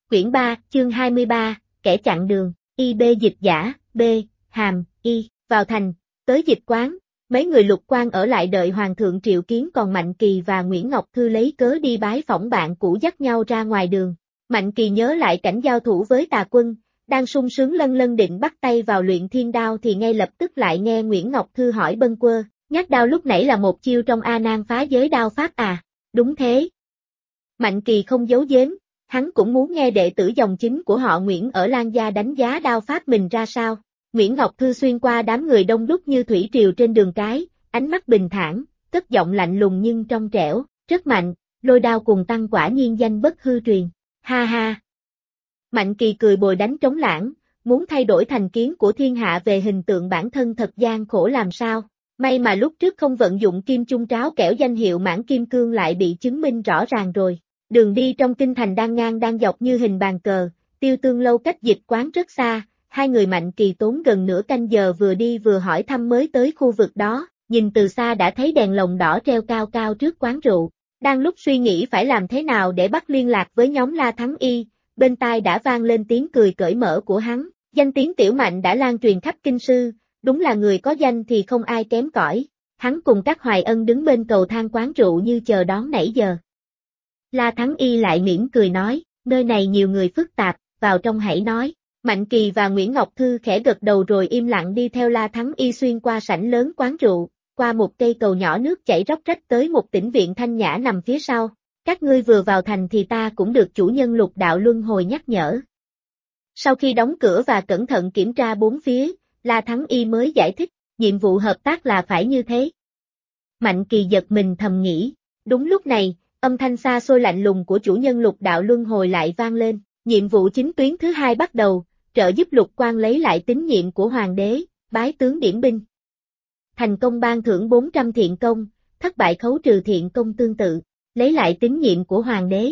Quyển 3, chương 23, kẻ chặn đường, IB dịch giả, B, hàm, Y, vào thành, tới dịch quán, mấy người Lục Quan ở lại đợi Hoàng thượng triệu kiến, còn Mạnh Kỳ và Nguyễn Ngọc Thư lấy cớ đi bái phỏng bạn cũ dắt nhau ra ngoài đường. Mạnh Kỳ nhớ lại cảnh giao thủ với Tà Quân, đang sung sướng lân lân định bắt tay vào luyện thiên đao thì ngay lập tức lại nghe Nguyễn Ngọc Thư hỏi bâng quơ, nhát đao lúc nãy là một chiêu trong A Nan phá giới đao pháp à? Đúng thế. Mạnh Kỳ không giấu giếm, hắn cũng muốn nghe đệ tử dòng chính của họ Nguyễn ở Lan Gia đánh giá đao pháp mình ra sao. Nguyễn Ngọc Thư xuyên qua đám người đông đúc như thủy triều trên đường cái, ánh mắt bình thản, cất giọng lạnh lùng nhưng trong trẻo, rất mạnh, lôi đao cùng tăng quả nhiên danh bất hư truyền. Ha ha. Mạnh Kỳ cười bồi đánh trống lãng, muốn thay đổi thành kiến của thiên hạ về hình tượng bản thân thật gian khổ làm sao. May mà lúc trước không vận dụng kim chung tráo kẻo danh hiệu mãn kim cương lại bị chứng minh rõ ràng rồi. Đường đi trong kinh thành đang ngang đang dọc như hình bàn cờ, Tiêu Tương lâu cách dịch quán rất xa, hai người Mạnh Kỳ tốn gần nửa canh giờ vừa đi vừa hỏi thăm mới tới khu vực đó, nhìn từ xa đã thấy đèn lồng đỏ treo cao cao trước quán rượu. Đang lúc suy nghĩ phải làm thế nào để bắt liên lạc với nhóm La Thắng Y, bên tai đã vang lên tiếng cười cởi mở của hắn, danh tiếng Tiểu Mạnh đã lan truyền khắp kinh sư, đúng là người có danh thì không ai kém cỏi. Hắn cùng các Hoài Ân đứng bên cầu thang quán rượu như chờ đón nãy giờ. La Thắng Y lại mỉm cười nói, nơi này nhiều người phức tạp, vào trong hãy nói. Mạnh Kỳ và Nguyễn Ngọc Thư khẽ gật đầu rồi im lặng đi theo La Thắng Y xuyên qua sảnh lớn quán rượu, qua một cây cầu nhỏ nước chảy róc rách tới một tĩnh viện thanh nhã nằm phía sau. Các ngươi vừa vào thành thì ta cũng được chủ nhân Lục Đạo Luân hồi nhắc nhở. Sau khi đóng cửa và cẩn thận kiểm tra bốn phía, La Thắng Y mới giải thích, nhiệm vụ hợp tác là phải như thế. Mạnh Kỳ giật mình thầm nghĩ, đúng lúc này, âm thanh xa xôi lạnh lùng của chủ nhân Lục Đạo Luân hồi lại vang lên, nhiệm vụ chính tuyến thứ 2 bắt đầu, trợ giúp Lục Quan lấy lại tín nhiệm của Hoàng đế, bái tướng điểm binh. Thành công ban thưởng 400 thiện công, thất bại khấu trừ thiện công tương tự, lấy lại tín nhiệm của Hoàng đế.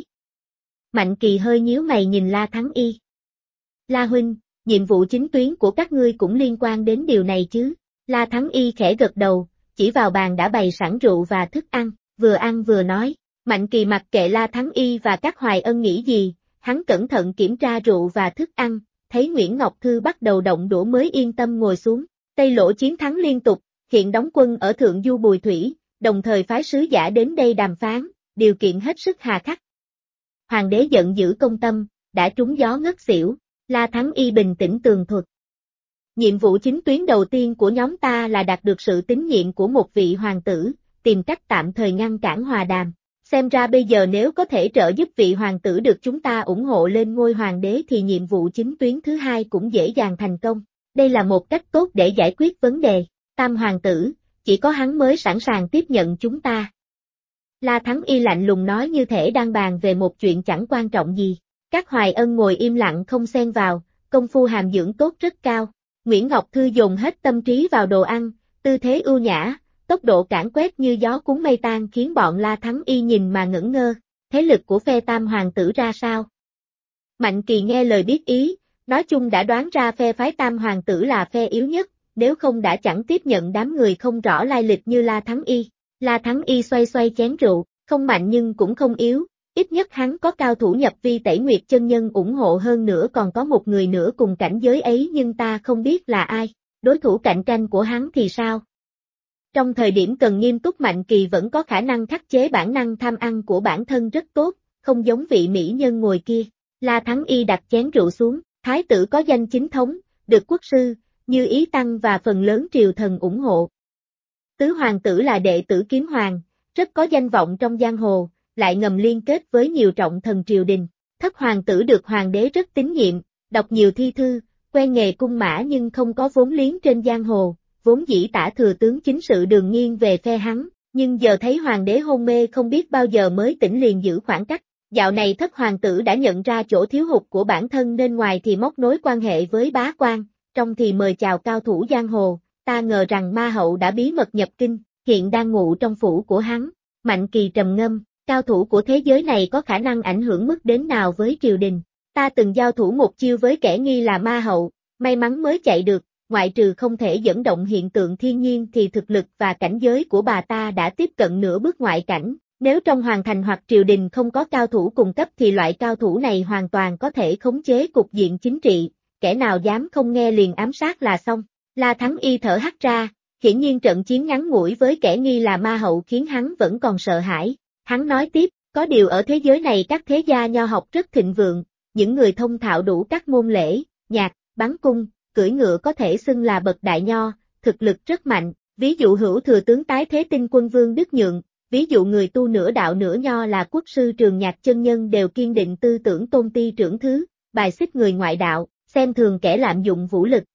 Mạnh Kỳ hơi nhíu mày nhìn La Thắng Y. La huynh, nhiệm vụ chính tuyến của các ngươi cũng liên quan đến điều này chứ? La Thắng Y khẽ gật đầu, chỉ vào bàn đã bày sẵn rượu và thức ăn vừa nói. Mạnh Kỳ mặc kệ La Thắng Y và các Hoài Ân nghĩ gì, hắn cẩn thận kiểm tra rượu và thức ăn, thấy Nguyễn Ngọc Thư bắt đầu động đũa mới yên tâm ngồi xuống. Tây Lỗ chiến thắng liên tục, hiện đóng quân ở Thượng Du Bùi Thủy, đồng thời phái sứ giả đến đây đàm phán, điều kiện hết sức hà khắc. Hoàng đế giận dữ công tâm, đã trúng gió ngất xỉu. La Thắng Y bình tĩnh tường thuật. Nhiệm vụ chính tuyến đầu tiên của nhóm ta là đạt được sự tín nhiệm của một vị hoàng tử, tìm cách tạm thời ngăn cản hòa đàm. Xem ra bây giờ nếu có thể trợ giúp vị hoàng tử được chúng ta ủng hộ lên ngôi hoàng đế thì nhiệm vụ chính tuyến thứ 2 cũng dễ dàng thành công. Đây là một cách tốt để giải quyết vấn đề. Tam hoàng tử, chỉ có hắn mới sẵn sàng tiếp nhận chúng ta. La Thắng Y lạnh lùng nói như thể đang bàn về một chuyện chẳng quan trọng gì. Các Hoài Ân ngồi im lặng không xen vào, công phu hàm dưỡng tốt rất cao. Nguyễn Ngọc Thư dồn hết tâm trí vào đồ ăn, tư thế ưu nhã, tốc độ càn quét như gió cuốn mây tan khiến bọn La Thắng Y nhìn mà ngẩn ngơ. Thế lực của phe Tam hoàng tử ra sao? Mạnh Kỳ nghe lời biết ý, nói chung đã đoán ra phe phái Tam hoàng tử là phe yếu nhất, nếu không đã chẳng tiếp nhận đám người không rõ lai lịch như La Thắng Y. La Thắng Y xoay xoay chén rượu, không mạnh nhưng cũng không yếu. Ít nhất hắn có cao thủ nhập vi Tẩy Nguyệt chân nhân ủng hộ, hơn nữa còn có một người nữa cùng cảnh giới ấy nhưng ta không biết là ai. Đối thủ cạnh tranh của hắn thì sao? Trong thời điểm cần nghiêm túc, Mạnh Kỳ vẫn có khả năng khắc chế bản năng tham ăn của bản thân rất tốt, không giống vị mỹ nhân ngồi kia. La Thắng Y đặt chén rượu xuống, thái tử có danh chính thống, được quốc sư, Như Ý Tăng và phần lớn triều thần ủng hộ. Tứ hoàng tử là đệ tử Kiếm Hoàng, rất có danh vọng trong giang hồ, lại ngầm liên kết với nhiều trọng thần triều đình. Thất hoàng tử được hoàng đế rất tín nhiệm, đọc nhiều thi thư, quen nghề cung mã nhưng không có vốn liếng trên giang hồ, vốn dĩ tả thừa tướng chính sự Đường nghiêng về phe hắn, nhưng giờ thấy hoàng đế hôn mê không biết bao giờ mới tỉnh liền giữ khoảng cách. Dạo này thất hoàng tử đã nhận ra chỗ thiếu hụt của bản thân nên ngoài thì móc nối quan hệ với bá quan, trong thì mời chào cao thủ giang hồ. Ta ngờ rằng ma hậu đã bí mật nhập kinh, hiện đang ngụ trong phủ của hắn. Mạnh Kỳ trầm ngâm, cao thủ của thế giới này có khả năng ảnh hưởng mức đến nào với triều đình. Ta từng giao thủ một chiêu với kẻ nghi là ma hậu, may mắn mới chạy được, ngoại trừ không thể dẫn động hiện tượng thiên nhiên thì thực lực và cảnh giới của bà ta đã tiếp cận nửa bước ngoại cảnh, Nếu trong hoàng thành hoặc triều đình không có cao thủ cùng cấp thì loại cao thủ này hoàn toàn có thể khống chế cục diện chính trị, kẻ nào dám không nghe liền ám sát là xong. La Thắng Y thở hắt ra, hiển nhiên trận chiến ngắn ngủi với kẻ nghi là ma hậu khiến hắn vẫn còn sợ hãi. Hắn nói tiếp, có điều ở thế giới này các thế gia nho học rất thịnh vượng, những người thông thạo đủ các môn lễ, nhạc, bắn cung, cưỡi ngựa có thể xưng là bậc đại nho, thực lực rất mạnh, ví dụ hữu thừa tướng tái thế tinh quân Vương Đức Nhượng, ví dụ người tu nửa đạo nửa nho là quốc sư Trường Nhạc chân nhân đều kiên định tư tưởng tôn ti trưởng thứ, bài xích người ngoại đạo, xem thường kẻ lạm dụng vũ lực.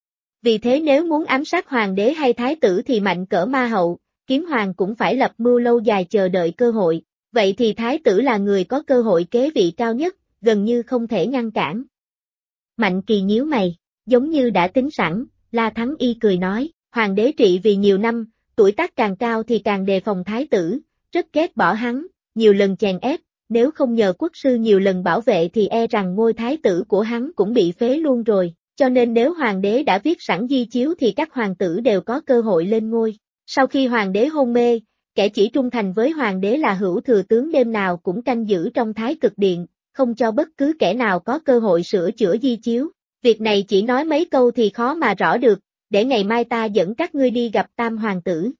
Vì thế nếu muốn ám sát hoàng đế hay thái tử thì mạnh cỡ ma hậu, kiếm hoàng cũng phải lập mưu lâu dài chờ đợi cơ hội, vậy thì thái tử là người có cơ hội kế vị cao nhất, gần như không thể ngăn cản. Mạnh Kỳ nhíu mày, giống như đã tính sẵn, La Thắng Y cười nói, hoàng đế trị vì nhiều năm, tuổi tác càng cao thì càng đề phòng thái tử, rất ghét bỏ hắn, nhiều lần chèn ép, nếu không nhờ quốc sư nhiều lần bảo vệ thì e rằng ngôi thái tử của hắn cũng bị phế luôn rồi, cho nên nếu hoàng đế đã viết sẵn di chiếu thì các hoàng tử đều có cơ hội lên ngôi. Sau khi hoàng đế hôn mê, kẻ chỉ trung thành với hoàng đế là hữu thừa tướng đêm nào cũng canh giữ trong thái cực điện, không cho bất cứ kẻ nào có cơ hội sửa chữa di chiếu. Việc này chỉ nói mấy câu thì khó mà rõ được, để ngày mai ta dẫn các ngươi đi gặp tam hoàng tử.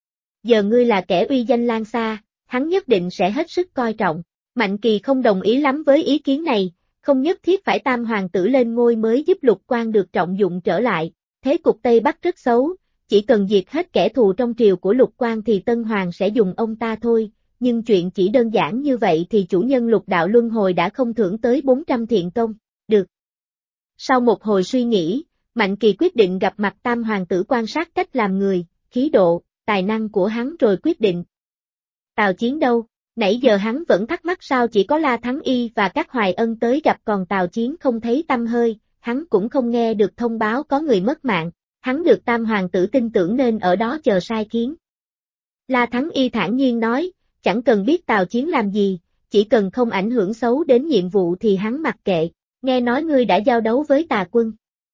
Giờ ngươi là kẻ uy danh lan xa, hắn nhất định sẽ hết sức coi trọng. Mạnh Kỳ không đồng ý lắm với ý kiến này, không nhất thiết phải tam hoàng tử lên ngôi mới giúp Lục Quan được trọng dụng trở lại, thế cục Tây Bắc rất xấu, chỉ cần diệt hết kẻ thù trong triều của Lục Quan thì Tân Hoàng sẽ dùng ông ta thôi, nhưng chuyện chỉ đơn giản như vậy thì chủ nhân Lục Đạo Luân Hồi đã không thưởng tới 400 thiện công, được. Sau một hồi suy nghĩ, Mạnh Kỳ quyết định gặp mặt tam hoàng tử quan sát cách làm người, khí độ, tài năng của hắn rồi quyết định. Tào Chiến đâu? Nãy giờ hắn vẫn thắc mắc sao chỉ có La Thắng Y và các Hoài Ân tới gặp còn Tào Chiến không thấy tăm hơi, hắn cũng không nghe được thông báo có người mất mạng, hắn được tam hoàng tử tin tưởng nên ở đó chờ sai khiến. La Thắng Y thản nhiên nói, chẳng cần biết Tào Chiến làm gì, chỉ cần không ảnh hưởng xấu đến nhiệm vụ thì hắn mặc kệ, nghe nói ngươi đã giao đấu với Tà Quân.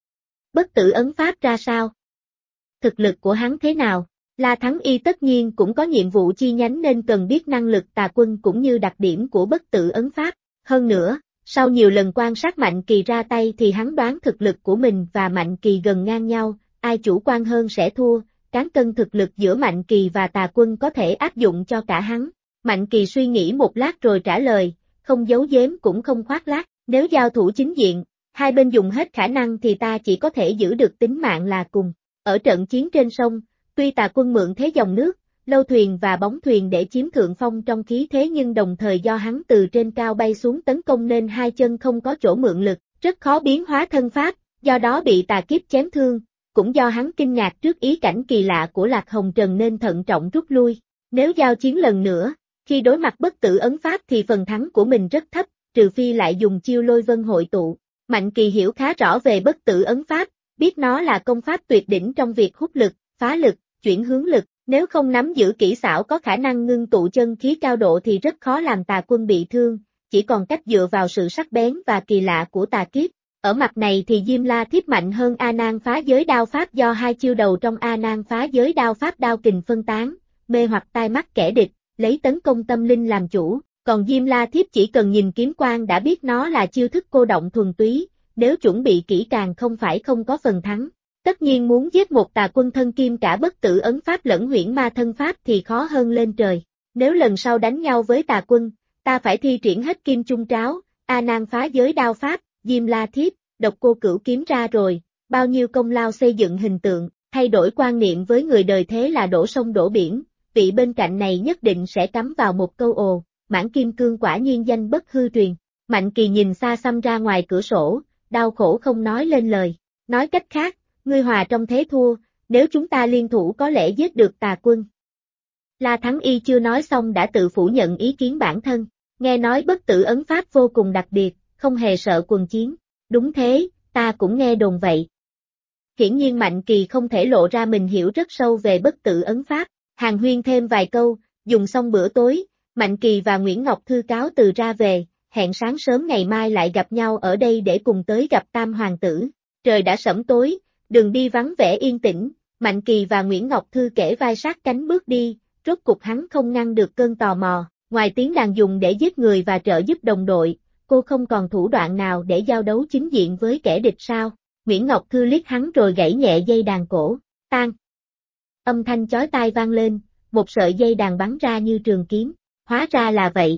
Bất tử ấn pháp ra sao? Thực lực của hắn thế nào? La Thắng Y tất nhiên cũng có nhiệm vụ chi nhánh nên cần biết năng lực Tà Quân cũng như đặc điểm của bất tử ấn pháp. Hơn nữa, sau nhiều lần quan sát Mạnh Kỳ ra tay thì hắn đoán thực lực của mình và Mạnh Kỳ gần ngang nhau, ai chủ quan hơn sẽ thua, cán cân thực lực giữa Mạnh Kỳ và Tà Quân có thể áp dụng cho cả hắn. Mạnh Kỳ suy nghĩ một lát rồi trả lời, không giấu giếm cũng không khoác lác, nếu giao thủ chính diện, hai bên dùng hết khả năng thì ta chỉ có thể giữ được tính mạng là cùng. Ở trận chiến trên sông, tuy Tà Quân mượn thế dòng nước, lâu thuyền và bóng thuyền để chiếm thượng phong trong khí thế nhưng đồng thời do hắn từ trên cao bay xuống tấn công nên hai chân không có chỗ mượn lực, rất khó biến hóa thân pháp, do đó bị tà kiếp chém thương, cũng do hắn kinh ngạc trước ý cảnh kỳ lạ của Lạc Hồng Trần nên thận trọng rút lui. Nếu giao chiến lần nữa, khi đối mặt bất tử ấn pháp thì phần thắng của mình rất thấp, trừ phi lại dùng chiêu lôi vân hội tụ. Mạnh Kỳ hiểu khá rõ về bất tử ấn pháp, biết nó là công pháp tuyệt đỉnh trong việc hút lực, phá lực, chuyển hướng lực, nếu không nắm giữ kỹ xảo có khả năng ngưng tụ chân khí cao độ thì rất khó làm Tà Quân bị thương, chỉ còn cách dựa vào sự sắc bén và kỳ lạ của tà kiếp. Ở mặt này thì Diêm La Thiếp mạnh hơn A Nan phá giới đao pháp do hai chiêu đầu trong A Nan phá giới đao pháp đao kình phân tán, mê hoặc tai mắt kẻ địch, lấy tấn công tâm linh làm chủ, còn Diêm La Thiếp chỉ cần nhìn kiếm quang đã biết nó là chiêu thức cô động thuần túy, nếu chuẩn bị kỹ càng không phải không có phần thắng. Tất nhiên muốn giết một Tà Quân thân kim cả bất tử ấn pháp lẫn huyễn ma thân pháp thì khó hơn lên trời. Nếu lần sau đánh nhau với Tà Quân, ta phải thi triển hết kim chung tráo, A Nan phá giới đao pháp, Diêm La Thiếp, độc cô cửu kiếm ra rồi, bao nhiêu công lao xây dựng hình tượng, thay đổi quan niệm với người đời thế là đổ sông đổ biển, vị bên cạnh này nhất định sẽ cắm vào một câu ồ, Mãn Kim Cương quả nhiên danh bất hư truyền. Mạnh Kỳ nhìn xa xăm ra ngoài cửa sổ, đau khổ không nói lên lời, nói cách khác, ngươi hòa trong thế thua, nếu chúng ta liên thủ có lẽ giết được Tà Quân. La Thắng Y chưa nói xong đã tự phủ nhận ý kiến bản thân, nghe nói bất tử ấn pháp vô cùng đặc biệt, không hề sợ quần chiến, đúng thế, ta cũng nghe đồn vậy. Hiển nhiên Mạnh Kỳ không thể lộ ra mình hiểu rất sâu về bất tử ấn pháp, hàn huyên thêm vài câu, dùng xong bữa tối, Mạnh Kỳ và Nguyễn Ngọc Thư cáo từ ra về, hẹn sáng sớm ngày mai lại gặp nhau ở đây để cùng tới gặp Tam Hoàng tử. Trời đã sẫm tối, đường đi vắng vẻ yên tĩnh, Mạnh Kỳ và Nguyễn Ngọc Thư kể vai sát cánh bước đi, rốt cục hắn không ngăn được cơn tò mò, ngoài tiếng đàn dùng để giết người và trợ giúp đồng đội, cô không còn thủ đoạn nào để giao đấu chính diện với kẻ địch sao? Nguyễn Ngọc Thư liếc hắn rồi gãy nhẹ dây đàn cổ, tan. Âm thanh chói tai vang lên, một sợi dây đàn bắn ra như trường kiếm, hóa ra là vậy.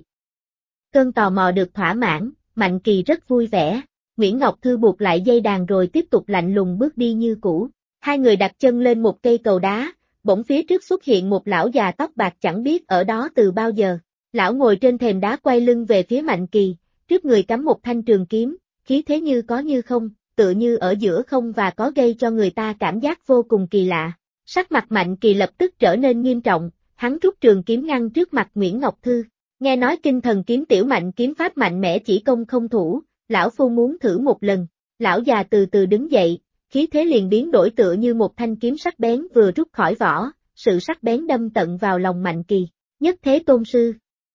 Cơn tò mò được thỏa mãn, Mạnh Kỳ rất vui vẻ, Nguyễn Ngọc Thư buộc lại dây đàn rồi tiếp tục lạnh lùng bước đi như cũ. Hai người đặt chân lên một cây cầu đá, bỗng phía trước xuất hiện một lão già tóc bạc chẳng biết ở đó từ bao giờ. Lão ngồi trên thềm đá quay lưng về phía Mạnh Kỳ, trước người cắm một thanh trường kiếm, khí thế như có như không, tựa như ở giữa không và có gây cho người ta cảm giác vô cùng kỳ lạ. Sắc mặt Mạnh Kỳ lập tức trở nên nghiêm trọng, hắn rút trường kiếm ngăn trước mặt Nguyễn Ngọc Thư. Nghe nói kinh thần kiếm tiểu mạnh kiếm pháp mạnh mẽ chỉ công không thủ, lão phu muốn thử một lần. Lão già từ từ đứng dậy, khí thế liền biến đổi tựa như một thanh kiếm sắc bén vừa rút khỏi vỏ, sự sắc bén đâm tận vào lòng Mạnh Kỳ. Nhất Thế Tôn Sư.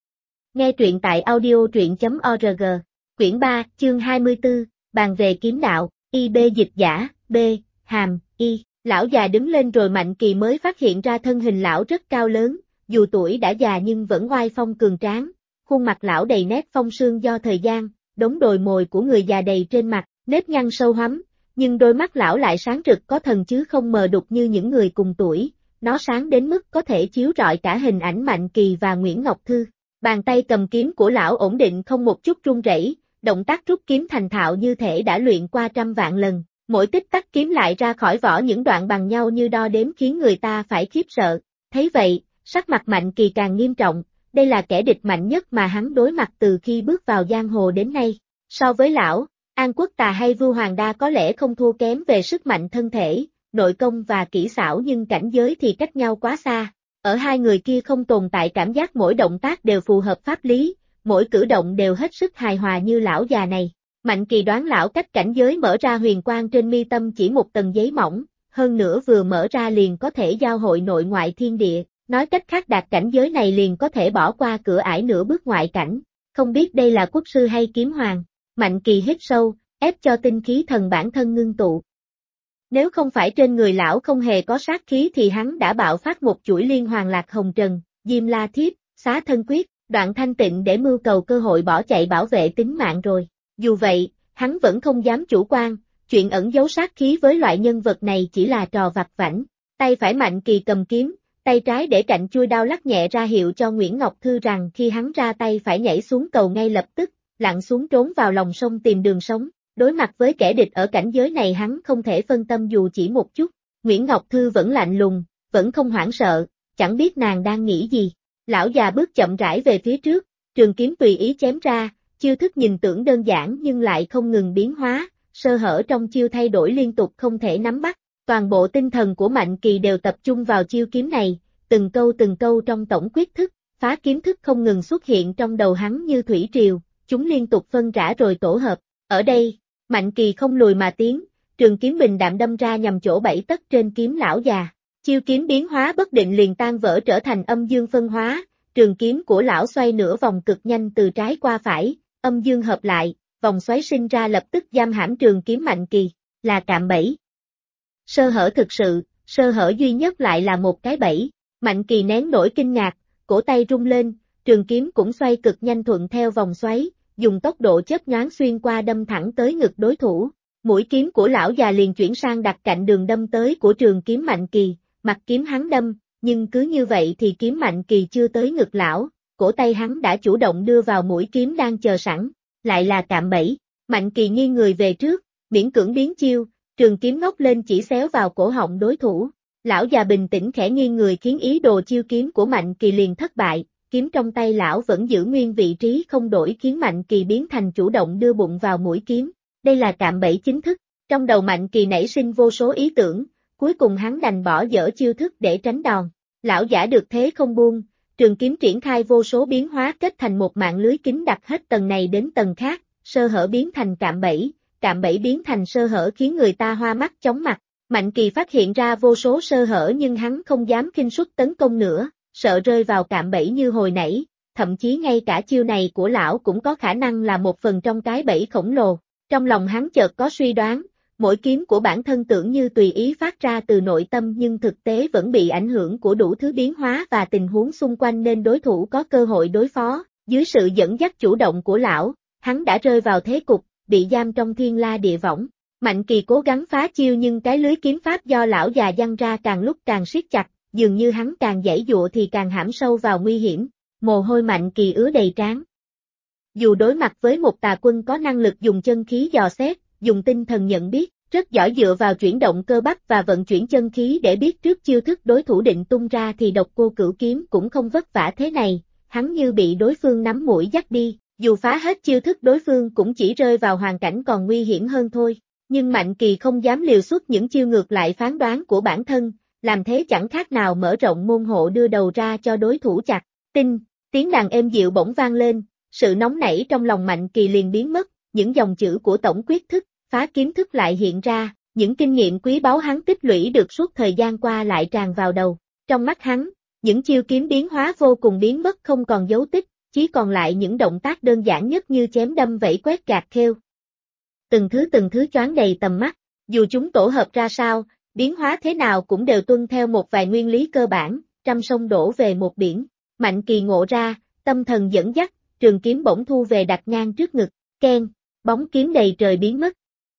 Nghe truyện tại audio.org, quyển 3, chương 24, bàn về kiếm đạo, IB dịch giả, B, hàm, Y. Lão già đứng lên rồi Mạnh Kỳ mới phát hiện ra thân hình lão rất cao lớn, dù tuổi đã già nhưng vẫn oai phong cường tráng, khuôn mặt lão đầy nét phong sương do thời gian, đống đồi mồi của người già đầy trên mặt, nếp nhăn sâu hoắm, nhưng đôi mắt lão lại sáng rực có thần chứ không mờ đục như những người cùng tuổi, nó sáng đến mức có thể chiếu rọi cả hình ảnh Mạnh Kỳ và Nguyễn Ngọc Thư. Bàn tay cầm kiếm của lão ổn định không một chút run rẩy, động tác rút kiếm thành thạo như thể đã luyện qua trăm vạn lần, mỗi tích tắc kiếm lại ra khỏi vỏ những đoạn bằng nhau như đo đếm khiến người ta phải khiếp sợ. Thấy vậy, sắc mặt Mạnh Kỳ càng nghiêm trọng, đây là kẻ địch mạnh nhất mà hắn đối mặt từ khi bước vào giang hồ đến nay. So với lão, An Quốc Tà hay Vưu Hoàng Đa có lẽ không thua kém về sức mạnh thân thể, nội công và kỹ xảo nhưng cảnh giới thì cách nhau quá xa. Ở hai người kia không tồn tại cảm giác mỗi động tác đều phù hợp pháp lý, mỗi cử động đều hết sức hài hòa như lão già này. Mạnh Kỳ đoán lão cách cảnh giới mở ra huyền quang trên mi tâm chỉ một tầng giấy mỏng, hơn nữa vừa mở ra liền có thể giao hội nội ngoại thiên địa, nói cách khác đạt cảnh giới này liền có thể bỏ qua cửa ải nửa bước ngoại cảnh. Không biết đây là quốc sư hay kiếm hoàng? Mạnh Kỳ hít sâu, ép cho tinh khí thần bản thân ngưng tụ. Nếu không phải trên người lão không hề có sát khí thì hắn đã bạo phát một chuỗi liên hoàn lạc hồng trần, diêm la thiếp, xá thân quyết, đoạn thanh tịnh để mưu cầu cơ hội bỏ chạy bảo vệ tính mạng rồi. Dù vậy, hắn vẫn không dám chủ quan, chuyện ẩn giấu sát khí với loại nhân vật này chỉ là trò vặt vãnh. Tay phải Mạnh Kỳ cầm kiếm, tay trái để cạnh chuôi đao lắc nhẹ ra hiệu cho Nguyễn Ngọc Thư rằng khi hắn ra tay phải nhảy xuống cầu ngay lập tức, lặn xuống trốn vào lòng sông tìm đường sống. Đối mặt với kẻ địch ở cảnh giới này hắn không thể phân tâm dù chỉ một chút. Nguyễn Ngọc Thư vẫn lạnh lùng, vẫn không hoảng sợ, chẳng biết nàng đang nghĩ gì. Lão già bước chậm rãi về phía trước, trường kiếm tùy ý chém ra, chiêu thức nhìn tưởng đơn giản nhưng lại không ngừng biến hóa, sơ hở trong chiêu thay đổi liên tục không thể nắm bắt. Toàn bộ tinh thần của Mạnh Kỳ đều tập trung vào chiêu kiếm này, từng câu trong tổng quyết thức, phá kiếm thức không ngừng xuất hiện trong đầu hắn như thủy triều, chúng liên tục phân rã rồi tổ hợp. Ở đây, Mạnh Kỳ không lùi mà tiến, trường kiếm bình đạm đâm ra nhằm chỗ 7 tấc trên kiếm lão già. Chiêu kiếm biến hóa bất định liền tan vỡ trở thành âm dương phân hóa, trường kiếm của lão xoay nửa vòng cực nhanh từ trái qua phải, âm dương hợp lại, vòng xoáy sinh ra lập tức giam hãm trường kiếm Mạnh Kỳ, là cạm bẫy. Sơ hở thực sự, sơ hở duy nhất lại là một cái bẫy. Mạnh Kỳ nén nỗi kinh ngạc, cổ tay rung lên, trường kiếm cũng xoay cực nhanh thuận theo vòng xoáy, dùng tốc độ chớp nhoáng xuyên qua đâm thẳng tới ngực đối thủ. Mũi kiếm của lão già liền chuyển sang đặt cạnh đường đâm tới của trường kiếm Mạnh Kỳ, mặt kiếm hắn đâm, nhưng cứ như vậy thì kiếm Mạnh Kỳ chưa tới ngực lão, cổ tay hắn đã chủ động đưa vào mũi kiếm đang chờ sẵn, lại là cạm bẫy. Mạnh Kỳ nghiêng người về trước, miễn cưỡng biến chiêu, trường kiếm ngóc lên chỉ xéo vào cổ họng đối thủ. Lão già bình tĩnh khẽ nghiêng người khiến ý đồ chiêu kiếm của Mạnh Kỳ liền thất bại, kiếm trong tay lão vẫn giữ nguyên vị trí không đổi khiến Mạnh Kỳ biến thành chủ động đưa bụng vào mũi kiếm. Đây là cạm bẫy chính thức. Trong đầu Mạnh Kỳ nảy sinh vô số ý tưởng, cuối cùng hắn đành bỏ dở chiêu thức để tránh đòn. Lão giả được thế không buông, trường kiếm triển khai vô số biến hóa kết thành một mạng lưới kín đặt hết tầng này đến tầng khác, sơ hở biến thành cạm bẫy biến thành sơ hở khiến người ta hoa mắt chóng mặt. Mạnh Kỳ phát hiện ra vô số sơ hở nhưng hắn không dám khinh suất tấn công nữa, sợ rơi vào cạm bẫy như hồi nãy, thậm chí ngay cả chiêu này của lão cũng có khả năng là một phần trong cái bẫy khổng lồ. Trong lòng hắn chợt có suy đoán, Mỗi kiếm của bản thân tưởng như tùy ý phát ra từ nội tâm nhưng thực tế vẫn bị ảnh hưởng của đủ thứ biến hóa và tình huống xung quanh nên đối thủ có cơ hội đối phó. Dưới sự dẫn dắt chủ động của lão, hắn đã rơi vào thế cục, bị giam trong thiên la địa võng. Mạnh Kỳ cố gắng phá chiêu nhưng cái lưới kiếm pháp do lão già giăng ra càng lúc càng siết chặt, dường như hắn càng giãy giụa thì càng hãm sâu vào nguy hiểm. Mồ hôi Mạnh Kỳ ứa đầy trán. Dù đối mặt với một tà quân có năng lực dùng chân khí dò xét, dùng tinh thần nhận biết, rất giỏi dựa vào chuyển động cơ bắp và vận chuyển chân khí để biết trước chiêu thức đối thủ định tung ra thì Độc Cô Cửu Kiếm cũng không vất vả thế này, hắn như bị đối phương nắm mũi dắt đi, dù phá hết chiêu thức đối phương cũng chỉ rơi vào hoàn cảnh còn nguy hiểm hơn thôi. Nhưng Mạnh Kỳ không dám liều xuất những chiêu ngược lại phán đoán của bản thân, làm thế chẳng khác nào mở rộng môn hộ đưa đầu ra cho đối thủ chặt. Tinh, tiếng đàn êm dịu bỗng vang lên, sự nóng nảy trong lòng Mạnh Kỳ liền biến mất, những dòng chữ của tổng quyết thức, phá kiếm thức lại hiện ra, những kinh nghiệm quý báu hắn tích lũy được suốt thời gian qua lại tràn vào đầu. Trong mắt hắn, những chiêu kiếm biến hóa vô cùng biến mất không còn dấu tích, chỉ còn lại những động tác đơn giản nhất như chém đâm vẫy quét gạt khêu. Từng thứ choáng đầy tầm mắt, dù chúng tổ hợp ra sao, biến hóa thế nào cũng đều tuân theo một vài nguyên lý cơ bản, trăm sông đổ về một biển. Mạnh Kỳ ngộ ra, tâm thần dẫn dắt, trường kiếm bỗng thu về đặt ngang trước ngực, keng, bóng kiếm đầy trời biến mất.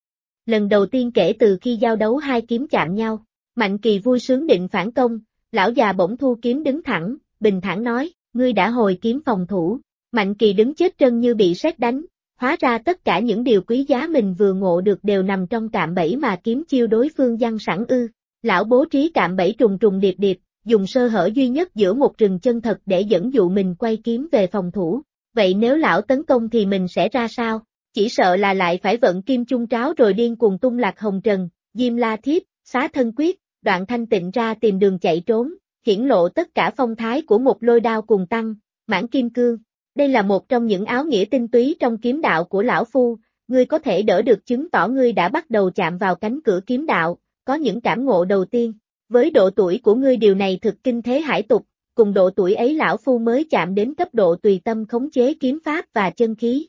Lần đầu tiên kể từ khi giao đấu hai kiếm chạm nhau, Mạnh Kỳ vui sướng định phản công, lão già bỗng thu kiếm đứng thẳng, bình thản nói, ngươi đã hồi kiếm phòng thủ. Mạnh Kỳ đứng chết chân như bị sét đánh, hóa ra tất cả những điều quý giá mình vừa ngộ được đều nằm trong cạm bẫy mà kiếm chiêu đối phương giăng sẵn ư. Lão bố trí cạm bẫy trùng trùng điệp điệp, dùng sơ hở duy nhất giữa một rừng chân thật để dẫn dụ mình quay kiếm về phòng thủ. Vậy nếu lão tấn công thì mình sẽ ra sao? Chỉ sợ là lại phải vận kim chung tráo rồi điên cuồng tung lạc hồng trần, diêm la thiếp, xá thân quyết, đoạn thanh tịnh ra tìm đường chạy trốn, hiển lộ tất cả phong thái của một lôi đao cùng tăng, mãn kim cương. Đây là một trong những áo nghĩa tinh túy trong kiếm đạo của lão phu, ngươi có thể đỡ được chứng tỏ ngươi đã bắt đầu chạm vào cánh cửa kiếm đạo, có những cảm ngộ đầu tiên. Với độ tuổi của ngươi điều này thực kinh thế hải tục, cùng độ tuổi ấy lão phu mới chạm đến cấp độ tùy tâm khống chế kiếm pháp và chân khí.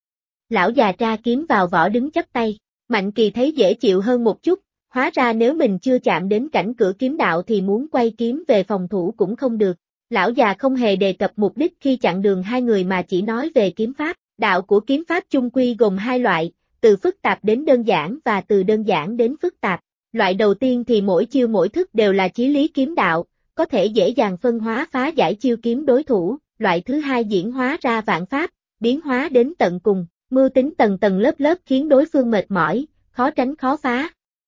Lão già tra kiếm vào vỏ đứng chắp tay, Mạnh Kỳ thấy dễ chịu hơn một chút, hóa ra nếu mình chưa chạm đến cảnh cửa kiếm đạo thì muốn quay kiếm về phòng thủ cũng không được. Lão già không hề đề cập mục đích khi chặn đường hai người mà chỉ nói về kiếm pháp. Đạo của kiếm pháp chung quy gồm hai loại, từ phức tạp đến đơn giản và từ đơn giản đến phức tạp. Loại đầu tiên thì mỗi chiêu mỗi thức đều là chí lý kiếm đạo, có thể dễ dàng phân hóa phá giải chiêu kiếm đối thủ. Loại thứ hai diễn hóa ra vạn pháp, biến hóa đến tận cùng, mưu tính tầng tầng lớp lớp khiến đối phương mệt mỏi, khó tránh khó phá.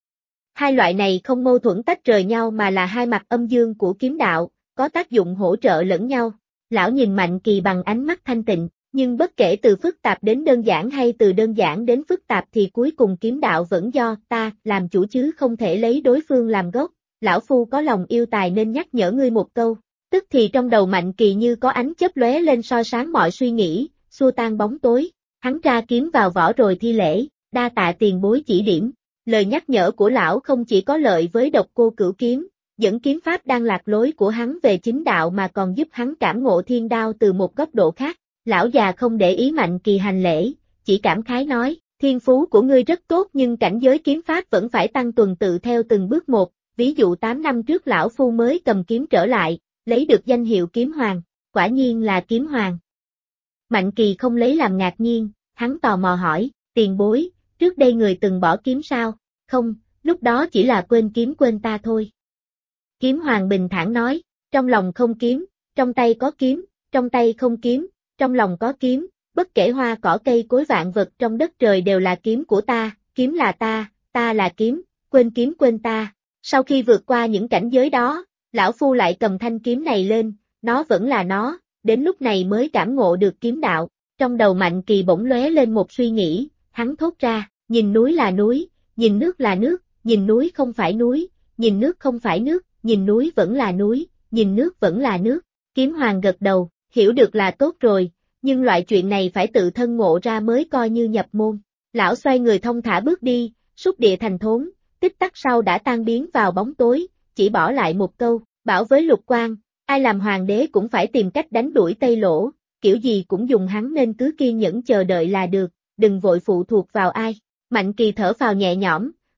Hai loại này không mâu thuẫn tách rời nhau mà là hai mặt âm dương của kiếm đạo, có tác dụng hỗ trợ lẫn nhau. Lão nhìn Mạnh Kỳ bằng ánh mắt thanh tịnh, nhưng bất kể từ phức tạp đến đơn giản hay từ đơn giản đến phức tạp thì cuối cùng kiếm đạo vẫn do ta làm chủ chứ không thể lấy đối phương làm gốc. Lão phu có lòng yêu tài nên nhắc nhở ngươi một câu. Tức thì trong đầu Mạnh Kỳ như có ánh chớp lóe lên soi sáng mọi suy nghĩ, xua tan bóng tối. Hắn tra kiếm vào vỏ rồi thi lễ, đa tạ tiền bối chỉ điểm. Lời nhắc nhở của lão không chỉ có lợi với Độc Cô Cửu Kiếm, dẫn kiếm pháp đang lạc lối của hắn về chính đạo mà còn giúp hắn cảm ngộ thiên đao từ một góc độ khác. Lão già không để ý Mạnh Kỳ hành lễ, chỉ cảm khái nói, thiên phú của ngươi rất tốt nhưng cảnh giới kiếm pháp vẫn phải tăng tuần tự theo từng bước một, ví dụ 8 năm trước lão phu mới cầm kiếm trở lại, lấy được danh hiệu kiếm hoàng, quả nhiên là kiếm hoàng. Mạnh Kỳ không lấy làm ngạc nhiên, hắn tò mò hỏi, tiền bối, trước đây người từng bỏ kiếm sao? Không, lúc đó chỉ là quên kiếm quên ta thôi. Kiếm hoàng bình thản nói, trong lòng không kiếm, trong tay có kiếm, trong tay không kiếm, trong lòng có kiếm, bất kể hoa cỏ cây cối vạn vật trong đất trời đều là kiếm của ta, kiếm là ta là kiếm, quên quên ta. Sau khi vượt qua những cảnh giới đó, lão phu lại cầm thanh kiếm này lên, nó vẫn là nó, đến lúc này mới cảm ngộ được kiếm đạo. Trong đầu Mạnh Kỳ bỗng lóe lên một suy nghĩ, hắn thốt ra, nhìn núi là núi, nhìn nước là nước, nhìn núi không phải núi, nhìn nước không phải nước, nhìn núi vẫn là núi, nhìn nước vẫn là nước. Kiếm hoàng gật đầu, hiểu được là tốt rồi, nhưng loại chuyện này phải tự thân ngộ ra mới coi như nhập môn. Lão xoay người thong thả bước đi, xúc địa thành thốn, tích tắc sau đã tan biến vào bóng tối, chỉ bỏ lại một câu, bảo với Lục Quan, ai làm hoàng đế cũng phải tìm cách đánh đuổi Tây Lỗ, kiểu gì cũng dùng hắn nên cứ kiên nhẫn chờ đợi là được, đừng vội phụ thuộc vào ai. Mạnh Kỳ thở phào nhẹ nhõm,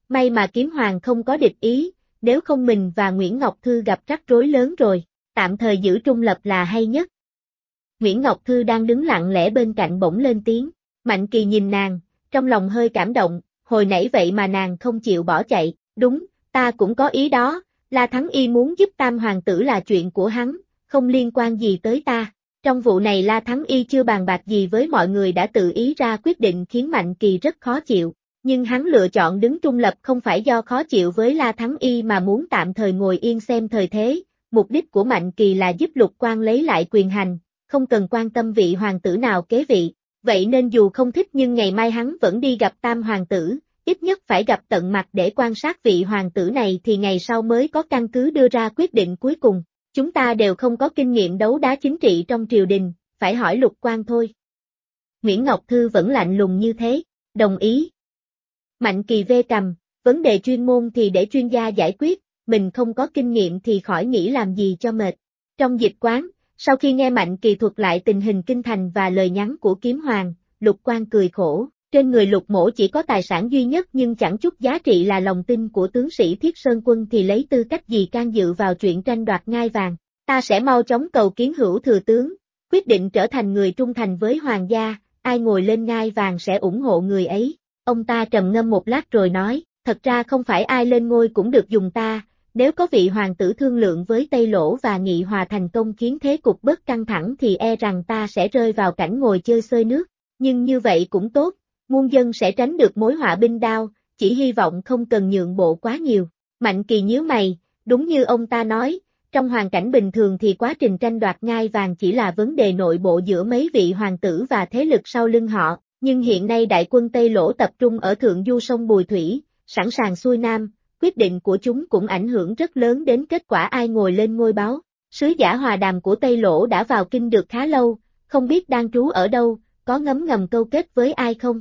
May mà kiếm hoàng không có địch ý, nếu không mình và Nguyễn Ngọc Thư gặp rắc rối lớn rồi, tạm thời giữ trung lập là hay nhất. Nguyễn Ngọc Thư đang đứng lặng lẽ bên cạnh bỗng lên tiếng, Mạnh Kỳ nhìn nàng, trong lòng hơi cảm động, hồi nãy vậy mà nàng không chịu bỏ chạy, đúng, ta cũng có ý đó, La Thắng Y muốn giúp Tam Hoàng tử là chuyện của hắn, không liên quan gì tới ta. Trong vụ này La Thắng Y chưa bàn bạc gì với mọi người đã tự ý ra quyết định khiến Mạnh Kỳ rất khó chịu, nhưng hắn lựa chọn đứng trung lập không phải do khó chịu với La Thắng Y mà muốn tạm thời ngồi yên xem thời thế, mục đích của Mạnh Kỳ là giúp Lục Quan lấy lại quyền hành, không cần quan tâm vị hoàng tử nào kế vị, vậy nên dù không thích nhưng ngày mai hắn vẫn đi gặp Tam Hoàng tử, ít nhất phải gặp tận mặt để quan sát vị hoàng tử này thì ngày sau mới có căn cứ đưa ra quyết định cuối cùng. Chúng ta đều không có kinh nghiệm đấu đá chính trị trong triều đình, phải hỏi Lục Quan thôi. Nguyễn Ngọc Thư vẫn lạnh lùng như thế, đồng ý. Mạnh Kỳ vê cầm, vấn đề chuyên môn thì để chuyên gia giải quyết, mình không có kinh nghiệm thì khỏi nghĩ làm gì cho mệt. Trong dịch quán, sau khi nghe Mạnh Kỳ thuật lại tình hình kinh thành và lời nhắn của Kiếm Hoàng, Lục Quan cười khổ, trên người Lục Mỗ chỉ có tài sản duy nhất nhưng chẳng chút giá trị là lòng tin của tướng sĩ Thiết Sơn Quân thì lấy tư cách gì can dự vào chuyện tranh đoạt ngai vàng, ta sẽ mau chóng cầu kiến hữu thừa tướng, quyết định trở thành người trung thành với hoàng gia, ai ngồi lên ngai vàng sẽ ủng hộ người ấy. Ông ta trầm ngâm một lát rồi nói, thật ra không phải ai lên ngôi cũng được dùng ta, nếu có vị hoàng tử thương lượng với Tây Lỗ và nghị hòa thành công khiến thế cục bớt căng thẳng thì e rằng ta sẽ rơi vào cảnh ngồi chơi xơi nước, nhưng như vậy cũng tốt, muôn dân sẽ tránh được mối họa binh đao, chỉ hy vọng không cần nhượng bộ quá nhiều. Mạnh Kỳ nhíu mày, đúng như ông ta nói, trong hoàn cảnh bình thường thì quá trình tranh đoạt ngai vàng chỉ là vấn đề nội bộ giữa mấy vị hoàng tử và thế lực sau lưng họ, nhưng hiện nay đại quân Tây Lỗ tập trung ở thượng du sông Bùi Thủy, sẵn sàng xuôi nam, quyết định của chúng cũng ảnh hưởng rất lớn đến kết quả ai ngồi lên ngôi báo. Sứ giả Hòa Đàm của Tây Lỗ đã vào kinh được khá lâu, không biết đang trú ở đâu, có ngấm ngầm câu kết với ai không?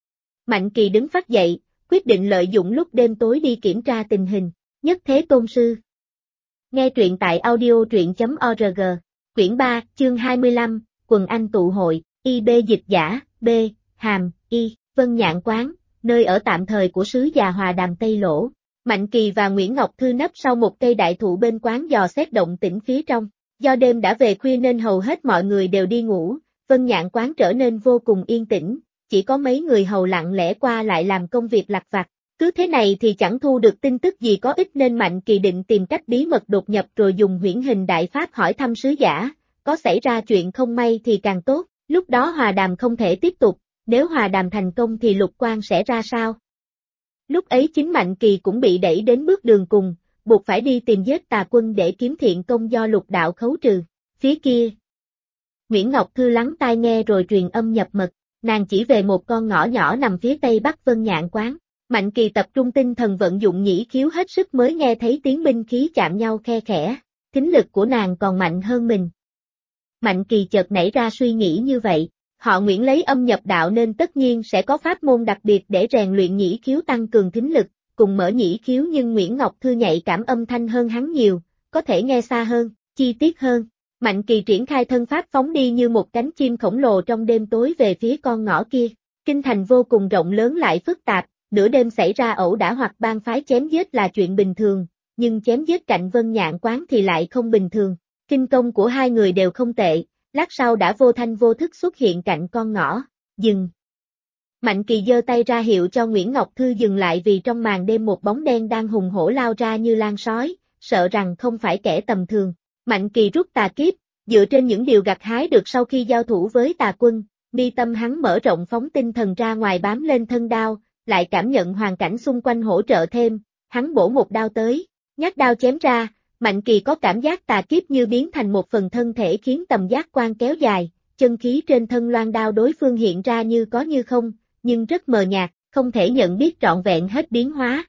Mạnh Kỳ đứng phát dậy, quyết định lợi dụng lúc đêm tối đi kiểm tra tình hình. Nhất Thế Tôn Sư. Nghe truyện tại audio.org. Quyển 3, chương 25, Quần Anh tụ hội, IB dịch giả, B, Hàm, Y, Vân Nhạn Quán, nơi ở tạm thời của sứ già Hòa Đàm Tây Lỗ. Mạnh Kỳ và Nguyễn Ngọc Thư nấp sau một cây đại thụ bên quán dò xét động tĩnh phía trong. Do đêm đã về khuya nên hầu hết mọi người đều đi ngủ, Vân Nhạn Quán trở nên vô cùng yên tĩnh, chỉ có mấy người hầu lặng lẽ qua lại làm công việc lặt vặt. Cứ thế này thì chẳng thu được tin tức gì có ích nên Mạnh Kỳ định tìm cách bí mật đột nhập rồi dùng huyễn hình đại pháp hỏi thăm sứ giả, có xảy ra chuyện không may thì càng tốt, lúc đó hòa đàm không thể tiếp tục, nếu hòa đàm thành công thì Lục Quan sẽ ra sao? Lúc ấy chính Mạnh Kỳ cũng bị đẩy đến bước đường cùng, buộc phải đi tìm giết Tà Quân để kiếm thiện công do Lục đạo khấu trừ. Phía kia, Nguyễn Ngọc Thư lắng tai nghe rồi truyền âm nhập mật, nàng chỉ về một con ngõ nhỏ nằm phía tây bắc Vân Nhạn Quán. Mạnh Kỳ tập trung tinh thần vận dụng nhĩ khiếu hết sức mới nghe thấy tiếng binh khí chạm nhau khe khẽ, thính lực của nàng còn mạnh hơn mình. Mạnh Kỳ chợt nảy ra suy nghĩ như vậy, họ Nguyễn lấy âm nhập đạo nên tất nhiên sẽ có pháp môn đặc biệt để rèn luyện nhĩ khiếu tăng cường thính lực, cùng mở nhĩ khiếu nhưng Nguyễn Ngọc Thư nhạy cảm âm thanh hơn hắn nhiều, có thể nghe xa hơn, chi tiết hơn. Mạnh Kỳ triển khai thân pháp phóng đi như một cánh chim khổng lồ trong đêm tối về phía con ngõ kia. Kinh thành vô cùng rộng lớn lại phức tạp, nửa đêm xảy ra ẩu đả hoặc bang phái chém giết là chuyện bình thường, nhưng chém giết cạnh Vân Nhạn Quán thì lại không bình thường. Kinh công của hai người đều không tệ, lát sau đã vô thanh vô thức xuất hiện cạnh con ngõ. Dừng. Mạnh Kỳ giơ tay ra hiệu cho Nguyễn Ngọc Thư dừng lại vì trong màn đêm một bóng đen đang hùng hổ lao ra như lan sói, sợ rằng không phải kẻ tầm thường. Mạnh Kỳ rút tà kiếp, dựa trên những điều gặt hái được sau khi giao thủ với Tà Quân, mi tâm hắn mở rộng phóng tinh thần ra ngoài bám lên thân đao, lại cảm nhận hoàn cảnh xung quanh hỗ trợ thêm, hắn bổ một đao tới, nhát đao chém ra, Mạnh Kỳ có cảm giác tà kiếp như biến thành một phần thân thể khiến tầm giác quan kéo dài, chân khí trên thân loan đao đối phương hiện ra như có như không, nhưng rất mờ nhạt, không thể nhận biết trọn vẹn hết biến hóa.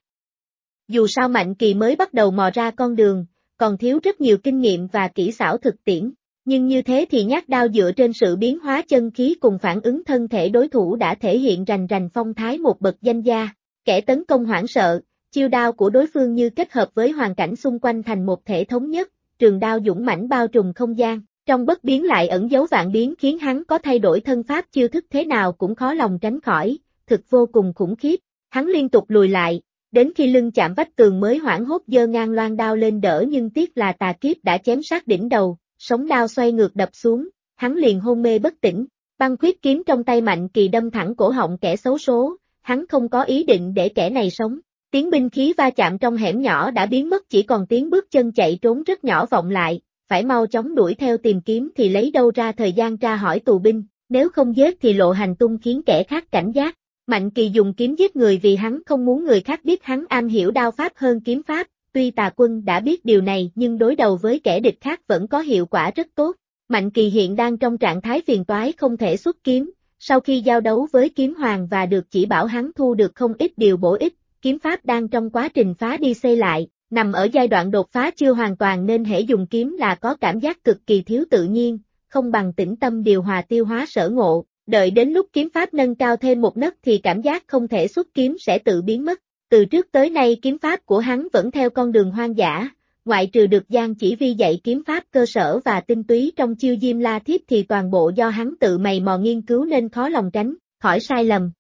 Dù sao Mạnh Kỳ mới bắt đầu mò ra con đường, còn thiếu rất nhiều kinh nghiệm và kỹ xảo thực tiễn, nhưng như thế thì nhát đao dựa trên sự biến hóa chân khí cùng phản ứng thân thể đối thủ đã thể hiện rành rành phong thái một bậc danh gia, kẻ tấn công hoảng sợ, chiêu đao của đối phương như kết hợp với hoàn cảnh xung quanh thành một thể thống nhất, trường đao dũng mãnh bao trùm không gian, trong bất biến lại ẩn dấu vạn biến khiến hắn có thay đổi thân pháp chiêu thức thế nào cũng khó lòng tránh khỏi, thực vô cùng khủng khiếp, hắn liên tục lùi lại, đến khi lưng chạm vách tường mới hoảng hốt giơ ngang loan đao lên đỡ, nhưng tiếc là tà kiếp đã chém sát đỉnh đầu, sóng đao xoay ngược đập xuống, hắn liền hôn mê bất tỉnh. Băng khuyết kiếm trong tay Mạnh Kỳ đâm thẳng cổ họng kẻ xấu số, hắn không có ý định để kẻ này sống. Tiếng binh khí va chạm trong hẻm nhỏ đã biến mất, chỉ còn tiếng bước chân chạy trốn rất nhỏ vọng lại, phải mau chóng đuổi theo tìm kiếm thì lấy đâu ra thời gian tra hỏi tù binh, nếu không giết thì lộ hành tung khiến kẻ khác cảnh giác. Mạnh Kỳ dùng kiếm giết người vì hắn không muốn người khác biết hắn am hiểu đao pháp hơn kiếm pháp, tuy Tà Quân đã biết điều này nhưng đối đầu với kẻ địch khác vẫn có hiệu quả rất tốt. Mạnh Kỳ hiện đang trong trạng thái phiền toái không thể xuất kiếm, sau khi giao đấu với kiếm hoàng và được chỉ bảo hắn thu được không ít điều bổ ích, kiếm pháp đang trong quá trình phá đi xây lại, nằm ở giai đoạn đột phá chưa hoàn toàn nên hễ dùng kiếm là có cảm giác cực kỳ thiếu tự nhiên, không bằng tĩnh tâm điều hòa tiêu hóa sở ngộ, đợi đến lúc kiếm pháp nâng cao thêm một nấc thì cảm giác không thể xuất kiếm sẽ tự biến mất. Từ trước tới nay kiếm pháp của hắn vẫn theo con đường hoang dã, ngoại trừ được Giang Chỉ Vi dạy kiếm pháp cơ sở và tinh túy trong chiêu Diêm La Thiếp thì toàn bộ do hắn tự mày mò nghiên cứu nên khó lòng tránh khỏi sai lầm.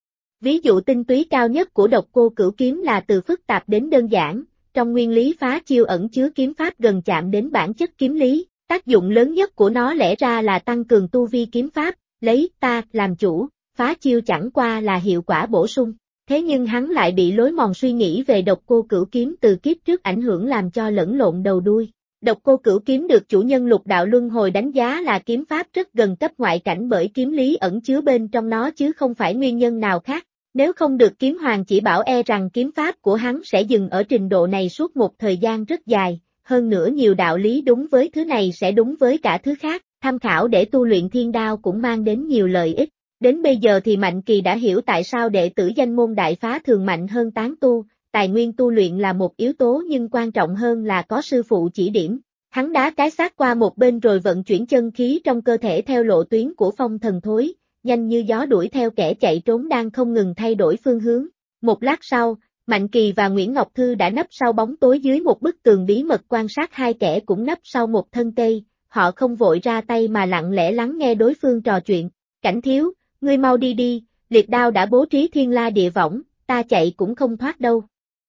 Ví dụ tinh túy cao nhất của Độc Cô Cửu kiếm là từ phức tạp đến đơn giản, trong nguyên lý phá chiêu ẩn chứa kiếm pháp gần chạm đến bản chất kiếm lý, tác dụng lớn nhất của nó lẽ ra là tăng cường tu vi kiếm pháp, lấy ta làm chủ, phá chiêu chẳng qua là hiệu quả bổ sung. Thế nhưng hắn lại bị lối mòn suy nghĩ về Độc Cô Cửu kiếm từ kiếp trước ảnh hưởng làm cho lẫn lộn đầu đuôi. Độc Cô Cửu kiếm được chủ nhân Lục Đạo Luân Hồi đánh giá là kiếm pháp rất gần cấp ngoại cảnh bởi kiếm lý ẩn chứa bên trong nó chứ không phải nguyên nhân nào khác. Nếu không được kiếm hoàng chỉ bảo e rằng kiếm pháp của hắn sẽ dừng ở trình độ này suốt một thời gian rất dài, hơn nữa nhiều đạo lý đúng với thứ này sẽ đúng với cả thứ khác, tham khảo để tu luyện thiên đao cũng mang đến nhiều lợi ích. Đến bây giờ thì Mạnh Kỳ đã hiểu tại sao đệ tử danh môn đại phá thường mạnh hơn tán tu, tài nguyên tu luyện là một yếu tố nhưng quan trọng hơn là có sư phụ chỉ điểm. Hắn đá cái xác qua một bên rồi vận chuyển chân khí trong cơ thể theo lộ tuyến của phong thần thối, nhanh như gió đuổi theo kẻ chạy trốn đang không ngừng thay đổi phương hướng. Một lát sau, Mạnh Kỳ và Nguyễn Ngọc Thư đã nấp sau bóng tối dưới một bức tường bí mật quan sát hai kẻ cũng nấp sau một thân cây, họ không vội ra tay mà lặng lẽ lắng nghe đối phương trò chuyện. Cảnh thiếu, ngươi mau đi đi, liệt đao đã bố trí thiên la địa võng, ta chạy cũng không thoát đâu.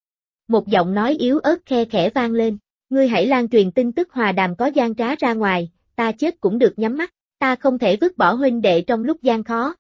Một giọng nói yếu ớt khe khẽ vang lên, ngươi hãy lan truyền tin tức hòa đàm có gian trá ra ngoài, ta chết cũng được nhắm mắt, ta không thể vứt bỏ huynh đệ trong lúc gian khó.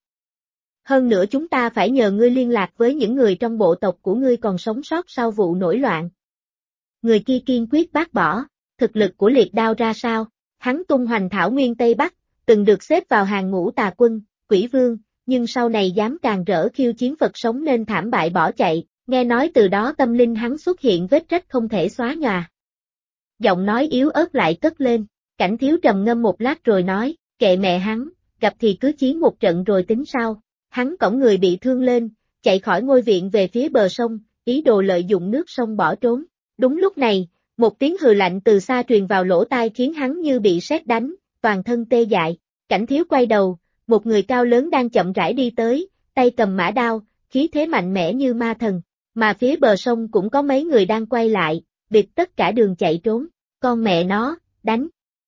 Hơn nữa chúng ta phải nhờ ngươi liên lạc với những người trong bộ tộc của ngươi còn sống sót sau vụ nổi loạn. Người kia kiên quyết bác bỏ, thực lực của liệt đao ra sao, hắn tung hoành thảo nguyên Tây Bắc, từng được xếp vào hàng ngũ tà quân, quỷ vương, nhưng sau này dám càng rỡ khiêu chiến Phật sống nên thảm bại bỏ chạy, nghe nói từ đó tâm linh hắn xuất hiện vết rách không thể xóa nhòa. Giọng nói yếu ớt lại cất lên, Cảnh thiếu trầm ngâm một lát rồi nói, kệ mẹ hắn, gặp thì cứ chiến một trận rồi tính sau. Hắn cõng người bị thương lên, chạy khỏi ngôi viện về phía bờ sông, ý đồ lợi dụng nước sông bỏ trốn. Đúng lúc này, một tiếng hừ lạnh từ xa truyền vào lỗ tai khiến hắn như bị sét đánh, toàn thân tê dại. Cảnh thiếu quay đầu, một người cao lớn đang chậm rãi đi tới, tay cầm mã đao, khí thế mạnh mẽ như ma thần. Mà phía bờ sông cũng có mấy người đang quay lại, bịt tất cả đường chạy trốn. Con mẹ nó, đánh.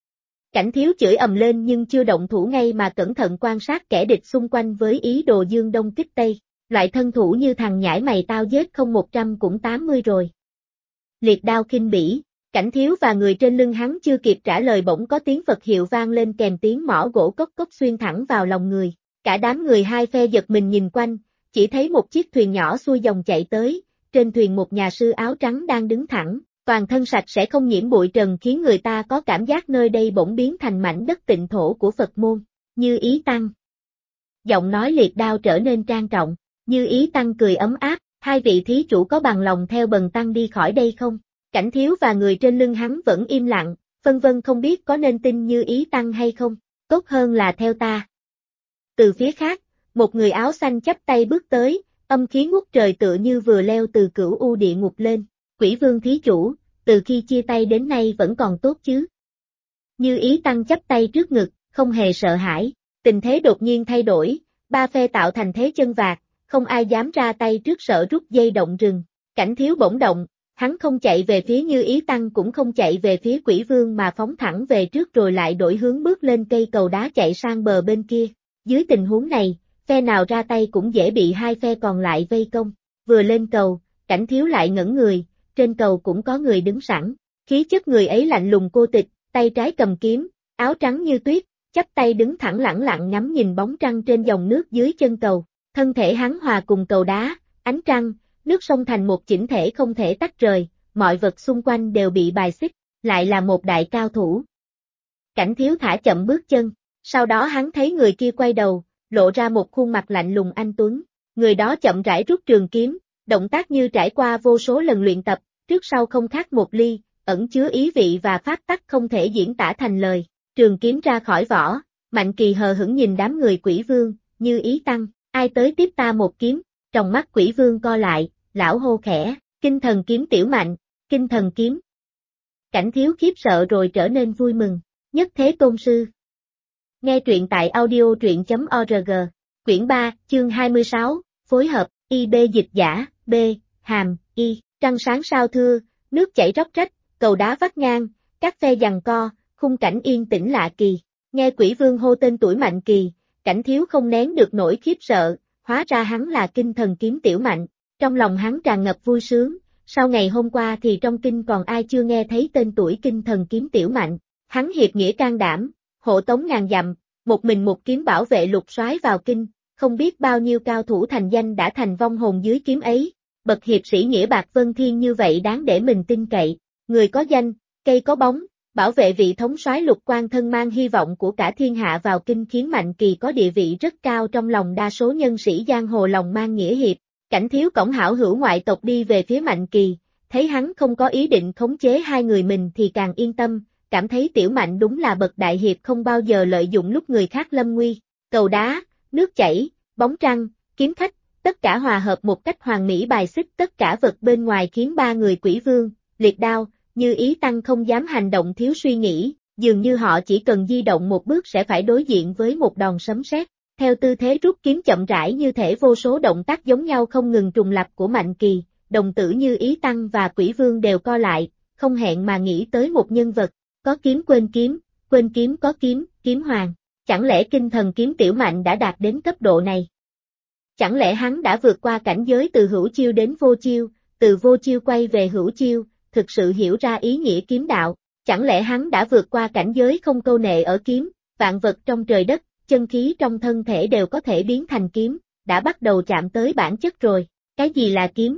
Cảnh thiếu chửi ầm lên nhưng chưa động thủ ngay mà cẩn thận quan sát kẻ địch xung quanh với ý đồ dương đông kích tây. Loại thân thủ như thằng nhãi mày tao giết không 100 cũng 80 rồi. Liệt đao khinh bỉ, Cảnh thiếu và người trên lưng hắn chưa kịp trả lời bỗng có tiếng Phật hiệu vang lên kèm tiếng mõ gỗ cốc cốc xuyên thẳng vào lòng người. Cả đám người hai phe giật mình nhìn quanh, chỉ thấy một chiếc thuyền nhỏ xuôi dòng chạy tới, trên thuyền một nhà sư áo trắng đang đứng thẳng, toàn thân sạch sẽ không nhiễm bụi trần khiến người ta có cảm giác nơi đây bỗng biến thành mảnh đất tịnh thổ của Phật môn. Như Ý Tăng. Giọng nói liệt đao trở nên trang trọng, Như Ý Tăng cười ấm áp, hai vị thí chủ có bằng lòng theo bần tăng đi khỏi đây không? Cảnh thiếu và người trên lưng hắn vẫn im lặng, phân vân không biết có nên tin Như Ý Tăng hay không, tốt hơn là theo ta. Từ phía khác, một người áo xanh chắp tay bước tới, âm khí ngút trời tựa như vừa leo từ cửu u địa ngục lên. Quỷ vương thí chủ, từ khi chia tay đến nay vẫn còn tốt chứ? Như Ý Tăng chắp tay trước ngực, không hề sợ hãi. Tình thế đột nhiên thay đổi, ba phe tạo thành thế chân vạc, không ai dám ra tay trước sợ rút dây động rừng. Cảnh thiếu bỗng động, hắn không chạy về phía Như Ý Tăng cũng không chạy về phía quỷ vương mà phóng thẳng về trước rồi lại đổi hướng bước lên cây cầu đá chạy sang bờ bên kia. Dưới tình huống này, phe nào ra tay cũng dễ bị hai phe còn lại vây công. Vừa lên cầu, Cảnh Thiếu lại ngẩn người, trên cầu cũng có người đứng sẵn, khí chất người ấy lạnh lùng cô tịch, tay trái cầm kiếm, áo trắng như tuyết, chắp tay đứng thẳng lẳng lặng ngắm nhìn bóng trăng trên dòng nước dưới chân cầu, thân thể hắn hòa cùng cầu đá, ánh trăng, nước sông thành một chỉnh thể không thể tách rời, mọi vật xung quanh đều bị bài xích, lại là một đại cao thủ. Cảnh Thiếu thả chậm bước chân, sau đó hắn thấy người kia quay đầu, lộ ra một khuôn mặt lạnh lùng anh tuấn, người đó chậm rãi rút trường kiếm, động tác như trải qua vô số lần luyện tập, trước sau không khác một ly, ẩn chứa ý vị và pháp tắc không thể diễn tả thành lời, trường kiếm ra khỏi vỏ, Mạnh Kỳ hờ hững nhìn đám người Quỷ Vương, như ý tăng, ai tới tiếp ta một kiếm, trong mắt Quỷ Vương co lại, lão hô khẽ, Kinh Thần Kiếm Tiểu Mạnh, Kinh Thần Kiếm. Cảnh Thiếu khiếp sợ rồi trở nên vui mừng, nhất thế tôn sư. Nghe truyện tại audio truyện.org, quyển 3, chương 26, phối hợp, IB dịch giả, B, hàm, Y, trăng sáng sao thưa, nước chảy róc rách, cầu đá vắt ngang, các phe giằng co, khung cảnh yên tĩnh lạ kỳ. Nghe Quỷ Vương hô tên tuổi Mạnh Kỳ, Cảnh Thiếu không nén được nỗi khiếp sợ, hóa ra hắn là Kinh Thần Kiếm Tiểu Mạnh, trong lòng hắn tràn ngập vui sướng, sau ngày hôm qua thì trong kinh còn ai chưa nghe thấy tên tuổi Kinh Thần Kiếm Tiểu Mạnh, hắn hiệp nghĩa can đảm, hộ tống ngàn dặm, một mình một kiếm bảo vệ Lục Soái vào kinh, không biết bao nhiêu cao thủ thành danh đã thành vong hồn dưới kiếm ấy, bậc hiệp sĩ nghĩa bạc vân thiên như vậy đáng để mình tin cậy, người có danh, cây có bóng, bảo vệ vị thống soái Lục Quan thân mang hy vọng của cả thiên hạ vào kinh khiến Mạnh Kỳ có địa vị rất cao trong lòng đa số nhân sĩ giang hồ lòng mang nghĩa hiệp. Cảnh Thiếu cõng hảo hữu ngoại tộc đi về phía Mạnh Kỳ, thấy hắn không có ý định khống chế hai người mình thì càng yên tâm, cảm thấy Tiểu Mạnh đúng là bậc đại hiệp không bao giờ lợi dụng lúc người khác lâm nguy. Cầu đá, nước chảy, bóng trăng, kiếm khách, tất cả hòa hợp một cách hoàn mỹ bài xích tất cả vật bên ngoài khiến ba người Quỷ Vương, Liệt Đao, Như Ý Tăng không dám hành động thiếu suy nghĩ, dường như họ chỉ cần di động một bước sẽ phải đối diện với một đòn sấm sét. Theo tư thế rút kiếm chậm rãi như thể vô số động tác giống nhau không ngừng trùng lặp của Mạnh Kỳ, đồng tử Như Ý Tăng và Quỷ Vương đều co lại, không hẹn mà nghĩ tới một nhân vật, có kiếm quên kiếm có kiếm, kiếm hoàng. Chẳng lẽ Kinh Thần Kiếm Tiểu Mạnh đã đạt đến cấp độ này? Chẳng lẽ hắn đã vượt qua cảnh giới từ hữu chiêu đến vô chiêu, từ vô chiêu quay về hữu chiêu, thực sự hiểu ra ý nghĩa kiếm đạo? Chẳng lẽ hắn đã vượt qua cảnh giới không câu nệ ở kiếm, vạn vật trong trời đất, chân khí trong thân thể đều có thể biến thành kiếm, đã bắt đầu chạm tới bản chất rồi. Cái gì là kiếm?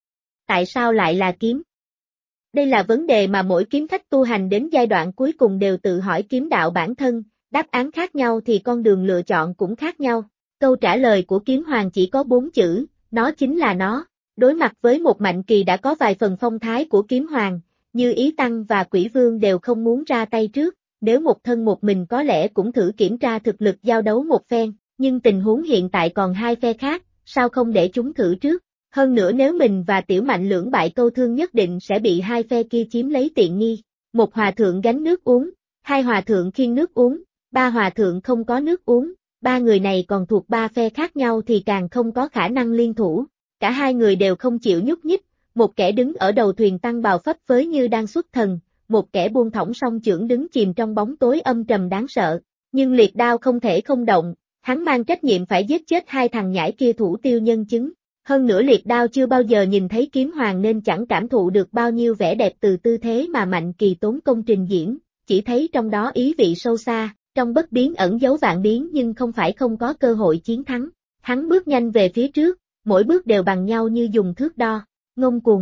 Tại sao lại là kiếm? Đây là vấn đề mà mỗi kiếm khách tu hành đến giai đoạn cuối cùng đều tự hỏi kiếm đạo bản thân, đáp án khác nhau thì con đường lựa chọn cũng khác nhau. Câu trả lời của kiếm hoàng chỉ có 4 chữ, nó chính là nó. Đối mặt với một Mạnh Kỳ đã có vài phần phong thái của kiếm hoàng, Như Ý Tăng và Quỷ Vương đều không muốn ra tay trước, nếu một thân một mình có lẽ cũng thử kiểm tra thực lực giao đấu một phen, nhưng tình huống hiện tại còn hai phe khác, sao không để chúng thử trước? Hơn nữa nếu mình và Tiểu Mạnh lưỡng bại câu thương nhất định sẽ bị hai phe kia chiếm lấy tiện nghi. Một hòa thượng gánh nước uống, hai hòa thượng khiêng nước uống, ba hòa thượng không có nước uống, ba người này còn thuộc ba phe khác nhau thì càng không có khả năng liên thủ. Cả hai người đều không chịu nhúc nhích, một kẻ đứng ở đầu thuyền tăng bào phấp phới như đang xuất thần, một kẻ buông thõng song chưởng đứng chìm trong bóng tối âm trầm đáng sợ. Nhưng Liệt Đao không thể không động, hắn mang trách nhiệm phải giết chết hai thằng nhãi kia thủ tiêu nhân chứng. Hơn nữa Liệt Đao chưa bao giờ nhìn thấy kiếm hoàng nên chẳng cảm thụ được bao nhiêu vẻ đẹp từ tư thế mà Mạnh Kỳ tốn công trình diễn, chỉ thấy trong đó ý vị sâu xa, trong bất biến ẩn giấu vạn biến nhưng không phải không có cơ hội chiến thắng. Hắn bước nhanh về phía trước, mỗi bước đều bằng nhau như dùng thước đo, ngông cuồng.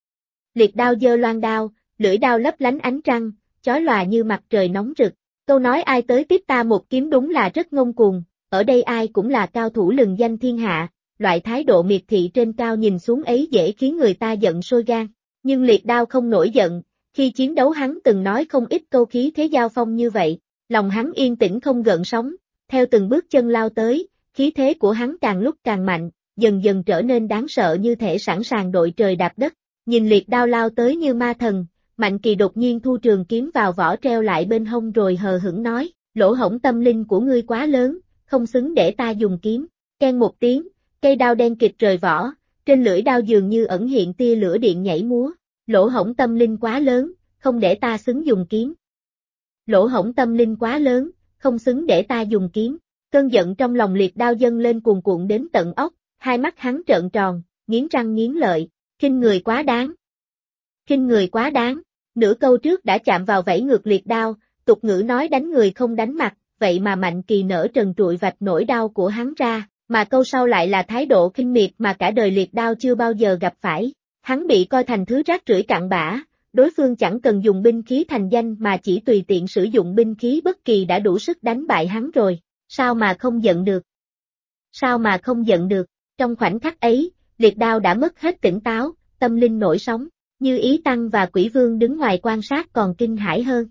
Liệt Đao giơ loan đao, lưỡi đao lấp lánh ánh trăng, chói lòa như mặt trời nóng rực. Câu nói ai tới tiếp ta một kiếm đúng là rất ngông cuồng, ở đây ai cũng là cao thủ lừng danh thiên hạ, loại thái độ miệt thị trên cao nhìn xuống ấy dễ khiến người ta giận sôi gan. Nhưng Liệt Đao không nổi giận, khi chiến đấu hắn từng nói không ít câu khí thế giao phong như vậy, lòng hắn yên tĩnh không gợn sóng, theo từng bước chân lao tới, khí thế của hắn càng lúc càng mạnh, dần dần trở nên đáng sợ như thể sẵn sàng đội trời đạp đất. Nhìn Liệt Đao lao tới như ma thần, Mạnh Kỳ đột nhiên thu trường kiếm vào vỏ treo lại bên hông rồi hờ hững nói, lỗ hổng tâm linh của ngươi quá lớn, không xứng để ta dùng kiếm. Keng một tiếng, cây đao đen kịt rời vỏ, trên lưỡi đao dường như ẩn hiện tia lửa điện nhảy múa. Lỗ hổng tâm linh quá lớn, không để ta xứng dùng kiếm. Lỗ hổng tâm linh quá lớn, không xứng để ta dùng kiếm. Cơn giận trong lòng Liệt Đao dâng lên cuồn cuộn đến tận óc, hai mắt hắn trợn tròn, nghiến răng nghiến lợi. Khinh người quá đáng. Khinh người quá đáng. Nửa câu trước đã chạm vào vảy ngược liệt đao, tục ngữ nói đánh người không đánh mặt, vậy mà Mạnh Kỳ nở trần trụi vạch nỗi đau của hắn ra, mà câu sau lại là thái độ khinh miệt mà cả đời liệt đao chưa bao giờ gặp phải. Hắn bị coi thành thứ rác rưởi cặn bã, đối phương chẳng cần dùng binh khí thành danh mà chỉ tùy tiện sử dụng binh khí bất kỳ đã đủ sức đánh bại hắn rồi, sao mà không giận được? Sao mà không giận được? Trong khoảnh khắc ấy, liệt đao đã mất hết tỉnh táo, tâm linh nổi sóng, Như Ý Tăng và Quỷ Vương đứng ngoài quan sát còn kinh hãi hơn.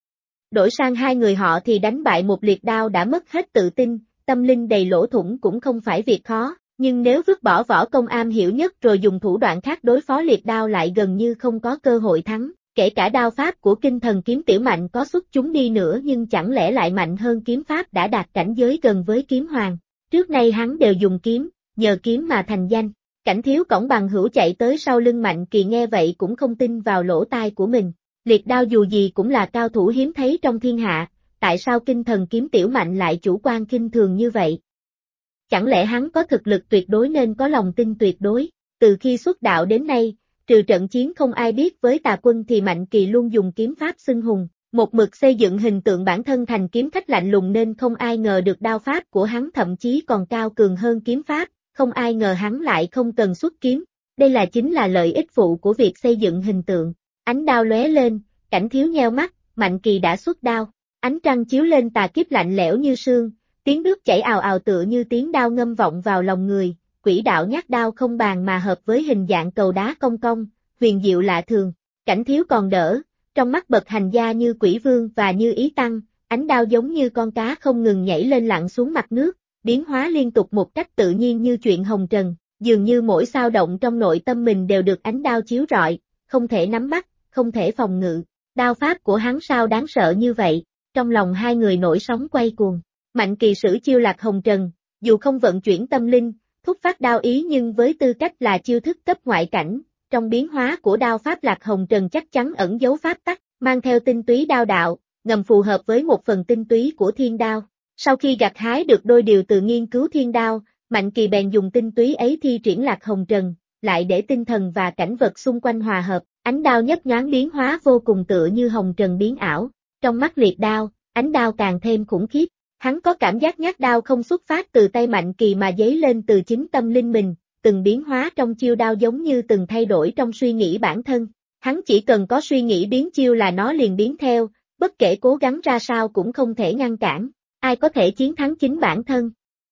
Đổi sang hai người họ thì đánh bại một liệt đao đã mất hết tự tin, tâm linh đầy lỗ thủng cũng không phải việc khó, nhưng nếu vứt bỏ võ công am hiểu nhất rồi dùng thủ đoạn khác đối phó liệt đao lại gần như không có cơ hội thắng, kể cả đao pháp của kinh thần kiếm Tiểu Mạnh có xuất chúng đi nữa nhưng chẳng lẽ lại mạnh hơn kiếm pháp đã đạt cảnh giới gần với kiếm hoàng. Trước nay hắn đều dùng kiếm, nhờ kiếm mà thành danh. Cảnh Thiếu cõng bằng hữu chạy tới sau lưng Mạnh Kỳ nghe vậy cũng không tin vào lỗ tai của mình. Liệt đao dù gì cũng là cao thủ hiếm thấy trong thiên hạ, tại sao kinh thần kiếm Tiểu Mạnh lại chủ quan khinh thường như vậy? Chẳng lẽ hắn có thực lực tuyệt đối nên có lòng tin tuyệt đối? Từ khi xuất đạo đến nay, trừ trận chiến không ai biết với Tà Quân thì Mạnh Kỳ luôn dùng kiếm pháp xưng hùng, một mực xây dựng hình tượng bản thân thành kiếm khách lạnh lùng nên không ai ngờ được đao pháp của hắn thậm chí còn cao cường hơn kiếm pháp, không ai ngờ hắn lại không cần xuất kiếm. Đây chính là lợi ích phụ của việc xây dựng hình tượng. Ánh đao lóe lên, Cảnh Thiếu nheo mắt, Mạnh Kỳ đã xuất đao. Ánh trăng chiếu lên tà kiếp lạnh lẽo như sương, tiếng nước chảy ào ào tựa như tiếng đao ngâm vọng vào lòng người, quỷ đạo nhát đao không bàn mà hợp với hình dạng cầu đá cong cong, huyền diệu lạ thường. Cảnh Thiếu còn đỡ, trong mắt bậc hành gia như Quỷ Vương và Như Ý Tăng, ánh đao giống như con cá không ngừng nhảy lên lặn xuống mặt nước, biến hóa liên tục một cách tự nhiên như chuyện hồng trần, dường như mỗi xao động trong nội tâm mình đều được ánh đao chiếu rọi, không thể nắm bắt, không thể phòng ngự. Đao pháp của hắn sao đáng sợ như vậy? Trong lòng hai người nổi sóng quay cuồng. Mạnh Kỳ sử chiêu Lạc Hồng Trần, dù không vận chuyển tâm linh, thúc phát đao ý nhưng với tư cách là chiêu thức cấp ngoại cảnh, trong biến hóa của đao pháp Lạc Hồng Trần chắc chắn ẩn dấu pháp tắc, mang theo tinh túy đao đạo, ngầm phù hợp với một phần tinh túy của thiên đao. Sau khi gặt hái được đôi điều từ nghiên cứu thiên đao, Mạnh Kỳ bèn dùng tinh túy ấy thi triển Lạc Hồng Trần, lại để tinh thần và cảnh vật xung quanh hòa hợp, ánh đao nhấp nhoáng biến hóa vô cùng tựa như hồng trần biến ảo. Trong mắt liệt đao, ánh đao càng thêm khủng khiếp. Hắn có cảm giác nhát đao không xuất phát từ tay Mạnh Kỳ mà dấy lên từ chính tâm linh mình, từng biến hóa trong chiêu đao giống như từng thay đổi trong suy nghĩ bản thân. Hắn chỉ cần có suy nghĩ biến chiêu là nó liền biến theo, bất kể cố gắng ra sao cũng không thể ngăn cản. Ai có thể chiến thắng chính bản thân?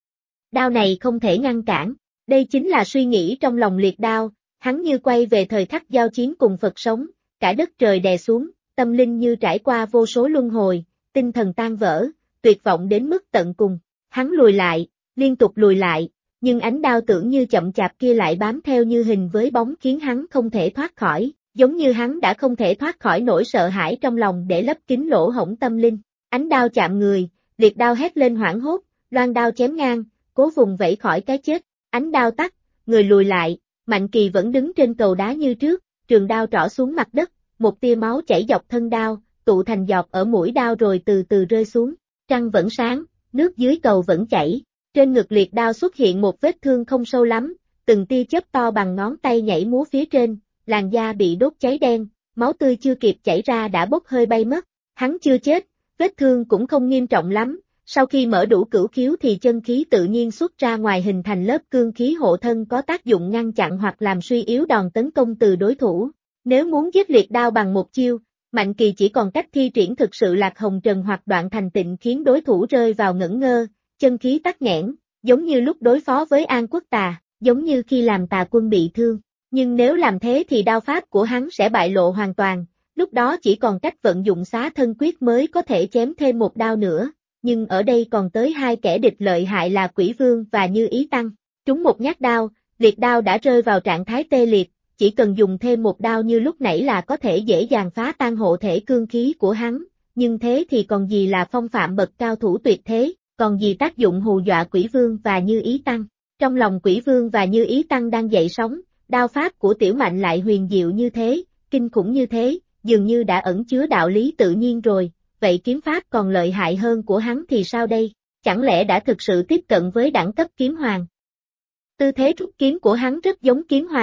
Đao này không thể ngăn cản. Đây chính là suy nghĩ trong lòng liệt đao, hắn như quay về thời khắc giao chiến cùng Phật sống, cả đất trời đè xuống, tâm linh như trải qua vô số luân hồi, tinh thần tan vỡ, tuyệt vọng đến mức tận cùng. Hắn lùi lại, liên tục lùi lại, nhưng ánh đao tưởng như chậm chạp kia lại bám theo như hình với bóng khiến hắn không thể thoát khỏi, giống như hắn đã không thể thoát khỏi nỗi sợ hãi trong lòng để lấp kín lỗ hổng tâm linh. Ánh đao chạm người, liệt đao hét lên hoảng hốt, loan đao chém ngang, cố vùng vẫy khỏi cái chết. Ánh đao tắt, người lùi lại, Mạnh Kỳ vẫn đứng trên cầu đá như trước, trường đao trỏ xuống mặt đất, một tia máu chảy dọc thân đao, tụ thành giọt ở mũi đao rồi từ từ rơi xuống. Trăng vẫn sáng, nước dưới cầu vẫn chảy, trên ngực liệt đao xuất hiện một vết thương không sâu lắm, từng tia chớp to bằng ngón tay nhảy múa phía trên, làn da bị đốt cháy đen, máu tươi chưa kịp chảy ra đã bốc hơi bay mất. Hắn chưa chết, vết thương cũng không nghiêm trọng lắm. Sau khi mở đủ cửu khiếu thì chân khí tự nhiên xuất ra ngoài hình thành lớp cương khí hộ thân có tác dụng ngăn chặn hoặc làm suy yếu đòn tấn công từ đối thủ. Nếu muốn giết liệt đao bằng một chiêu, Mạnh Kỳ chỉ còn cách thi triển thực sự Lạc Hồng Trần hoặc đoạn thành tịnh khiến đối thủ rơi vào ngẩn ngơ, chân khí tắc nghẽn, giống như lúc đối phó với An Quốc Tà, giống như khi làm Tà Quân bị thương. Nhưng nếu làm thế thì đao pháp của hắn sẽ bại lộ hoàn toàn, lúc đó chỉ còn cách vận dụng xá thân quyết mới có thể chém thêm một đao nữa. Nhưng ở đây còn tới hai kẻ địch lợi hại là Quỷ Vương và Như Ý Tăng. Trúng một nhát đao, liệt đao đã rơi vào trạng thái tê liệt, chỉ cần dùng thêm một đao như lúc nãy là có thể dễ dàng phá tan hộ thể cương khí của hắn, nhưng thế thì còn gì là phong phạm bậc cao thủ tuyệt thế, còn gì tác dụng hù dọa Quỷ Vương và Như Ý Tăng. Trong lòng Quỷ Vương và Như Ý Tăng đang dậy sóng, đao pháp của Tiểu Mạnh lại huyền diệu như thế, kinh khủng như thế, dường như đã ẩn chứa đạo lý tự nhiên rồi. Vậy kiếm pháp còn lợi hại hơn của hắn thì sao đây? Chẳng lẽ đã thực sự tiếp cận với đẳng cấp kiếm hoàng? Tư thế rút kiếm của hắn rất giống kiếm hoàng,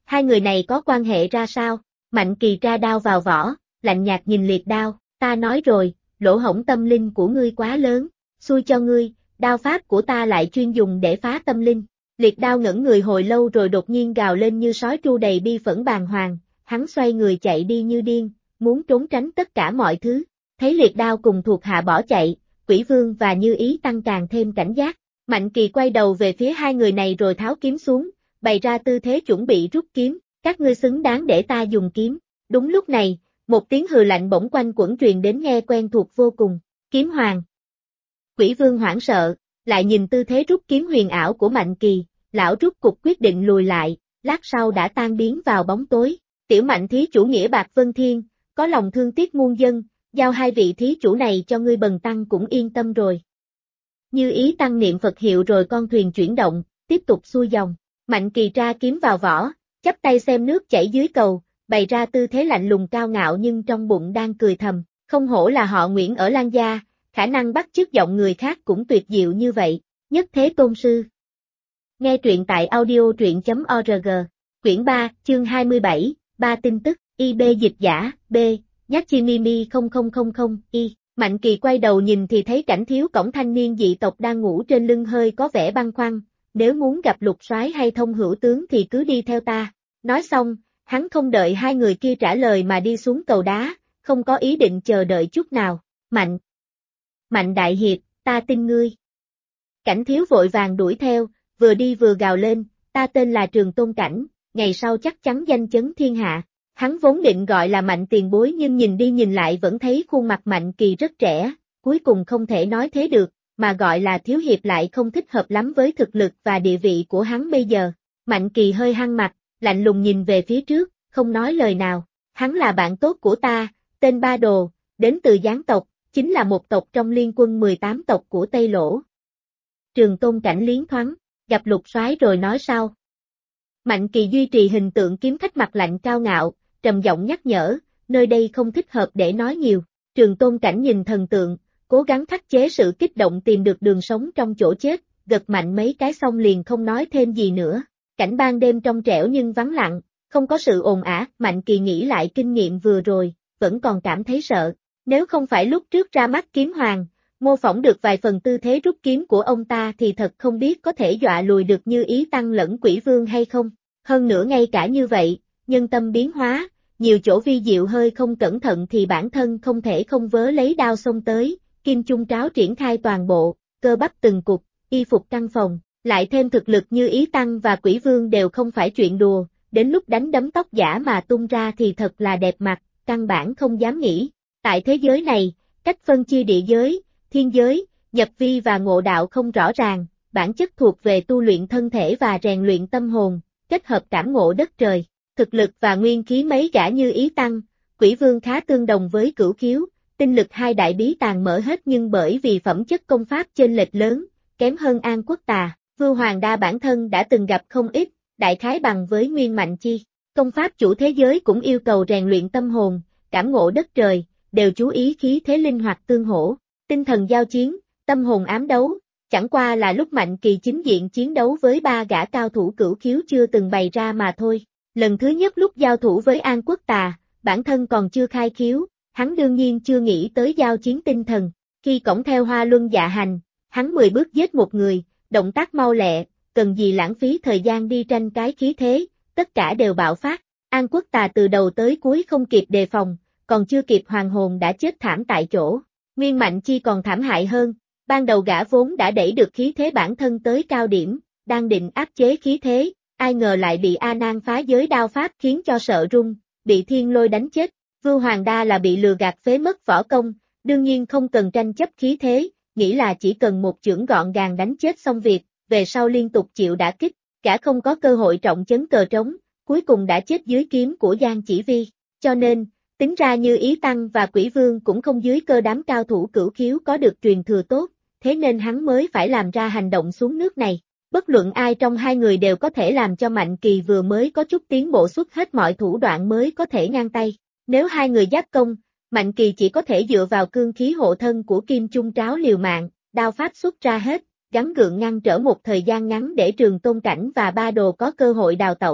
Hai người này có quan hệ ra sao? Mạnh Kỳ tra đao vào vỏ, lạnh nhạt nhìn Liệt Đao, ta nói rồi, lỗ hổng tâm linh của ngươi quá lớn, xui cho ngươi, đao pháp của ta lại chuyên dùng để phá tâm linh. Liệt Đao ngẩn người hồi lâu rồi đột nhiên gào lên như sói tru đầy bi phẫn bàng hoàng, hắn xoay người chạy đi như điên, muốn trốn tránh tất cả mọi thứ. Thấy Liệt Đao cùng thuộc hạ bỏ chạy, Quỷ Vương và Như Ý Tăng càng thêm cảnh giác. Mạnh Kỳ quay đầu về phía hai người này rồi tháo kiếm xuống, bày ra tư thế chuẩn bị rút kiếm, các ngươi xứng đáng để ta dùng kiếm. Đúng lúc này, một tiếng hừ lạnh bỗng quanh quẩn truyền đến nghe quen thuộc vô cùng, Kiếm Hoàng. Quỷ Vương hoảng sợ, lại nhìn tư thế rút kiếm huyền ảo của Mạnh Kỳ, lão rút cục quyết định lùi lại, lát sau đã tan biến vào bóng tối. Tiểu Mạnh thí chủ nghĩa bạc vân thiên, có lòng thương tiếc muôn dân, giao hai vị thí chủ này cho ngươi bần tăng cũng yên tâm rồi. Như Ý Tăng niệm Phật hiệu rồi con thuyền chuyển động, tiếp tục xuôi dòng. Mạnh Kỳ tra kiếm vào vỏ, chắp tay xem nước chảy dưới cầu, bày ra tư thế lạnh lùng cao ngạo nhưng trong bụng đang cười thầm, không hổ là họ Nguyễn ở Lan Gia, khả năng bắt chước giọng người khác cũng tuyệt diệu như vậy, nhất thế tôn sư. Nghe truyện tại audio truyện.org, quyển 3, chương 27, 3 tin tức, IB dịch giả, B, Yachimimi 0000, Y. Mạnh Kỳ quay đầu nhìn thì thấy Cảnh Thiếu cổng thanh niên dị tộc đang ngủ trên lưng hơi có vẻ băn khoăn, nếu muốn gặp Lục Soái hay Thông Hữu tướng thì cứ đi theo ta. Nói xong, hắn không đợi hai người kia trả lời mà đi xuống cầu đá, không có ý định chờ đợi chút nào. Mạnh đại hiệp, ta tin ngươi. Cảnh Thiếu vội vàng đuổi theo, vừa đi vừa gào lên, ta tên là Trường Tôn Cảnh, ngày sau chắc chắn danh chấn thiên hạ. Hắn vốn định gọi là Mạnh tiền bối nhưng nhìn đi nhìn lại vẫn thấy khuôn mặt Mạnh Kỳ rất trẻ, cuối cùng không thể nói thế được, mà gọi là thiếu hiệp lại không thích hợp lắm với thực lực và địa vị của hắn bây giờ. Mạnh Kỳ hơi hăng mặt, lạnh lùng nhìn về phía trước, không nói lời nào. Hắn là bạn tốt của ta, tên Ba Đồ, đến từ Giáng tộc, chính là một tộc trong liên quân 18 tộc của Tây Lỗ. Trường Tôn Cảnh liến thoáng, gặp Lục Soái rồi nói sao? Mạnh Kỳ duy trì hình tượng kiếm khách mặt lạnh cao ngạo, trầm giọng nhắc nhở, nơi đây không thích hợp để nói nhiều. Trường Tôn Cảnh nhìn thần tượng, cố gắng khắc chế sự kích động tìm được đường sống trong chỗ chết, gật mạnh mấy cái xong liền không nói thêm gì nữa. Cảnh ban đêm trong trẻo nhưng vắng lặng, không có sự ồn ào. Mạnh Kỳ nghĩ lại kinh nghiệm vừa rồi, vẫn còn cảm thấy sợ. Nếu không phải lúc trước ra mắt Kiếm Hoàng, mô phỏng được vài phần tư thế rút kiếm của ông ta thì thật không biết có thể dọa lùi được Như Ý Tăng lẫn Quỷ Vương hay không. Hơn nữa ngay cả như vậy, nhân tâm biến hóa, nhiều chỗ vi diệu hơi không cẩn thận thì bản thân không thể không vớ lấy đao xông tới, kim chung tráo triển khai toàn bộ, cơ bắp từng cục, y phục căng phòng, lại thêm thực lực Như Ý Tăng và Quỷ Vương đều không phải chuyện đùa, đến lúc đánh đấm tóc giả mà tung ra thì thật là đẹp mặt, căn bản không dám nghĩ. Tại thế giới này, cách phân chia địa giới, thiên giới, nhập vi và ngộ đạo không rõ ràng, bản chất thuộc về tu luyện thân thể và rèn luyện tâm hồn, kết hợp cảm ngộ đất trời. Thực lực và nguyên khí mấy gã Như Ý Tăng, Quỷ Vương khá tương đồng với Cửu Khiếu, tinh lực hai đại bí tàng mở hết nhưng bởi vì phẩm chất công pháp chênh lệch lớn, kém hơn An Quốc Tà, Vưu Hoàng Đa bản thân đã từng gặp không ít, đại khái bằng với Nguyên Mạnh Chi. Công pháp chủ thế giới cũng yêu cầu rèn luyện tâm hồn, cảm ngộ đất trời, đều chú ý khí thế linh hoạt tương hỗ, tinh thần giao chiến, tâm hồn ám đấu, chẳng qua là lúc Mạnh Kỳ chính diện chiến đấu với ba gã cao thủ Cửu Khiếu chưa từng bày ra mà thôi. Lần thứ nhất lúc giao thủ với An Quốc Tà, bản thân còn chưa khai khiếu, hắn đương nhiên chưa nghĩ tới giao chiến tinh thần. Khi cõng theo Hoa Luân Dạ Hành, hắn 10 bước giết một người, động tác mau lẹ, cần gì lãng phí thời gian đi tranh cái khí thế, tất cả đều bạo phát. An Quốc Tà từ đầu tới cuối không kịp đề phòng, còn chưa kịp hoàn hồn đã chết thảm tại chỗ. Nguyên Mạnh Chi còn thảm hại hơn, ban đầu gã vốn đã đẩy được khí thế bản thân tới cao điểm, đang định áp chế khí thế. Ai ngờ lại bị A Nan phá giới đao pháp khiến cho sợ run, bị thiên lôi đánh chết. Vưu Hoàng Đa là bị lừa gạt phế mất võ công, đương nhiên không cần tranh chấp khí thế, nghĩ là chỉ cần một chưởng gọn gàng đánh chết xong việc, về sau liên tục chịu đả kích, cả không có cơ hội trọng chấn cờ trống, cuối cùng đã chết dưới kiếm của Giang Chỉ Vi. Cho nên, tính ra Như Ý Tăng và Quỷ Vương cũng không dưới cơ đám cao thủ Cửu Khiếu có được truyền thừa tốt, thế nên hắn mới phải làm ra hành động xuống nước này. Bất luận ai trong hai người đều có thể làm cho Mạnh Kỳ vừa mới có chút tiến bộ xuất hết mọi thủ đoạn mới có thể ngang tay. Nếu hai người giáp công, Mạnh Kỳ chỉ có thể dựa vào cương khí hộ thân của Kim Chung Tráo liều mạng, đao pháp xuất ra hết, gắng gượng ngăn trở một thời gian ngắn để Trường Tôn Cảnh và Ba Đồ có cơ hội đào tẩu.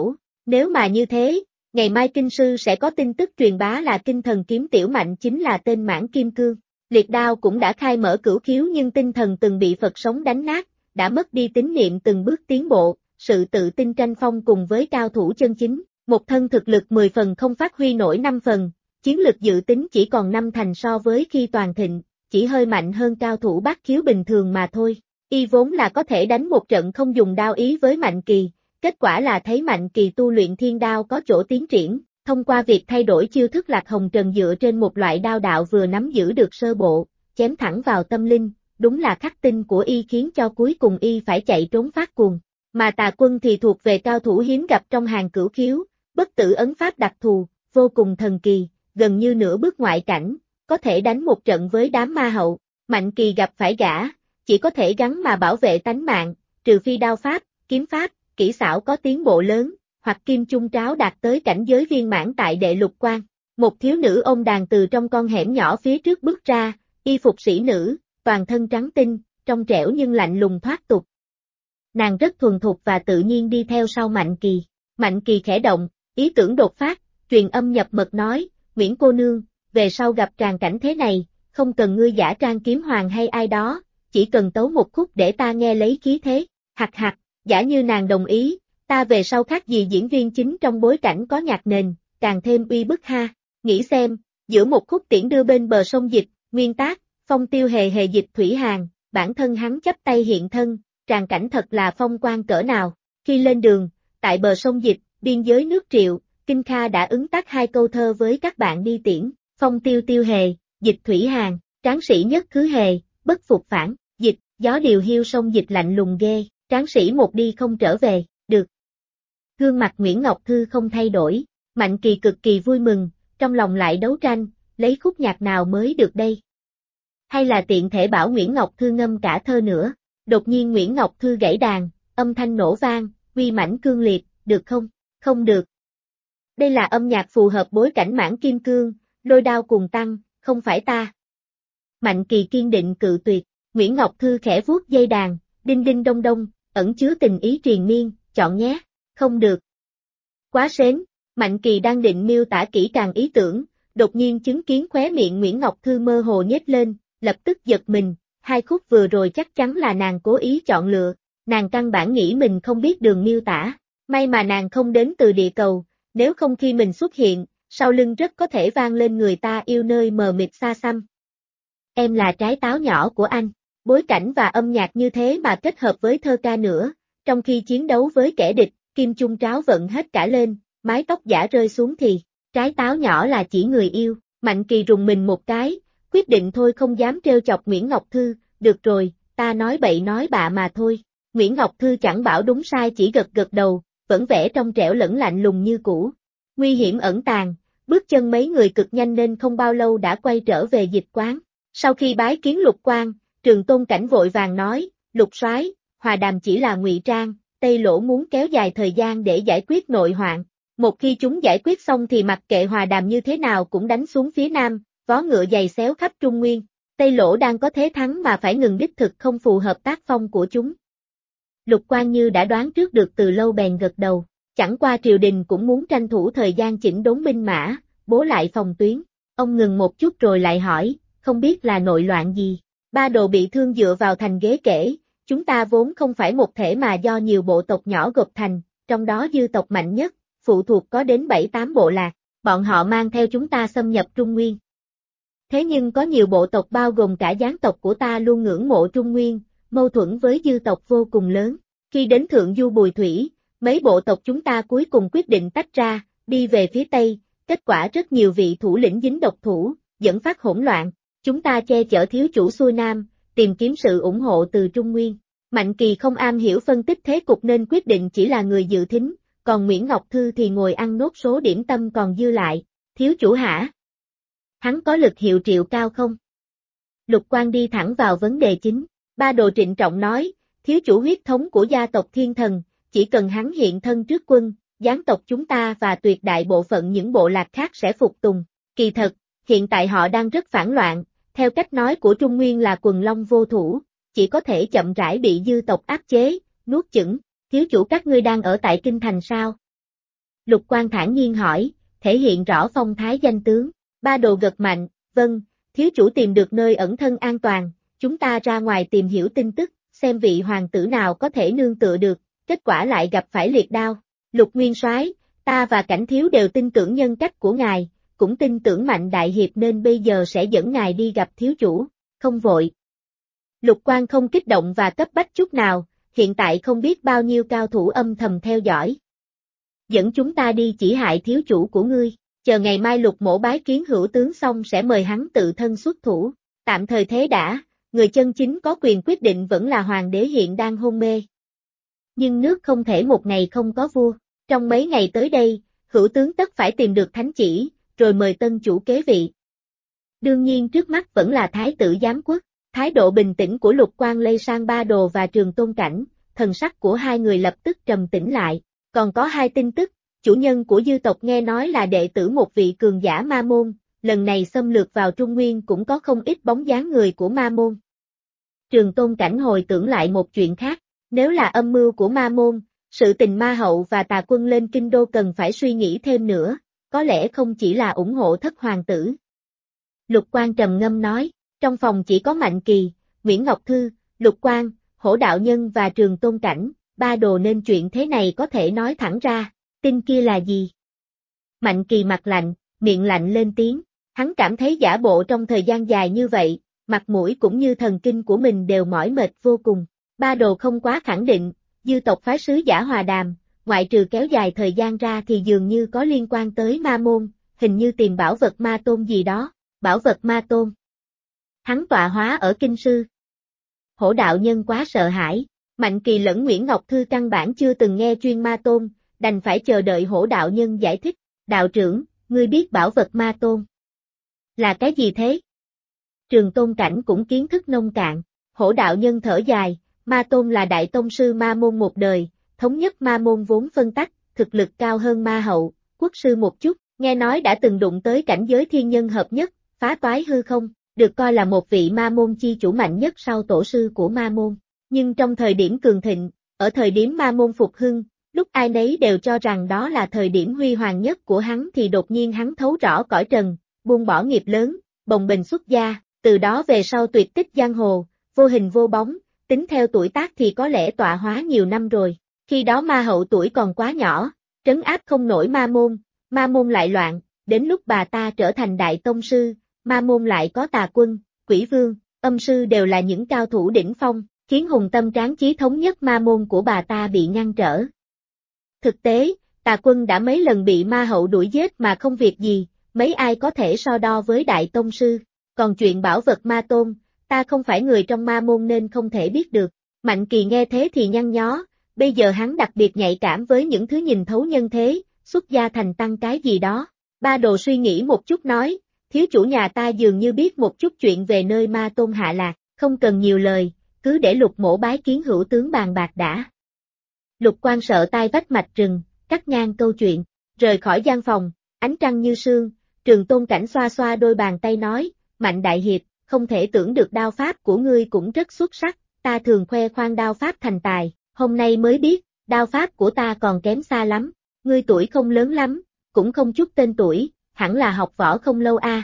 Nếu mà như thế, ngày mai kinh sư sẽ có tin tức truyền bá là kinh thần kiếm tiểu mạnh chính là tên Mãn Kim Cương. Liệt đao cũng đã khai mở cửu khiếu nhưng tinh thần từng bị Phật sống đánh nát, đã mất đi tín niệm từng bước tiến bộ, sự tự tin tranh phong cùng với cao thủ chân chính, một thân thực lực 10 phần không phát huy nổi 5 phần, chiến lực dự tính chỉ còn 5 thành so với khi toàn thịnh, chỉ hơi mạnh hơn cao thủ bát khiếu bình thường mà thôi. Y vốn là có thể đánh một trận không dùng đao ý với Mạnh Kỳ, kết quả là thấy Mạnh Kỳ tu luyện thiên đao có chỗ tiến triển, thông qua việc thay đổi chiêu thức Lạc Hồng Trần dựa trên một loại đao đạo vừa nắm giữ được sơ bộ, chém thẳng vào tâm linh, đúng là khắc tinh của Y khiến cho cuối cùng Y phải chạy trốn phát cuồng. Mà Tà Quân thì thuộc về cao thủ hiếm gặp trong hàng cửu khiếu, bất tử ấn pháp đặc thù, vô cùng thần kỳ, gần như nửa bước ngoại cảnh, có thể đánh một trận với đám ma hậu. Mạnh Kỳ gặp phải gã, chỉ có thể gắng mà bảo vệ tánh mạng, trừ phi đao pháp, kiếm pháp, kỹ xảo có tiến bộ lớn, hoặc kim chung tráo đạt tới cảnh giới viên mãn tại đệ lục quan. Một thiếu nữ ôm đàn từ trong con hẻm nhỏ phía trước bước ra, y phục sĩ nữ, toàn thân trắng tinh, trong trẻo nhưng lạnh lùng thoát tục. Nàng rất thuần thục và tự nhiên đi theo sau Mạnh Kỳ. Mạnh Kỳ khẽ động, ý tưởng đột phát, truyền âm nhập mật nói, Nguyễn cô nương, về sau gặp tràng cảnh thế này, không cần ngươi giả trang kiếm hoàng hay ai đó, chỉ cần tấu một khúc để ta nghe lấy khí thế, hặc hặc, giả như nàng đồng ý, ta về sau khác gì diễn viên chính trong bối cảnh có nhạc nền, càng thêm uy bức ha, nghĩ xem, giữa một khúc tiễn đưa bên bờ sông Dịch, nguyên tác, phong tiêu hề hề dịch thủy hàng, bản thân hắn chắp tay hiện thân, tràng cảnh thật là phong quang cỡ nào, khi lên đường, tại bờ sông Dịch, biên giới nước Triệu, Kinh Kha đã ứng tác 2 câu thơ với các bạn đi tiễn, phong tiêu tiêu hề, dịch thủy hàng, tráng sĩ nhất khứ hề, bất phục phản, dịch, gió điều hiu sông Dịch lạnh lùng ghê, tráng sĩ một đi không trở về, được. Gương mặt Nguyễn Ngọc Thư không thay đổi, Mạnh Kỳ cực kỳ vui mừng, trong lòng lại đấu tranh, lấy khúc nhạc nào mới được đây? Hay là tiện thể bảo Nguyễn Ngọc Thư ngâm cả thơ nữa? Đột nhiên Nguyễn Ngọc Thư gãy đàn, âm thanh nổ vang, uy mãnh cương liệt, được không? Không được. Đây là âm nhạc phù hợp bối cảnh Mãn Kim Cương, lôi đao cuồng tăng, không phải ta. Mạnh Kỳ kiên định cự tuyệt, Nguyễn Ngọc Thư khẽ vuốt dây đàn, đinh đinh đông đông, ẩn chứa tình ý triền miên, chọn nhé, không được. Quá sến, Mạnh Kỳ đang định miêu tả kỹ càng ý tưởng, đột nhiên chứng kiến khóe miệng Nguyễn Ngọc Thư mơ hồ nhếch lên, lập tức giật mình, 2 khúc vừa rồi chắc chắn là nàng cố ý chọn lựa, nàng căn bản nghĩ mình không biết đường miêu tả, may mà nàng không đến từ địa cầu, nếu không khi mình xuất hiện, sau lưng rất có thể vang lên người ta yêu nơi mờ mịt xa xăm. Em là trái táo nhỏ của anh, bối cảnh và âm nhạc như thế mà kết hợp với thơ ca nữa, trong khi chiến đấu với kẻ địch, kim chung tráo vận hết cả lên, mái tóc giả rơi xuống thì, trái táo nhỏ là chỉ người yêu, Mạnh Kỳ rùng mình một cái, quyết định thôi không dám trêu chọc Nguyễn Ngọc Thư, được rồi, ta nói bậy nói bạ mà thôi. Nguyễn Ngọc Thư chẳng bảo đúng sai chỉ gật gật đầu, vẫn vẻ trong trẻo lẫn lạnh lùng như cũ. Nguy hiểm ẩn tàng, bước chân mấy người cực nhanh nên không bao lâu đã quay trở về dịch quán. Sau khi bái kiến Lục Quan, Trường Tôn Cảnh vội vàng nói, Lục soái, hòa đàm chỉ là ngụy trang, Tây Lỗ muốn kéo dài thời gian để giải quyết nội hoạn. Một khi chúng giải quyết xong thì mặc kệ hòa đàm như thế nào cũng đánh xuống phía Nam, vó ngựa giày xéo khắp Trung Nguyên. Tây Lỗ đang có thế thắng mà phải ngừng đích thực không phù hợp tác phong của chúng. Lục Quan như đã đoán trước được từ lâu bèn gật đầu, chẳng qua triều đình cũng muốn tranh thủ thời gian chỉnh đốn binh mã, bố lại phòng tuyến. Ông ngừng một chút rồi lại hỏi, không biết là nội loạn gì. Ba đồ bị thương dựa vào thành ghế kể, chúng ta vốn không phải một thể mà do nhiều bộ tộc nhỏ gộp thành, trong đó dư tộc mạnh nhất, phụ thuộc có đến 7-8 bộ lạc, bọn họ mang theo chúng ta xâm nhập Trung Nguyên. Thế nhưng có nhiều bộ tộc bao gồm cả gián tộc của ta luôn ngưỡng mộ Trung Nguyên, mâu thuẫn với dư tộc vô cùng lớn. Khi đến Thượng Du Bùi Thủy, mấy bộ tộc chúng ta cuối cùng quyết định tách ra, đi về phía Tây, kết quả rất nhiều vị thủ lĩnh dính độc thủ, dẫn phát hỗn loạn. Chúng ta che chở thiếu chủ xuôi Nam, tìm kiếm sự ủng hộ từ Trung Nguyên. Mạnh Kỳ không am hiểu phân tích thế cục nên quyết định chỉ là người dự thính, còn Nguyễn Ngọc Thư thì ngồi ăn nốt số điểm tâm còn dư lại. Thiếu chủ hả? Hắn có lực hiệu triệu cao không? Lục Quan đi thẳng vào vấn đề chính. Ba đồ trịnh trọng nói, thiếu chủ huyết thống của gia tộc Thiên Thần, chỉ cần hắn hiện thân trước quân, gián tộc chúng ta và tuyệt đại bộ phận những bộ lạc khác sẽ phục tùng. Kỳ thật, hiện tại họ đang rất phản loạn, theo cách nói của Trung Nguyên là quần long vô thủ, chỉ có thể chậm rãi bị dư tộc áp chế, nuốt chửng. Thiếu chủ các ngươi đang ở tại Kinh Thành sao? Lục Quan thản nhiên hỏi, thể hiện rõ phong thái danh tướng. Ba Đồ gật mạnh, vâng, thiếu chủ tìm được nơi ẩn thân an toàn, chúng ta ra ngoài tìm hiểu tin tức, xem vị hoàng tử nào có thể nương tựa được, kết quả lại gặp phải liệt đao. Lục Nguyên Soái, ta và Cảnh thiếu đều tin tưởng nhân cách của ngài, cũng tin tưởng Mạnh đại hiệp nên bây giờ sẽ dẫn ngài đi gặp thiếu chủ, không vội. Lục Quan không kích động và cấp bách chút nào, hiện tại không biết bao nhiêu cao thủ âm thầm theo dõi. Dẫn chúng ta đi chỉ hại thiếu chủ của ngươi, chờ ngày mai Lục Mỗ bái kiến hữu tướng xong sẽ mời hắn tự thân xuất thủ, tạm thời thế đã, người chân chính có quyền quyết định vẫn là hoàng đế hiện đang hôn mê. Nhưng nước không thể một ngày không có vua, trong mấy ngày tới đây, hữu tướng tất phải tìm được thánh chỉ, rồi mời tân chủ kế vị. Đương nhiên trước mắt vẫn là thái tử giám quốc, thái độ bình tĩnh của Lục Quan lây sang Ba Đồ và Trường Tôn Cảnh, thần sắc của hai người lập tức trầm tĩnh lại, còn có hai tin tức, chủ nhân của dư tộc nghe nói là đệ tử một vị cường giả Ma Môn, lần này xâm lược vào Trung Nguyên cũng có không ít bóng dáng người của Ma Môn. Trường Tôn Cảnh hồi tưởng lại một chuyện khác, nếu là âm mưu của Ma Môn, sự tình Ma Hậu và Tà Quân lên kinh đô cần phải suy nghĩ thêm nữa, có lẽ không chỉ là ủng hộ thất hoàng tử. Lục Quan trầm ngâm nói, trong phòng chỉ có Mạnh Kỳ, Nguyễn Ngọc Thư, Lục Quan, Hổ Đạo Nhân và Trường Tôn Cảnh, Ba Đồ nên chuyện thế này có thể nói thẳng ra, tin kia là gì? Mạnh Kỳ mặt lạnh, miệng lạnh lên tiếng, hắn cảm thấy giả bộ trong thời gian dài như vậy, mặt mũi cũng như thần kinh của mình đều mỏi mệt vô cùng. Ba Đồ không quá khẳng định, dư tộc phái sứ giả hòa đàm, ngoại trừ kéo dài thời gian ra thì dường như có liên quan tới Ma Môn, hình như tìm bảo vật Ma Tôn gì đó, bảo vật Ma Tôn. Hắn tọa hóa ở Kinh Sư. Hổ Đạo Nhân quá sợ hãi, Mạnh Kỳ lẫn Nguyễn Ngọc Thư căn bản chưa từng nghe chuyên Ma Tôn, đành phải chờ đợi Hổ Đạo Nhân giải thích, đạo trưởng, ngươi biết bảo vật Ma Tôn là cái gì thế? Trường Tôn Cảnh cũng kiến thức nông cạn, Hổ Đạo Nhân thở dài, Ma Tôn là đại tông sư Ma Môn một đời, thống nhất Ma Môn vốn phân tách, thực lực cao hơn Ma Hậu, quốc sư một chút, nghe nói đã từng đụng tới cảnh giới thiên nhân hợp nhất, phá toái hư không, được coi là một vị Ma Môn chi chủ mạnh nhất sau tổ sư của Ma Môn. Nhưng trong thời điểm cường thịnh, ở thời điểm Ma Môn phục hưng, lúc ai nấy đều cho rằng đó là thời điểm huy hoàng nhất của hắn thì đột nhiên hắn thấu rõ cõi trần, buông bỏ nghiệp lớn, bồng bềnh xuất gia, từ đó về sau tuyệt tích giang hồ, vô hình vô bóng, tính theo tuổi tác thì có lẽ tọa hóa nhiều năm rồi. Khi đó Ma Hậu tuổi còn quá nhỏ, trấn áp không nổi Ma Môn lại loạn, đến lúc bà ta trở thành đại tông sư, Ma Môn lại có Tà Quân, Quỷ Vương, Âm Sư đều là những cao thủ đỉnh phong, khiến hùng tâm tráng chí thống nhất Ma Môn của bà ta bị ngăn trở. Thực tế, Tà Quân đã mấy lần bị Ma Hậu đuổi giết mà không việc gì, mấy ai có thể so đo với đại tông sư, còn chuyện bảo vật Ma Tôn, ta không phải người trong Ma Môn nên không thể biết được. Mạnh Kỳ nghe thế thì nhăn nhó, bây giờ hắn đặc biệt nhạy cảm với những thứ nhìn thấu nhân thế, xuất gia thành tăng cái gì đó. Ba Đồ suy nghĩ một chút nói, thiếu chủ nhà ta dường như biết một chút chuyện về nơi Ma Tôn hạ lạc, không cần nhiều lời, cứ để Lục Mỗ bái kiến hữu tướng bàn bạc đã. Lục Quan sợ tai vách mạch rừng, cắt ngang câu chuyện, rời khỏi gian phòng, ánh trăng như sương, Trường Tôn Cảnh xoa xoa đôi bàn tay nói, Mạnh đại hiệp, không thể tưởng được đao pháp của ngươi cũng rất xuất sắc, ta thường khoe khoang đao pháp thành tài, hôm nay mới biết, đao pháp của ta còn kém xa lắm, ngươi tuổi không lớn lắm, cũng không chút tên tuổi, hẳn là học võ không lâu a.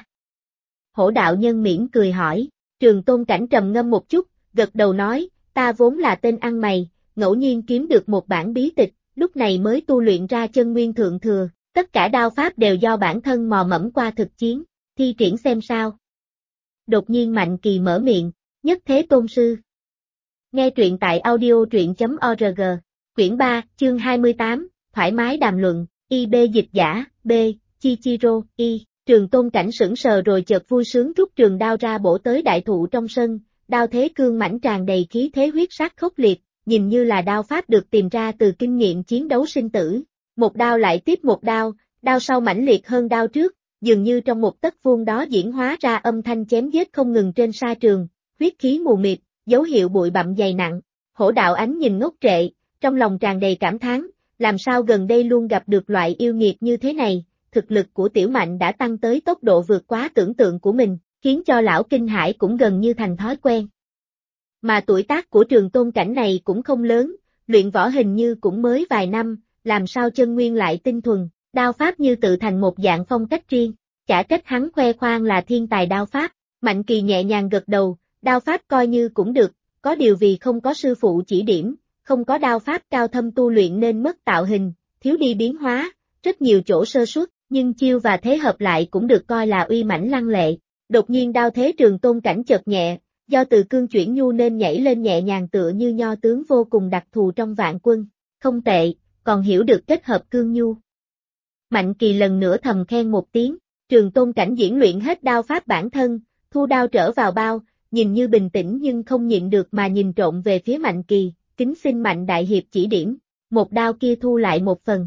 Hổ Đạo Nhân mỉm cười hỏi, Trường Tôn Cảnh trầm ngâm một chút, gật đầu nói, ta vốn là tên ăn mày, ngẫu nhiên kiếm được một bản bí tịch, lúc này mới tu luyện ra chân nguyên thượng thừa, tất cả đao pháp đều do bản thân mò mẫm qua thực chiến, thi triển xem sao. Đột nhiên Mạnh Kỳ mở miệng, nhất thế tôn sư. Nghe truyện tại audio.org, quyển 3, chương 28, thoải mái đàm luận, IB dịch giả, B, Chichiro, I, Trường Tôn Cảnh sững sờ rồi chợt vui sướng rút trường đao ra bổ tới đại thụ trong sân, đao thế cương mãnh tràn đầy khí thế huyết sát khốc liệt, nhìn như là đao pháp được tìm ra từ kinh nghiệm chiến đấu sinh tử. Một đao lại tiếp một đao, đao sau mãnh liệt hơn đao trước, dường như trong một tấc vuông đó diễn hóa ra âm thanh chém giết không ngừng trên sa trường, huyết khí mù mịt, dấu hiệu bụi bặm dày nặng. Hổ Đạo Ánh nhìn ngốc trệ, trong lòng tràn đầy cảm thán, làm sao gần đây luôn gặp được loại yêu nghiệt như thế này, thực lực của Tiểu Mạnh đã tăng tới tốc độ vượt quá tưởng tượng của mình, khiến cho lão kinh hãi cũng gần như thành thói quen. Mà tuổi tác của Trường Tôn Cảnh này cũng không lớn, luyện võ hình như cũng mới vài năm, làm sao chân nguyên lại tinh thuần, đao pháp như tự thành một dạng phong cách riêng, chả trách hắn khoe khoang là thiên tài đao pháp. Mạnh Kỳ nhẹ nhàng gật đầu, đao pháp coi như cũng được, có điều vì không có sư phụ chỉ điểm, không có đao pháp cao thâm tu luyện nên mất tạo hình, thiếu đi biến hóa, rất nhiều chỗ sơ suất, nhưng chiêu và thế hợp lại cũng được coi là uy mãnh lăng lệ. Đột nhiên đao thế Trường Tôn Cảnh chợt nhẹ, do từ cương chuyển nhu nên nhảy lên nhẹ nhàng tựa như nho tướng vô cùng đặc thù trong vạn quân, không tệ, còn hiểu được kết hợp cương nhu. Mạnh Kỳ lần nữa thầm khen một tiếng, Trường Tôn Cảnh diễn luyện hết đao pháp bản thân, thu đao trở vào bao, nhìn như bình tĩnh nhưng không nhịn được mà nhìn trộn về phía Mạnh Kỳ, kính xin Mạnh đại hiệp chỉ điểm, một đao kia thu lại một phần.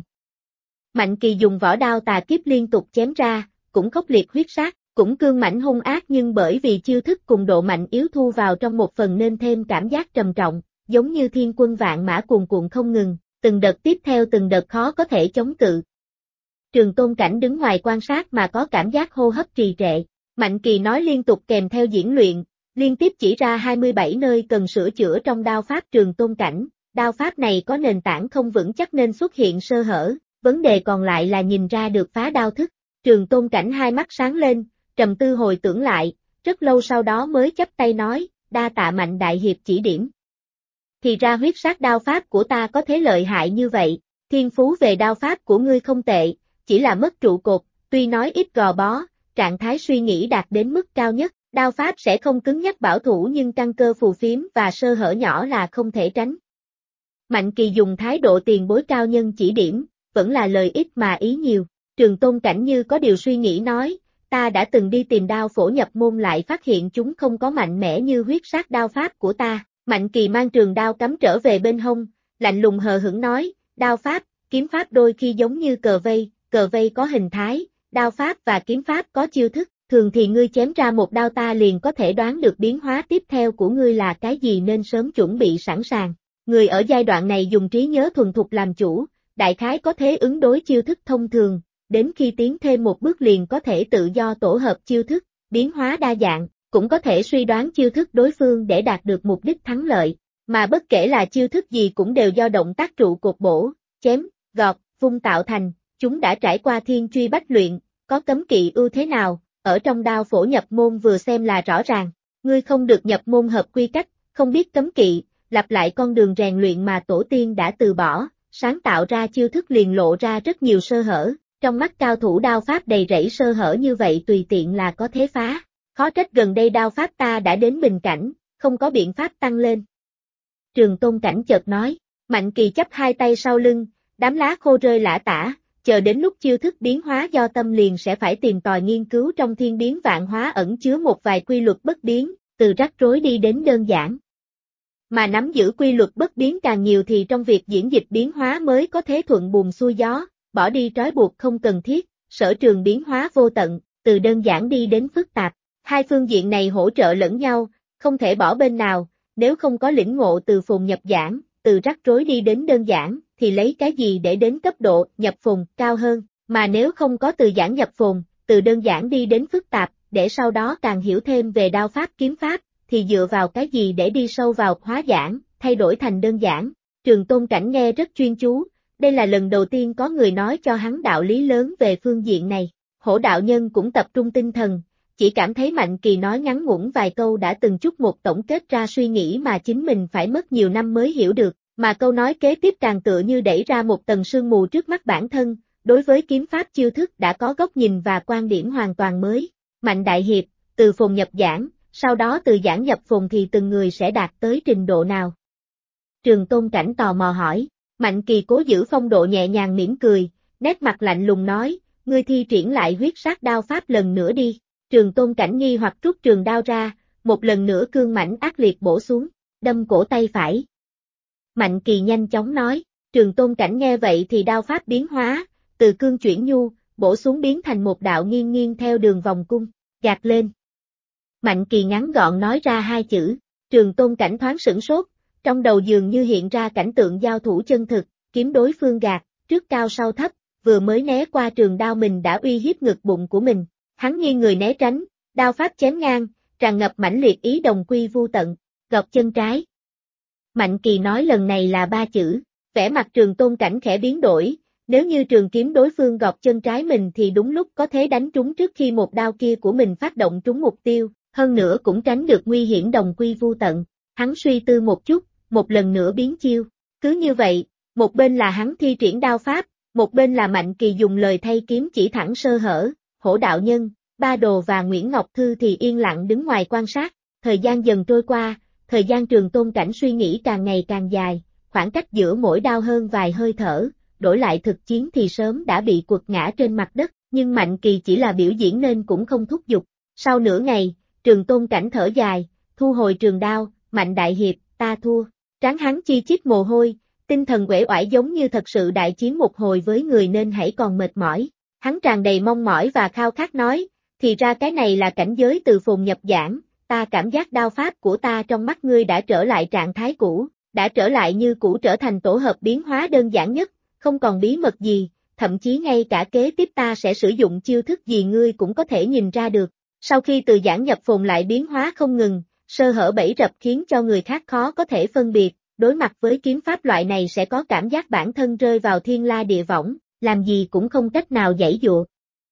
Mạnh Kỳ dùng vỏ đao tà kiếp liên tục chém ra, cũng khốc liệt huyết sát, cũng cương mãnh hung ác nhưng bởi vì chiêu thức cùng độ mạnh yếu thu vào trong một phần nên thêm cảm giác trầm trọng, giống như thiên quân vạn mã cuồn cuộn không ngừng, từng đợt tiếp theo từng đợt khó có thể chống cự. Trường Tôn Cảnh đứng ngoài quan sát mà có cảm giác hô hấp trì trệ. Mạnh Kỳ nói liên tục kèm theo diễn luyện, liên tiếp chỉ ra 27 nơi cần sửa chữa trong đao pháp Trường Tôn Cảnh, đao pháp này có nền tảng không vững chắc nên xuất hiện sơ hở, vấn đề còn lại là nhìn ra được phá đao thức. Trường Tôn Cảnh hai mắt sáng lên, trầm tư hồi tưởng lại, rất lâu sau đó mới chắp tay nói, đa tạ Mạnh đại hiệp chỉ điểm. Thì ra huyết sát đao pháp của ta có thế lợi hại như vậy, thiên phú về đao pháp của ngươi không tệ, chỉ là mất trụ cột, tuy nói ít gò bó, trạng thái suy nghĩ đạt đến mức cao nhất, đao pháp sẽ không cứng nhắc bảo thủ nhưng căn cơ phù phiếm và sơ hở nhỏ là không thể tránh. Mạnh Kỳ dùng thái độ tiền bối cao nhân chỉ điểm, vẫn là lời ít mà ý nhiều. Trường Tôn Cảnh như có điều suy nghĩ nói, ta đã từng đi tìm đao phổ nhập môn lại phát hiện chúng không có mạnh mẽ như huyết sát đao pháp của ta. Mạnh Kỳ mang trường đao cắm trở về bên hông, lạnh lùng hờ hững nói, đao pháp, kiếm pháp đôi khi giống như cờ vây có hình thái, đao pháp và kiếm pháp có chiêu thức, thường thì ngươi chém ra một đao ta liền có thể đoán được biến hóa tiếp theo của ngươi là cái gì nên sớm chuẩn bị sẵn sàng. Người ở giai đoạn này dùng trí nhớ thuần thục làm chủ, đại khái có thế ứng đối chiêu thức thông thường, đến khi tiến thêm một bước liền có thể tự do tổ hợp chiêu thức, biến hóa đa dạng, cũng có thể suy đoán chiêu thức đối phương để đạt được mục đích thắng lợi, mà bất kể là chiêu thức gì cũng đều do động tác trụ cột bổ, chém, gọt, vung tạo thành, chúng đã trải qua thiên truy bách luyện, có cấm kỵ ưu thế nào, ở trong đao phổ nhập môn vừa xem là rõ ràng, ngươi không được nhập môn hợp quy cách, không biết cấm kỵ, lặp lại con đường rèn luyện mà tổ tiên đã từ bỏ, sáng tạo ra chiêu thức liền lộ ra rất nhiều sơ hở, trong mắt cao thủ đao pháp đầy rẫy sơ hở như vậy tùy tiện là có thế phá, khó trách gần đây đao pháp ta đã đến bình cảnh, không có biện pháp tăng lên. Trường Tôn Cảnh chợt nói, Mạnh Kỳ chắp hai tay sau lưng, đám lá khô rơi lả tả, chờ đến lúc chiêu thức biến hóa do tâm liền sẽ phải tìm tòi nghiên cứu trong thiên biến vạn hóa ẩn chứa một vài quy luật bất biến, từ rắc rối đi đến đơn giản. Mà nắm giữ quy luật bất biến càng nhiều thì trong việc diễn dịch biến hóa mới có thế thuận buồm xuôi gió, bỏ đi trói buộc không cần thiết, sở trường biến hóa vô tận, từ đơn giản đi đến phức tạp. Hai phương diện này hỗ trợ lẫn nhau, không thể bỏ bên nào, nếu không có lĩnh ngộ từ phồn nhập giản, từ rắc rối đi đến đơn giản, thì lấy cái gì để đến cấp độ nhập phồn cao hơn, mà nếu không có từ giản nhập phồn, từ đơn giản đi đến phức tạp, để sau đó càng hiểu thêm về đao pháp kiếm pháp, thì dựa vào cái gì để đi sâu vào hóa giản, thay đổi thành đơn giản. Trường Tôn Cảnh nghe rất chuyên chú, đây là lần đầu tiên có người nói cho hắn đạo lý lớn về phương diện này. Hổ đạo nhân cũng tập trung tinh thần, chỉ cảm thấy Mạnh Kỳ nói ngắn ngủn vài câu đã từng chút một tổng kết ra suy nghĩ mà chính mình phải mất nhiều năm mới hiểu được, mà câu nói kế tiếp càng tựa như đẩy ra một tầng sương mù trước mắt bản thân, đối với kiếm pháp chiêu thức đã có góc nhìn và quan điểm hoàn toàn mới. Mạnh đại hiệp, từ phồn nhập giản, sau đó từ giản nhập phồn thì từng người sẽ đạt tới trình độ nào? Trường Tôn Cảnh tò mò hỏi, Mạnh Kỳ cố giữ phong độ nhẹ nhàng mỉm cười, nét mặt lạnh lùng nói, ngươi thi triển lại huyết sát đao pháp lần nữa đi. Trường Tôn Cảnh nghi hoặc rút trường đao ra, một lần nữa cương mãnh ác liệt bổ xuống, đâm cổ tay phải. Mạnh Kỳ nhanh chóng nói, Trường Tôn Cảnh nghe vậy thì đao pháp biến hóa, từ cương chuyển nhu, bổ xuống biến thành một đạo nghiêng nghiêng theo đường vòng cung, gạt lên. Mạnh Kỳ ngắn gọn nói ra hai chữ, Trường Tôn Cảnh thoáng sửng sốt, trong đầu dường như hiện ra cảnh tượng giao thủ chân thực, kiếm đối phương gạt, trước cao sau thấp, vừa mới né qua trường đao mình đã uy hiếp ngực bụng của mình. Hắn nghiêng người né tránh, đao pháp chém ngang, tràn ngập mãnh liệt ý đồng quy vu tận, gọt chân trái. Mạnh Kỳ nói lần này là ba chữ, Vẻ mặt Trường Tôn Cảnh khẽ biến đổi, nếu như trường kiếm đối phương gọt chân trái mình thì đúng lúc có thể đánh trúng trước khi một đao kia của mình phát động trúng mục tiêu, hơn nữa cũng tránh được nguy hiểm đồng quy vu tận. Hắn suy tư một chút, một lần nữa biến chiêu. Cứ như vậy, một bên là hắn thi triển đao pháp, một bên là Mạnh Kỳ dùng lời thay kiếm chỉ thẳng sơ hở. Hổ đạo nhân, Ba Đồ và Nguyễn Ngọc Thư thì yên lặng đứng ngoài quan sát. Thời gian dần trôi qua, thời gian Trường Tôn Cảnh suy nghĩ càng ngày càng dài, khoảng cách giữa mỗi đao hơn vài hơi thở, đổi lại thực chiến thì sớm đã bị quật ngã trên mặt đất, nhưng Mạnh Kỳ chỉ là biểu diễn nên cũng không thúc giục. Sau nửa ngày, Trường Tôn Cảnh thở dài, thu hồi trường đao, Mạnh đại hiệp, ta thua. Trán hắn chi chít mồ hôi, tinh thần uể oải giống như thật sự đại chiến một hồi với người nên hãy còn mệt mỏi. Hắn tràn đầy mong mỏi và khao khát nói, thì ra cái này là cảnh giới từ phồn nhập giảng, ta cảm giác đao pháp của ta trong mắt ngươi đã trở lại trạng thái cũ, đã trở lại như cũ, trở thành tổ hợp biến hóa đơn giản nhất, không còn bí mật gì, thậm chí ngay cả kế tiếp ta sẽ sử dụng chiêu thức gì ngươi cũng có thể nhìn ra được. Sau khi từ giảng nhập phồn lại biến hóa không ngừng, sơ hở bẫy rập khiến cho người khác khó có thể phân biệt, đối mặt với kiếm pháp loại này sẽ có cảm giác bản thân rơi vào thiên la địa võng, làm gì cũng không cách nào giãy giụa.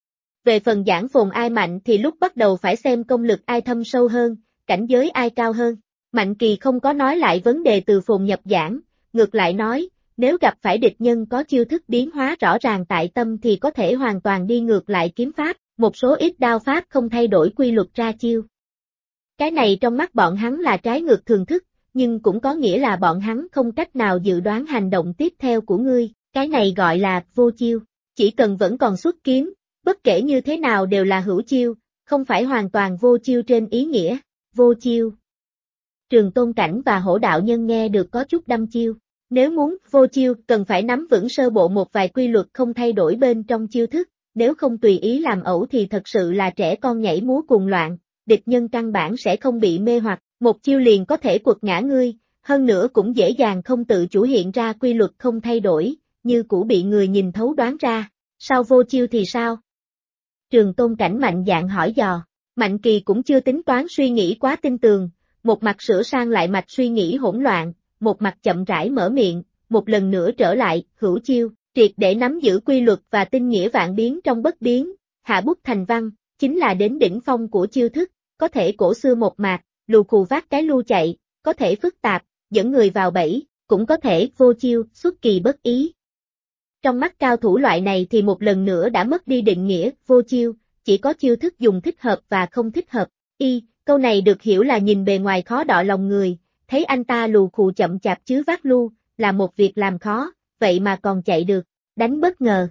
Về phần giảng phồn ai mạnh thì lúc bắt đầu phải xem công lực ai thâm sâu hơn, cảnh giới ai cao hơn. Mạnh Kỳ không có nói lại vấn đề từ phồn nhập giảng, ngược lại nói, nếu gặp phải địch nhân có chiêu thức biến hóa rõ ràng tại tâm thì có thể hoàn toàn đi ngược lại kiếm pháp, một số ít đao pháp không thay đổi quy luật ra chiêu. Cái này trong mắt bọn hắn là trái ngược thường thức, nhưng cũng có nghĩa là bọn hắn không cách nào dự đoán hành động tiếp theo của ngươi, cái này gọi là vô chiêu. Chỉ cần vẫn còn xuất kiếm, bất kể như thế nào đều là hữu chiêu, không phải hoàn toàn vô chiêu trên ý nghĩa, vô chiêu. Trường Tôn Cảnh và Hổ đạo nhân nghe được có chút đăm chiêu. Nếu muốn vô chiêu cần phải nắm vững sơ bộ một vài quy luật không thay đổi bên trong chiêu thức, nếu không tùy ý làm ẩu thì thật sự là trẻ con nhảy múa cuồng loạn, địch nhân căn bản sẽ không bị mê hoặc, một chiêu liền có thể quật ngã ngươi, hơn nữa cũng dễ dàng không tự chủ hiện ra quy luật không thay đổi, như cũ bị người nhìn thấu đoán ra. Sau vô chiêu thì sao? Trường Tôn Cảnh mạnh dạn hỏi dò, Mạnh Kỳ cũng chưa tính toán suy nghĩ quá tinh tường, một mặt sửa sang lại mạch suy nghĩ hỗn loạn, một mặt chậm rãi mở miệng, một lần nữa trở lại, hữu chiêu, triệt để nắm giữ quy luật và tinh nghĩa vạn biến trong bất biến, hạ bút thành văn, chính là đến đỉnh phong của chiêu thức, có thể cổ xưa một mạc, lù khù vác cái lu chạy, có thể phức tạp, dẫn người vào bẫy, cũng có thể vô chiêu, xuất kỳ bất ý. Trong mắt cao thủ loại này thì một lần nữa đã mất đi định nghĩa, vô chiêu, chỉ có chiêu thức dùng thích hợp và không thích hợp. Câu này được hiểu là nhìn bề ngoài khó đọ lòng người, thấy anh ta lù khù chậm chạp chứ vác lu, là một việc làm khó, vậy mà còn chạy được, đánh bất ngờ.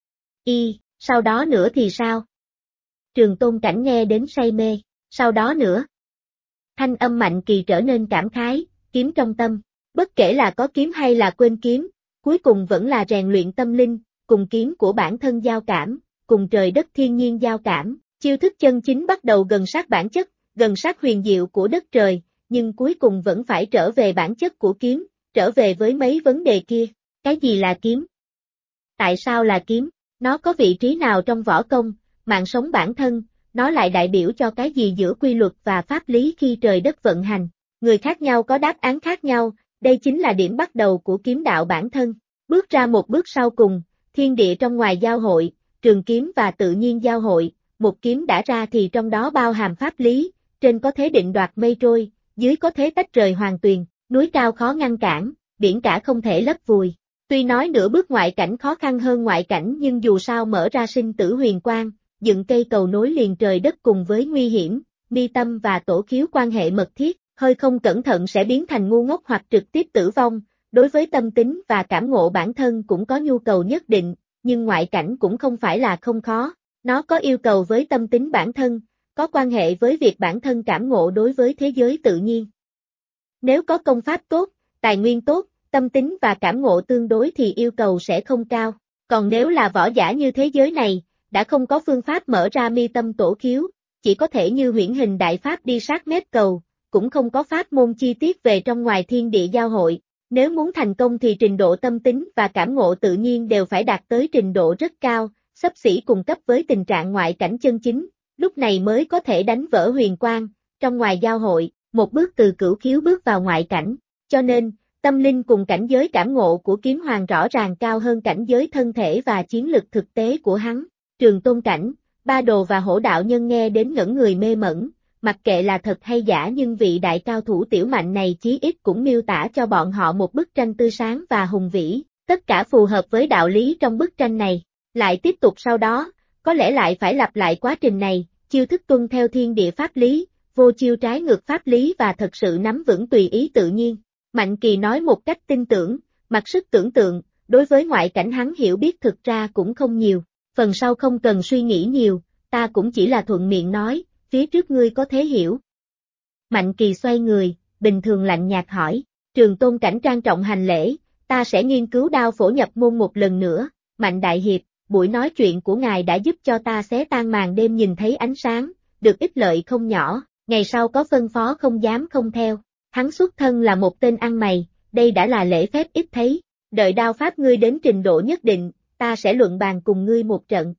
Sau đó nữa thì sao? Trường Tôn Cảnh nghe đến say mê, sau đó nữa. Thanh âm Mạnh Kỳ trở nên cảm khái, kiếm trong tâm, bất kể là có kiếm hay là quên kiếm, cuối cùng vẫn là rèn luyện tâm linh, cùng kiếm của bản thân giao cảm, cùng trời đất thiên nhiên giao cảm, chiêu thức chân chính bắt đầu gần sát bản chất, gần sát huyền diệu của đất trời, nhưng cuối cùng vẫn phải trở về bản chất của kiếm, trở về với mấy vấn đề kia. Cái gì là kiếm? Tại sao là kiếm? Nó có vị trí nào trong võ công, mạng sống bản thân, nó lại đại biểu cho cái gì giữa quy luật và pháp lý khi trời đất vận hành? Người khác nhau có đáp án khác nhau, đây chính là điểm bắt đầu của kiếm đạo bản thân. Bước ra một bước sau cùng, thiên địa trong ngoài giao hội, trường kiếm và tự nhiên giao hội, một kiếm đã ra thì trong đó bao hàm pháp lý, trên có thế định đoạt mây trôi, dưới có thế tách rời hoàn tuyền, núi cao khó ngăn cản, biển cả không thể lấp vùi. Tuy nói nửa bước ngoại cảnh khó khăn hơn ngoại cảnh nhưng dù sao mở ra sinh tử huyền quang, dựng cây cầu nối liền trời đất cùng với nguy hiểm, mi tâm và tổ khiếu quan hệ mật thiết, hơi không cẩn thận sẽ biến thành ngu ngốc hoặc trực tiếp tử vong, đối với tâm tính và cảm ngộ bản thân cũng có nhu cầu nhất định, nhưng ngoại cảnh cũng không phải là không khó, nó có yêu cầu với tâm tính bản thân, có quan hệ với việc bản thân cảm ngộ đối với thế giới tự nhiên. Nếu có công pháp tốt, tài nguyên tốt, tâm tính và cảm ngộ tương đối thì yêu cầu sẽ không cao, còn nếu là võ giả như thế giới này, đã không có phương pháp mở ra mi tâm tổ khiếu, chỉ có thể như huyễn hình đại pháp đi sát mép cầu, cũng không có pháp môn chi tiết về trong ngoài thiên địa giao hội. Nếu muốn thành công thì trình độ tâm tính và cảm ngộ tự nhiên đều phải đạt tới trình độ rất cao, xấp xỉ cùng cấp với tình trạng ngoại cảnh chân chính, lúc này mới có thể đánh vỡ huyền quang, trong ngoài giao hội, một bước từ cửu khiếu bước vào ngoại cảnh. Cho nên, Tâm linh cùng cảnh giới cảm ngộ của kiếm hoàng rõ ràng cao hơn cảnh giới thân thể và chiến lực thực tế của hắn. Trường tôn cảnh, Ba Đồ và Hổ đạo nhân nghe đến ngẩn người mê mẩn, mặc kệ là thật hay giả nhưng vị đại cao thủ tiểu mạnh này chí ít cũng miêu tả cho bọn họ một bức tranh tươi sáng và hùng vĩ, tất cả phù hợp với đạo lý trong bức tranh này. Lại tiếp tục sau đó, có lẽ lại phải lặp lại quá trình này, chiêu thức tuân theo thiên địa pháp lý, vô chiêu trái ngược pháp lý và thật sự nắm vững tùy ý tự nhiên. Mạnh Kỳ nói một cách tin tưởng, mặc sức tưởng tượng, đối với ngoại cảnh hắn hiểu biết thực ra cũng không nhiều, phần sau không cần suy nghĩ nhiều, ta cũng chỉ là thuận miệng nói, phía trước ngươi có thể hiểu. Mạnh Kỳ xoay người, bình thường lạnh nhạt hỏi, Trường tôn cảnh trang trọng hành lễ, ta sẽ nghiên cứu đao phổ nhập môn một lần nữa. Mạnh đại hiệp, buổi nói chuyện của ngài đã giúp cho ta xé tan màn đêm nhìn thấy ánh sáng, được ích lợi không nhỏ, ngày sau có phân phó không dám không theo. Hắn xuất thân là một tên ăn mày, đây đã là lễ phép ít thấy, đợi đao pháp ngươi đến trình độ nhất định, ta sẽ luận bàn cùng ngươi một trận.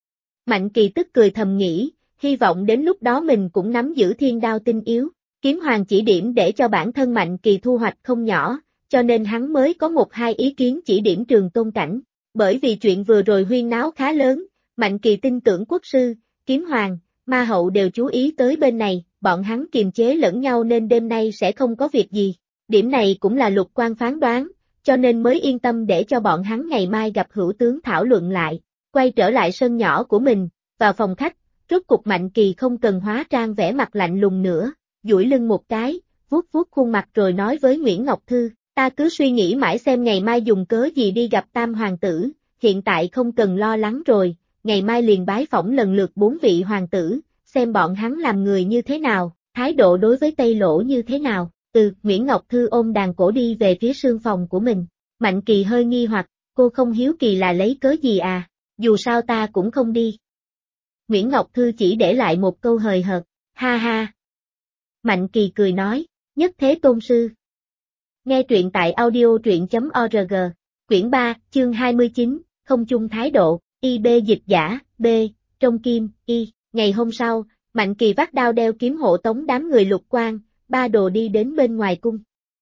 Mạnh Kỳ tức cười thầm nghĩ, hy vọng đến lúc đó mình cũng nắm giữ thiên đao tinh yếu, kiếm hoàng chỉ điểm để cho bản thân Mạnh Kỳ thu hoạch không nhỏ, cho nên hắn mới có một hai ý kiến chỉ điểm trường tôn cảnh. Bởi vì chuyện vừa rồi huyên náo khá lớn, Mạnh Kỳ tin tưởng quốc sư, kiếm hoàng, ma hậu đều chú ý tới bên này, bọn hắn kiềm chế lẫn nhau nên đêm nay sẽ không có việc gì. Điểm này cũng là Lục Quan phán đoán, cho nên mới yên tâm để cho bọn hắn ngày mai gặp hữu tướng thảo luận lại. Quay trở lại sân nhỏ của mình, vào phòng khách, rốt cục Mạnh Kỳ không cần hóa trang vẻ mặt lạnh lùng nữa, duỗi lưng một cái, vuốt vuốt khuôn mặt rồi nói với Nguyễn Ngọc Thư, ta cứ suy nghĩ mãi xem ngày mai dùng cớ gì đi gặp Tam hoàng tử, hiện tại không cần lo lắng rồi, ngày mai liền bái phỏng lần lượt 4 vị hoàng tử, xem bọn hắn làm người như thế nào, thái độ đối với Tây Lỗ như thế nào. Nguyễn Ngọc Thư ôm đàn cổ đi về phía sương phòng của mình. Mạnh Kỳ hơi nghi hoặc, cô không hiếu kỳ là lấy cớ gì à, dù sao ta cũng không đi. Nguyễn Ngọc Thư chỉ để lại một câu hời hợt, ha ha. Mạnh Kỳ cười nói, nhất thế tôn sư. Nghe truyện tại audio.truyện.org, quyển 3, chương 29, không chung thái độ, IB dịch giả, B, trong kim, Y. Ngày hôm sau, Mạnh Kỳ vác đao đeo kiếm hộ tống đám người Lục Quan, Ba Đồ đi đến bên ngoài cung.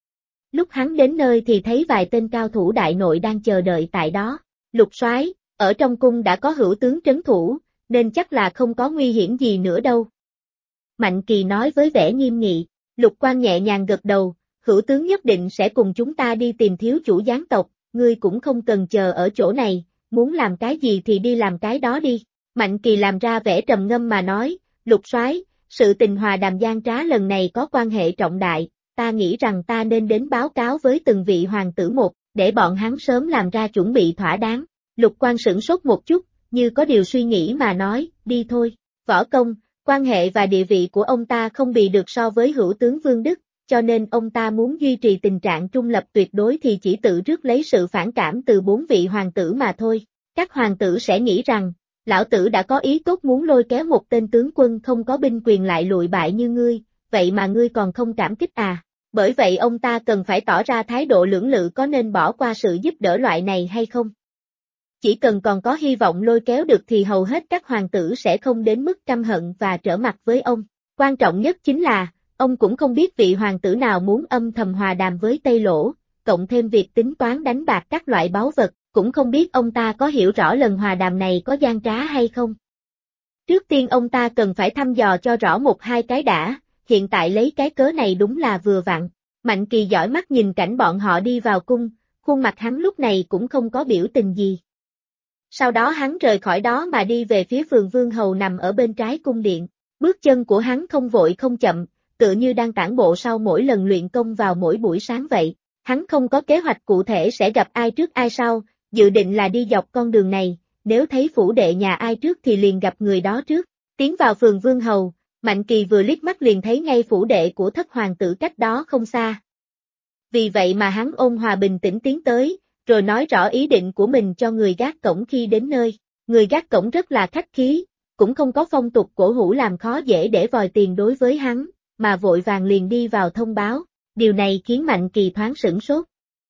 Lúc hắn đến nơi thì thấy vài tên cao thủ đại nội đang chờ đợi tại đó. Lục soái, ở trong cung đã có hữu tướng trấn thủ, nên chắc là không có nguy hiểm gì nữa đâu. Mạnh Kỳ nói với vẻ nghiêm nghị. Lục Quan nhẹ nhàng gật đầu, hữu tướng nhất định sẽ cùng chúng ta đi tìm thiếu chủ gián tộc, ngươi cũng không cần chờ ở chỗ này, muốn làm cái gì thì đi làm cái đó đi. Mạnh Kỳ làm ra vẻ trầm ngâm mà nói, Lục soái, sự tình hòa đàm Giang Trá lần này có quan hệ trọng đại, ta nghĩ rằng ta nên đến báo cáo với từng vị hoàng tử một, để bọn hắn sớm làm ra chuẩn bị thỏa đáng. Lục Quan sửng sốt một chút, như có điều suy nghĩ mà nói, đi thôi. Võ công, quan hệ và địa vị của ông ta không bì được so với hữu tướng Vương Đức, cho nên ông ta muốn duy trì tình trạng trung lập tuyệt đối thì chỉ tự rước lấy sự phản cảm từ 4 vị hoàng tử mà thôi. Các hoàng tử sẽ nghĩ rằng, lão tử đã có ý tốt muốn lôi kéo một tên tướng quân không có binh quyền lại lụi bại như ngươi, vậy mà ngươi còn không cảm kích à? Bởi vậy ông ta cần phải tỏ ra thái độ lưỡng lự có nên bỏ qua sự giúp đỡ loại này hay không. Chỉ cần còn có hy vọng lôi kéo được thì hầu hết các hoàng tử sẽ không đến mức căm hận và trở mặt với ông. Quan trọng nhất chính là, ông cũng không biết vị hoàng tử nào muốn âm thầm hòa đàm với Tây Lỗ, cộng thêm việc tính toán đánh bạc các loại báu vật, cũng không biết ông ta có hiểu rõ lần hòa đàm này có gian trá hay không. Trước tiên ông ta cần phải thăm dò cho rõ một hai cái đã, hiện tại lấy cái cớ này đúng là vừa vặn. Mạnh Kỳ dõi mắt nhìn cảnh bọn họ đi vào cung, khuôn mặt hắn lúc này cũng không có biểu tình gì. Sau đó hắn rời khỏi đó mà đi về phía Phường Vương Hầu nằm ở bên trái cung điện. Bước chân của hắn không vội không chậm, tựa như đang tản bộ sau mỗi lần luyện công vào mỗi buổi sáng vậy. Hắn không có kế hoạch cụ thể sẽ gặp ai trước ai sau, dự định là đi dọc con đường này, nếu thấy phủ đệ nhà ai trước thì liền gặp người đó trước. Tiến vào Phường Vương Hầu, Mạnh Kỳ vừa liếc mắt liền thấy ngay phủ đệ của thất hoàng tử cách đó không xa. Vì vậy mà hắn ôn hòa bình tĩnh tiến tới, rồi nói rõ ý định của mình cho người gác cổng khi đến nơi. Người gác cổng rất là khách khí, cũng không có phong tục cổ hủ làm khó dễ để vòi tiền đối với hắn, mà vội vàng liền đi vào thông báo. Điều này khiến Mạnh Kỳ thoáng sửng sốt.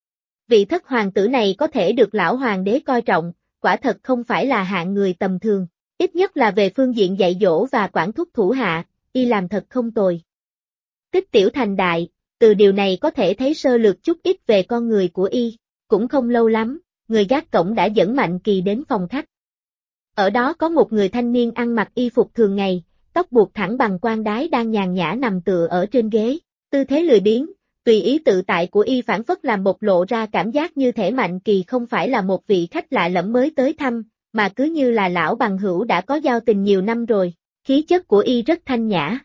Vị thất hoàng tử này có thể được lão hoàng đế coi trọng, quả thật không phải là hạng người tầm thường, ít nhất là về phương diện dạy dỗ và quản thúc thủ hạ, y làm thật không tồi. Tích tiểu thành đại, từ điều này có thể thấy sơ lược chút ít về con người của y. Cũng không lâu lắm, người gác cổng đã dẫn Mạnh Kỳ đến phòng khách. Ở đó có một người thanh niên ăn mặc y phục thường ngày, tóc buộc thẳng bằng quan đái đang nhàn nhã nằm tựa ở trên ghế, tư thế lười biếng, tùy ý tự tại của y phản phất làm bộc lộ ra cảm giác như thể Mạnh Kỳ không phải là một vị khách lạ lẫm mới tới thăm, mà cứ như là lão bằng hữu đã có giao tình nhiều năm rồi, khí chất của y rất thanh nhã.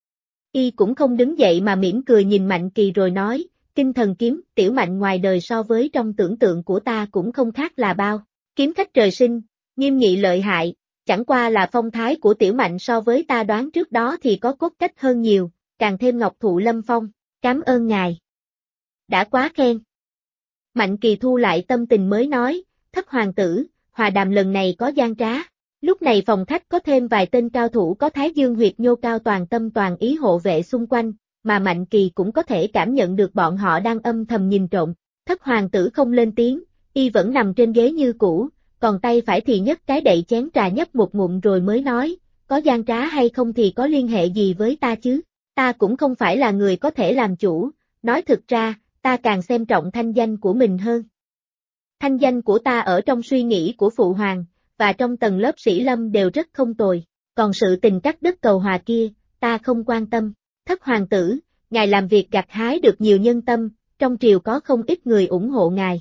Y cũng không đứng dậy mà mỉm cười nhìn Mạnh Kỳ rồi nói, Kinh Thần Kiếm, Tiểu Mạnh ngoài đời so với trong tưởng tượng của ta cũng không khác là bao, kiếm khách trời sinh, nghiêm nghị lợi hại, chẳng qua là phong thái của Tiểu Mạnh so với ta đoán trước đó thì có cốt cách hơn nhiều, càng thêm ngọc thụ lâm phong, cảm ơn ngài. Đã quá khen. Mạnh Kỳ thu lại tâm tình mới nói, Thất hoàng tử, hòa đàm lần này có gian trá. Lúc này phòng khách có thêm vài tên cao thủ có Thái Dương huyệt nhô cao toàn tâm toàn ý hộ vệ xung quanh, mà Mạnh Kỳ cũng có thể cảm nhận được bọn họ đang âm thầm nhìn trộm. Thất hoàng tử không lên tiếng, y vẫn nằm trên ghế như cũ, còn tay phải thì nhấc cái đậy chén trà nhấp một ngụm rồi mới nói, có gian trá hay không thì có liên hệ gì với ta chứ, ta cũng không phải là người có thể làm chủ, nói thực ra, ta càng xem trọng thanh danh của mình hơn. Thanh danh của ta ở trong suy nghĩ của phụ hoàng, và trong tầng lớp sĩ lâm đều rất không tồi, còn sự tình cắt đất cầu hòa kia, ta không quan tâm. Thất hoàng tử, ngài làm việc gặt hái được nhiều nhân tâm, trong triều có không ít người ủng hộ ngài.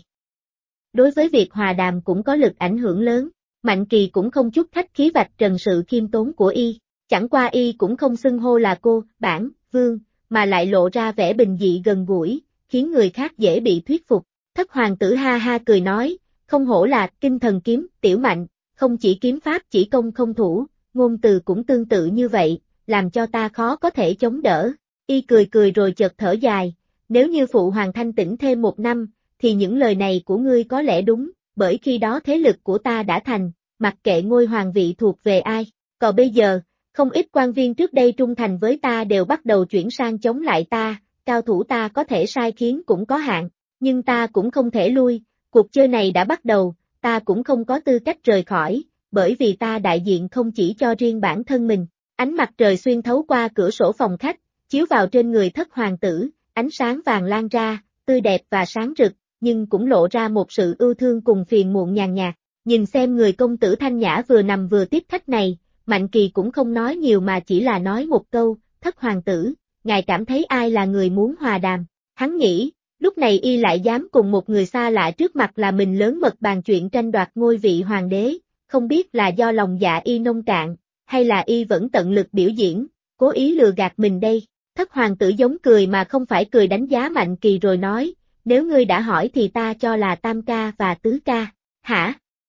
Đối với việc hòa đàm cũng có lực ảnh hưởng lớn, Mạnh Kỳ cũng không chút khách khí vạch trần sự khiêm tốn của y, chẳng qua y cũng không xưng hô là cô, bản, vương, mà lại lộ ra vẻ bình dị gần gũi, khiến người khác dễ bị thuyết phục. Thất hoàng tử ha ha cười nói, không hổ là Kinh Thần Kiếm, Tiểu Mạnh, không chỉ kiếm pháp chỉ công không thủ, ngôn từ cũng tương tự như vậy, làm cho ta khó có thể chống đỡ. Y cười cười rồi chợt thở dài, nếu như phụ hoàng thanh tĩnh thêm 1 năm, thì những lời này của ngươi có lẽ đúng, bởi khi đó thế lực của ta đã thành, mặc kệ ngôi hoàng vị thuộc về ai. Còn bây giờ, không ít quan viên trước đây trung thành với ta đều bắt đầu chuyển sang chống lại ta, cao thủ ta có thể sai khiến cũng có hạn, nhưng ta cũng không thể lui, cuộc chơi này đã bắt đầu, ta cũng không có tư cách rời khỏi, bởi vì ta đại diện không chỉ cho riêng bản thân mình. Ánh mặt trời xuyên thấu qua cửa sổ phòng khách, chiếu vào trên người thất hoàng tử, ánh sáng vàng lan ra, tươi đẹp và sáng rực, nhưng cũng lộ ra một sự ưu thương cùng phiền muộn nhàn nhạt. Nhìn xem người công tử thanh nhã vừa nằm vừa tiếp khách này, Mạnh Kỳ cũng không nói nhiều mà chỉ là nói một câu, Thất hoàng tử, ngài cảm thấy ai là người muốn hòa đàm. Hắn nghĩ, lúc này y lại dám cùng một người xa lạ trước mặt là mình lớn mật bàn chuyện tranh đoạt ngôi vị hoàng đế, không biết là do lòng dạ y nông cạn, hay là y vẫn tận lực biểu diễn, cố ý lừa gạt mình đây. Thất hoàng tử giống cười mà không phải cười đánh giá Mạnh Kỳ rồi nói, nếu ngươi đã hỏi thì ta cho là tam ca và tứ ca. Hả?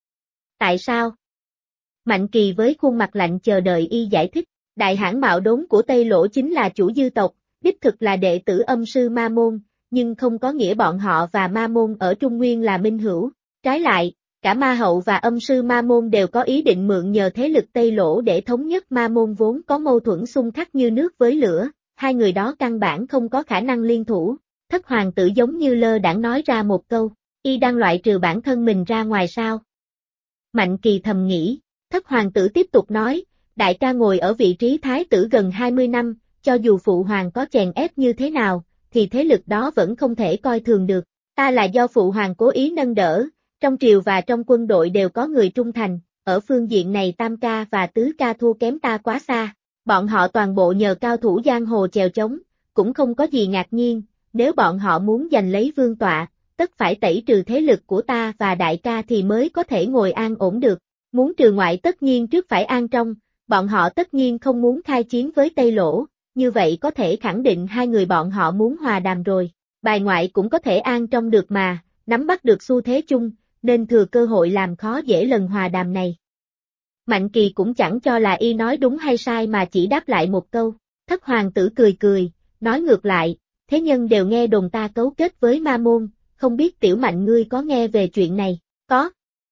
Tại sao? Mạnh Kỳ với khuôn mặt lạnh chờ đợi y giải thích, đại hãn Mạo Đốn của Tây Lỗ chính là chủ dư tộc, đích thực là đệ tử âm sư Ma Môn, nhưng không có nghĩa bọn họ và Ma Môn ở Trung Nguyên là minh hữu. Trái lại, cả Ma Hậu và âm sư Ma Môn đều có ý định mượn nhờ thế lực Tây Lỗ để thống nhất Ma Môn vốn có mâu thuẫn xung khắc như nước với lửa, hai người đó căn bản không có khả năng liên thủ. Thất hoàng tử giống như lơ đãng nói ra một câu, y đang loại trừ bản thân mình ra ngoài sao? Mạnh Kỳ thầm nghĩ, thất hoàng tử tiếp tục nói, đại ca ngồi ở vị trí thái tử gần 20 năm, cho dù phụ hoàng có chèn ép như thế nào, thì thế lực đó vẫn không thể coi thường được. Ta là do phụ hoàng cố ý nâng đỡ, trong triều và trong quân đội đều có người trung thành, ở phương diện này tam ca và tứ ca thua kém ta quá xa. Bọn họ toàn bộ nhờ cao thủ giang hồ chèo chống, cũng không có gì ngạc nhiên, nếu bọn họ muốn giành lấy vương tọa, tất phải tẩy trừ thế lực của ta và đại ca thì mới có thể ngồi an ổn được. Muốn trừ ngoại tất nhiên trước phải an trong, bọn họ tất nhiên không muốn khai chiến với Tây Lỗ, như vậy có thể khẳng định hai người bọn họ muốn hòa đàm rồi. Bài ngoại cũng có thể an trong được mà, nắm bắt được xu thế chung, nên thừa cơ hội làm khó dễ lần hòa đàm này. Mạnh Kỳ cũng chẳng cho là y nói đúng hay sai mà chỉ đáp lại một câu. Thất hoàng tử cười cười, nói ngược lại, thế nhân đều nghe đồn ta cấu kết với Ma Môn, không biết Tiểu Mạnh ngươi có nghe về chuyện này? Có.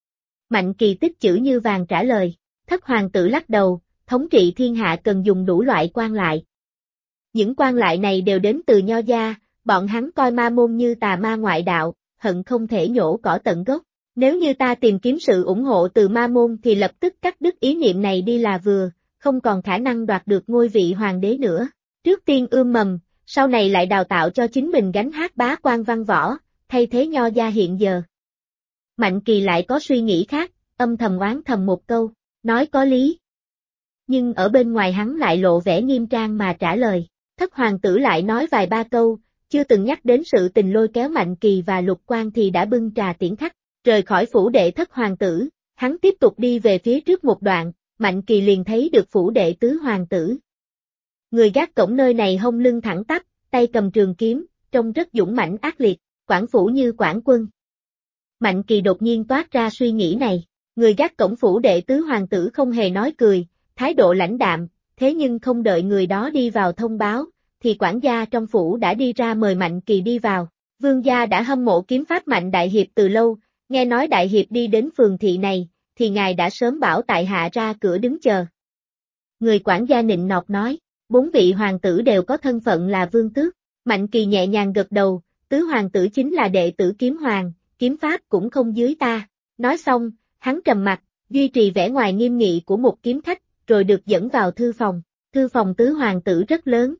Mạnh Kỳ tích chữ như vàng trả lời. Thất hoàng tử lắc đầu, thống trị thiên hạ cần dùng đủ loại quan lại. Những quan lại này đều đến từ Nho gia, bọn hắn coi Ma Môn như tà ma ngoại đạo, hận không thể nhổ cỏ tận gốc. Nếu như ta tìm kiếm sự ủng hộ từ Ma Môn thì lập tức cắt đứt ý niệm này đi là vừa, không còn khả năng đoạt được ngôi vị hoàng đế nữa. Trước tiên ươm mầm, sau này lại đào tạo cho chính mình gánh hát bá quan văn võ, thay thế Nho gia hiện giờ. Mạnh Kỳ lại có suy nghĩ khác, âm thầm oán thầm một câu, nói có lý. Nhưng ở bên ngoài hắn lại lộ vẻ nghiêm trang mà trả lời, Thất hoàng tử lại nói vài ba câu, chưa từng nhắc đến sự tình lôi kéo Mạnh Kỳ và Lục Quan thì đã bưng trà tiễn khách, rời khỏi phủ đệ Thất hoàng tử, hắn tiếp tục đi về phía trước một đoạn, Mạnh Kỳ liền thấy được phủ đệ Tứ hoàng tử. Người gác cổng nơi này hông lưng thẳng tắp, tay cầm trường kiếm, trông rất dũng mãnh ác liệt, quản phủ như quản quân. Mạnh Kỳ đột nhiên toát ra suy nghĩ này, người gác cổng phủ đệ Tứ hoàng tử không hề nói cười, thái độ lãnh đạm, thế nhưng không đợi người đó đi vào thông báo, thì quản gia trong phủ đã đi ra mời Mạnh Kỳ đi vào. Vương gia đã hâm mộ kiếm pháp Mạnh đại hiệp từ lâu, nghe nói đại hiệp đi đến phường thị này, thì ngài đã sớm bảo tại hạ ra cửa đứng chờ. Người quản gia nịnh nọt nói, 4 vị hoàng tử đều có thân phận là vương tước. Mạnh Kỳ nhẹ nhàng gật đầu, Tứ hoàng tử chính là đệ tử kiếm hoàng, kiếm pháp cũng không dưới ta. Nói xong, hắn trầm mặt, duy trì vẻ ngoài nghiêm nghị của một kiếm khách, rồi được dẫn vào thư phòng. Thư phòng Tứ hoàng tử rất lớn.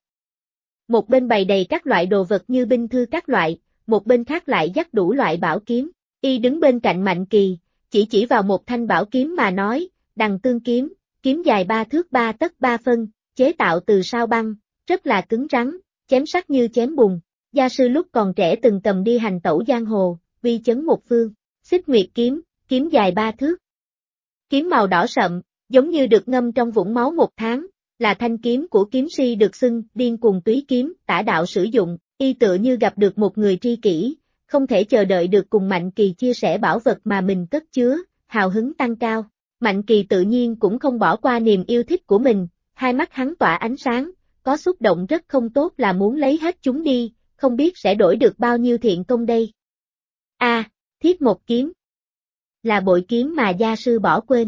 Một bên bày đầy các loại đồ vật như binh thư các loại, một bên khác lại dắt đủ loại bảo kiếm. Y đứng bên cạnh Mạnh Kỳ, chỉ vào một thanh bảo kiếm mà nói, Đằng Tương kiếm, kiếm dài 3 thước 3 tấc 3 phân, chế tạo từ sao băng, rất là cứng rắn, chém sắc như chém bùn. Gia sư lúc còn trẻ từng cầm đi hành tẩu giang hồ, uy chấn một phương. Xích Nguyệt kiếm, kiếm dài 3 thước. Kiếm màu đỏ sậm, giống như được ngâm trong vũng máu một tháng, là thanh kiếm của kiếm si được xưng điên cuồng túy kiếm, tả đạo sử dụng, y tựa như gặp được một người tri kỷ, không thể chờ đợi được cùng Mạnh Kỳ chia sẻ bảo vật mà mình cất chứa, hào hứng tăng cao. Mạnh Kỳ tự nhiên cũng không bỏ qua niềm yêu thích của mình, hai mắt hắn tỏa ánh sáng, có xúc động rất không tốt là muốn lấy hết chúng đi, không biết sẽ đổi được bao nhiêu thiện công đây. Thiết một kiếm. Là bội kiếm mà gia sư bỏ quên.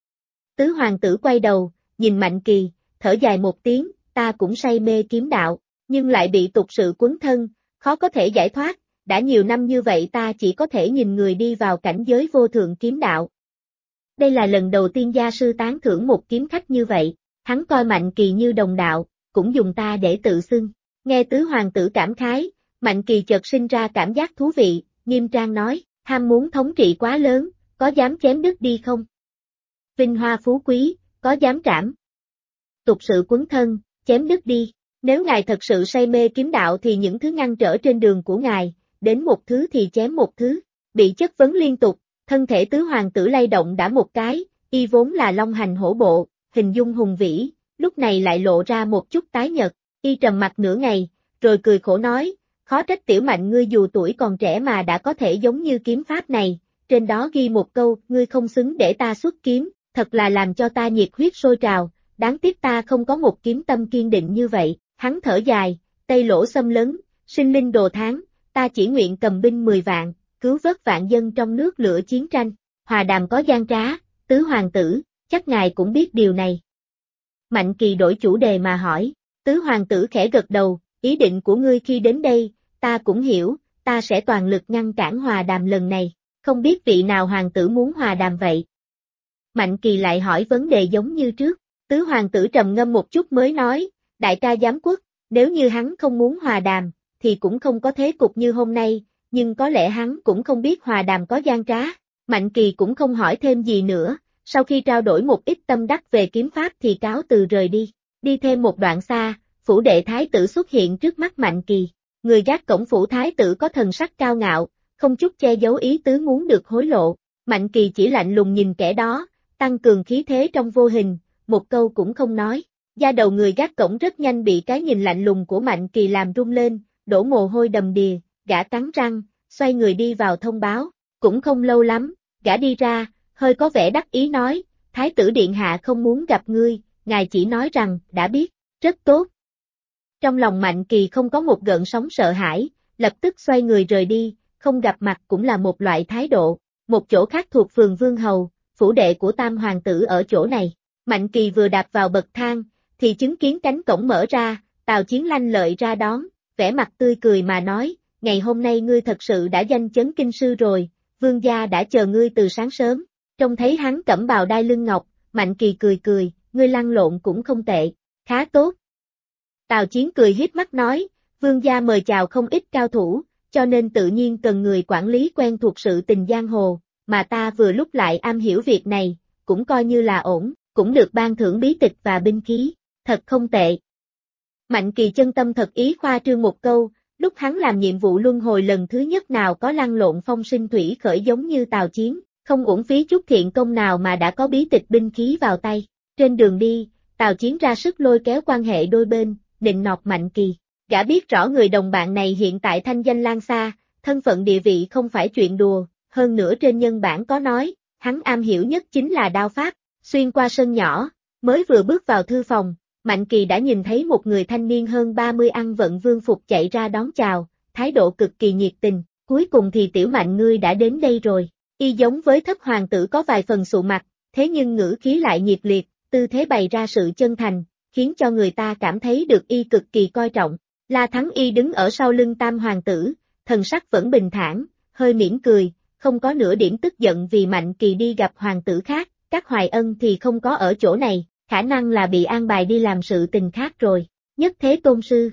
Tứ hoàng tử quay đầu, nhìn Mạnh Kỳ, thở dài một tiếng, ta cũng say mê kiếm đạo, nhưng lại bị tục sự quấn thân, khó có thể giải thoát, đã nhiều năm như vậy ta chỉ có thể nhìn người đi vào cảnh giới vô thượng kiếm đạo. Đây là lần đầu tiên gia sư tán thưởng một kiếm khách như vậy, hắn coi Mạnh Kỳ như đồng đạo, cũng dùng ta để tự xưng. Nghe tứ hoàng tử cảm khái, Mạnh Kỳ chợt sinh ra cảm giác thú vị, nghiêm trang nói, ham muốn thống trị quá lớn, có dám chém đứt đi không? Vinh hoa phú quý, có dám trảm? Tục sự quấn thân, chém đứt đi. Nếu ngài thật sự say mê kiếm đạo thì những thứ ngăn trở trên đường của ngài, đến một thứ thì chém một thứ. Bị chất vấn liên tục, thân thể tứ hoàng tử lay động đã một cái, y vốn là long hành hổ bộ, hình dung hùng vĩ, lúc này lại lộ ra một chút tái nhợt, y trầm mặt nửa ngày, rồi cười khổ nói, khó trách Tiểu Mạnh ngươi dù tuổi còn trẻ mà đã có thể giống như kiếm pháp này, trên đó ghi một câu, ngươi không xứng để ta xuất kiếm, thật là làm cho ta nhiệt huyết sôi trào, đáng tiếc ta không có một kiếm tâm kiên định như vậy. Hắn thở dài, tây lỗ xâm lấn, sinh linh đồ tháng, ta chỉ nguyện cầm binh 10 vạn, cứu vớt vạn dân trong nước lửa chiến tranh. Hòa đàm có gian trá, tứ hoàng tử, chắc ngài cũng biết điều này. Mạnh Kỳ đổi chủ đề mà hỏi, tứ hoàng tử khẽ gật đầu, ý định của ngươi khi đến đây, ta cũng hiểu, ta sẽ toàn lực ngăn cản hòa đàm lần này, không biết vị nào hoàng tử muốn hòa đàm vậy. Mạnh Kỳ lại hỏi vấn đề giống như trước, tứ hoàng tử trầm ngâm một chút mới nói, đại ca giám quốc, nếu như hắn không muốn hòa đàm, thì cũng không có thế cục như hôm nay, nhưng có lẽ hắn cũng không biết hòa đàm có gian trá. Mạnh Kỳ cũng không hỏi thêm gì nữa, sau khi trao đổi một ít tâm đắc về kiếm pháp thì cáo từ rời đi. Đi thêm một đoạn xa, phủ đệ thái tử xuất hiện trước mắt Mạnh Kỳ. Người gác cổng phủ thái tử có thần sắc cao ngạo, không chút che giấu ý tứ muốn được hối lộ. Mạnh Kỳ chỉ lạnh lùng nhìn kẻ đó, tăng cường khí thế trong vô hình, một câu cũng không nói. Da đầu người gác cổng rất nhanh bị cái nhìn lạnh lùng của Mạnh Kỳ làm rung lên, đổ mồ hôi đầm đìa, gã cắn răng, xoay người đi vào thông báo. Cũng không lâu lắm, gã đi ra, hơi có vẻ đắc ý nói, Thái tử điện hạ không muốn gặp ngươi, ngài chỉ nói rằng, đã biết, rất tốt. Trong lòng Mạnh Kỳ không có một gợn sóng sợ hãi, lập tức xoay người rời đi, không gặp mặt cũng là một loại thái độ. Một chỗ khác thuộc phường Vương Hầu, phủ đệ của tam hoàng tử ở chỗ này. Mạnh Kỳ vừa đạp vào bậc thang, thì chứng kiến cánh cổng mở ra, Tào Chiến lanh lợi ra đón, vẻ mặt tươi cười mà nói, ngày hôm nay ngươi thật sự đã danh chấn kinh sư rồi, vương gia đã chờ ngươi từ sáng sớm. Trông thấy hắn cẩm bào đai lưng ngọc, Mạnh Kỳ cười cười, ngươi lăn lộn cũng không tệ, khá tốt. Tào Chiến cười hiếp mắt nói, Vương gia mời chào không ít cao thủ, cho nên tự nhiên cần người quản lý quen thuộc sự tình giang hồ, mà ta vừa lúc lại am hiểu việc này, cũng coi như là ổn, cũng được ban thưởng bí tịch và binh khí, thật không tệ. Mạnh Kỳ chân tâm thật ý khoa trương một câu, lúc hắn làm nhiệm vụ luân hồi lần thứ nhất nào có lăn lộn phong sinh thủy khởi giống như Tào Chiến, không uổng phí chút thiện công nào mà đã có bí tịch binh khí vào tay. Trên đường đi, Tào Chiến ra sức lôi kéo quan hệ đôi bên, nịnh nọt Mạnh Kỳ. Gã biết rõ người đồng bạn này hiện tại thanh danh lan xa, thân phận địa vị không phải chuyện đùa, hơn nữa trên nhân bản có nói, hắn am hiểu nhất chính là đao pháp. Xuyên qua sân nhỏ, mới vừa bước vào thư phòng, Mạnh Kỳ đã nhìn thấy một người thanh niên hơn 30 ăn vận vương phục chạy ra đón chào, thái độ cực kỳ nhiệt tình, cuối cùng thì tiểu Mạnh ngươi đã đến đây rồi. Y giống với Thất hoàng tử có vài phần sụ mặt, thế nhưng ngữ khí lại nhiệt liệt, tư thế bày ra sự chân thành, khiến cho người ta cảm thấy được y cực kỳ coi trọng. La Thắng Y đứng ở sau lưng Tam hoàng tử, thần sắc vẫn bình thản, hơi mỉm cười, không có nửa điểm tức giận vì Mạnh Kỳ đi gặp hoàng tử khác, các Hoài Ân thì không có ở chỗ này, khả năng là bị an bài đi làm sự tình khác rồi. Nhất Thế Tôn Sư.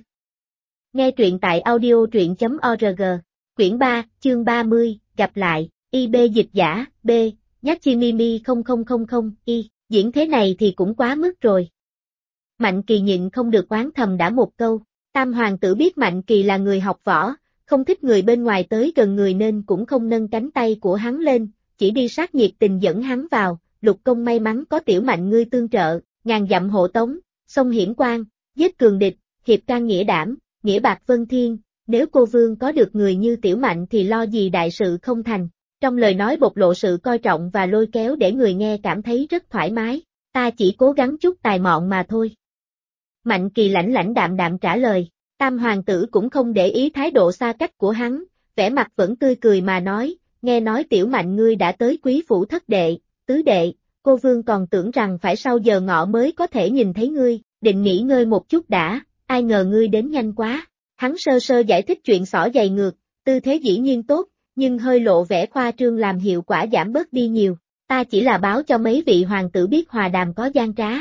Nghe truyện tại audio.org, quyển 3, chương 30, gặp lại, IB dịch giả, B, Yachimimi 0000, Y, diễn thế này thì cũng quá mức rồi. Mạnh Kỳ nhịn không được oán thầm đã một câu, Tam hoàng tử biết Mạnh Kỳ là người học võ, không thích người bên ngoài tới gần người nên cũng không nâng cánh tay của hắn lên, chỉ đi sát nhiệt tình dẫn hắn vào. Lục công may mắn có tiểu Mạnh ngươi tương trợ, ngàn dặm hộ tống, sông hiển quang, giết cường địch, hiệp can nghĩa đảm, nghĩa bạc vân thiên, nếu cô vương có được người như tiểu Mạnh thì lo gì đại sự không thành. Trong lời nói bộc lộ sự coi trọng và lôi kéo để người nghe cảm thấy rất thoải mái, ta chỉ cố gắng chút tài mọn mà thôi. Mạnh Kỳ lãnh lãnh đạm đạm trả lời, Tam hoàng tử cũng không để ý thái độ xa cách của hắn, vẻ mặt vẫn tươi cười mà nói, nghe nói tiểu Mạnh ngươi đã tới quý phủ thất đệ, tứ đệ, cô vương còn tưởng rằng phải sau giờ ngọ mới có thể nhìn thấy ngươi, định nghỉ ngơi một chút đã, ai ngờ ngươi đến nhanh quá. Hắn sơ sơ giải thích chuyện xỏ giày ngược, tư thế dĩ nhiên tốt, nhưng hơi lộ vẻ khoa trương làm hiệu quả giảm bớt đi nhiều, ta chỉ là báo cho mấy vị hoàng tử biết hòa đàm có gian trá.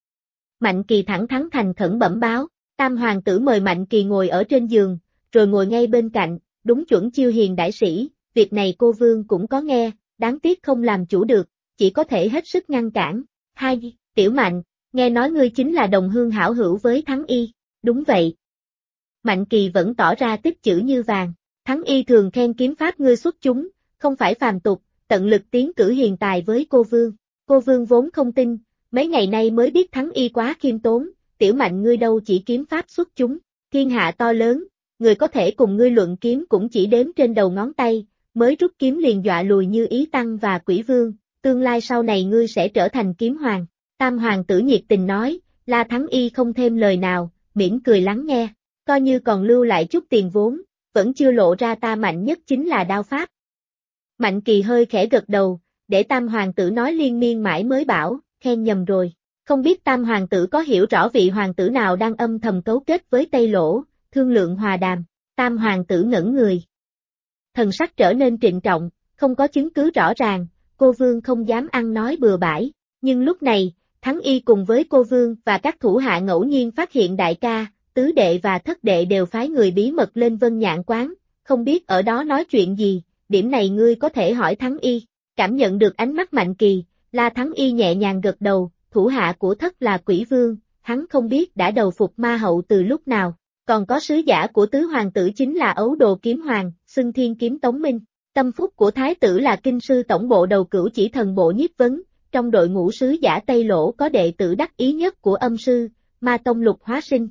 Mạnh Kỳ thẳng thắn thành khẩn bẩm báo, Tam hoàng tử mời Mạnh Kỳ ngồi ở trên giường, rồi ngồi ngay bên cạnh, đúng chuẩn chiêu hiền đại sĩ, việc này cô vương cũng có nghe, đáng tiếc không làm chủ được, chỉ có thể hết sức ngăn cản. Hai, tiểu Mạnh, nghe nói ngươi chính là đồng hương hảo hữu với Thắng Y, đúng vậy. Mạnh Kỳ vẫn tỏ ra tích chữ như vàng, Thắng Y thường khen kiếm pháp ngươi xuất chúng, không phải phàm tục, tận lực tiến cử hiền tài với cô vương vốn không tin, mấy ngày nay mới biết Thắng Y quá khiêm tốn, tiểu Mạnh ngươi đâu chỉ kiếm pháp xuất chúng, thiên hạ to lớn, người có thể cùng ngươi luận kiếm cũng chỉ đếm trên đầu ngón tay, mới rút kiếm liền dọa lùi như Ý Tăng và Quỷ Vương, tương lai sau này ngươi sẽ trở thành kiếm hoàng. Tam hoàng tử nhiệt tình nói, La Thắng Y không thêm lời nào, mỉm cười lắng nghe, coi như còn lưu lại chút tiền vốn, vẫn chưa lộ ra ta mạnh nhất chính là đao pháp. Mạnh Kỳ hơi khẽ gật đầu, để Tam hoàng tử nói liên miên mãi mới bảo, khen nhầm rồi, không biết Tam hoàng tử có hiểu rõ vị hoàng tử nào đang âm thầm cấu kết với Tây Lỗ, thương lượng hòa đàm. Tam hoàng tử ngẩn người. Thần sắc trở nên trịnh trọng, không có chứng cứ rõ ràng, cô vương không dám ăn nói bừa bãi, nhưng lúc này, Thắng Y cùng với cô vương và các thủ hạ ngẫu nhiên phát hiện đại ca, tứ đệ và thất đệ đều phái người bí mật lên Vân Nhạn quán, không biết ở đó nói chuyện gì, điểm này ngươi có thể hỏi Thắng Y. Cảm nhận được ánh mắt Mạnh Kỳ, La Thắng Y nhẹ nhàng gật đầu, thủ hạ của thất là Quỷ Vương, hắn không biết đã đầu phục ma hậu từ lúc nào, còn có sứ giả của tứ hoàng tử chính là Ấu Đồ Kiếm Hoàng, xưng Thiên Kiếm Tống Minh, tâm phúc của thái tử là kinh sư tổng bộ đầu Cửu Chỉ Thần Bộ Nhiếp Vấn, trong đội ngũ sứ giả Tây Lỗ có đệ tử đắc ý nhất của âm sư, Ma Tông Lục Hóa Sinh.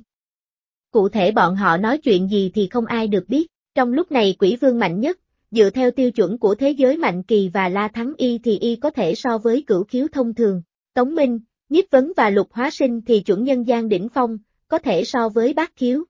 Cụ thể bọn họ nói chuyện gì thì không ai được biết, trong lúc này Quỷ Vương mạnh nhất, dựa theo tiêu chuẩn của thế giới Mạnh Kỳ và La Thắng Y thì y có thể so với Cửu Khiếu thông thường, Tống Minh, Nhiếp Vấn và Lục Hóa Sinh thì chuẩn nhân gian đỉnh phong, có thể so với Bát Khiếu.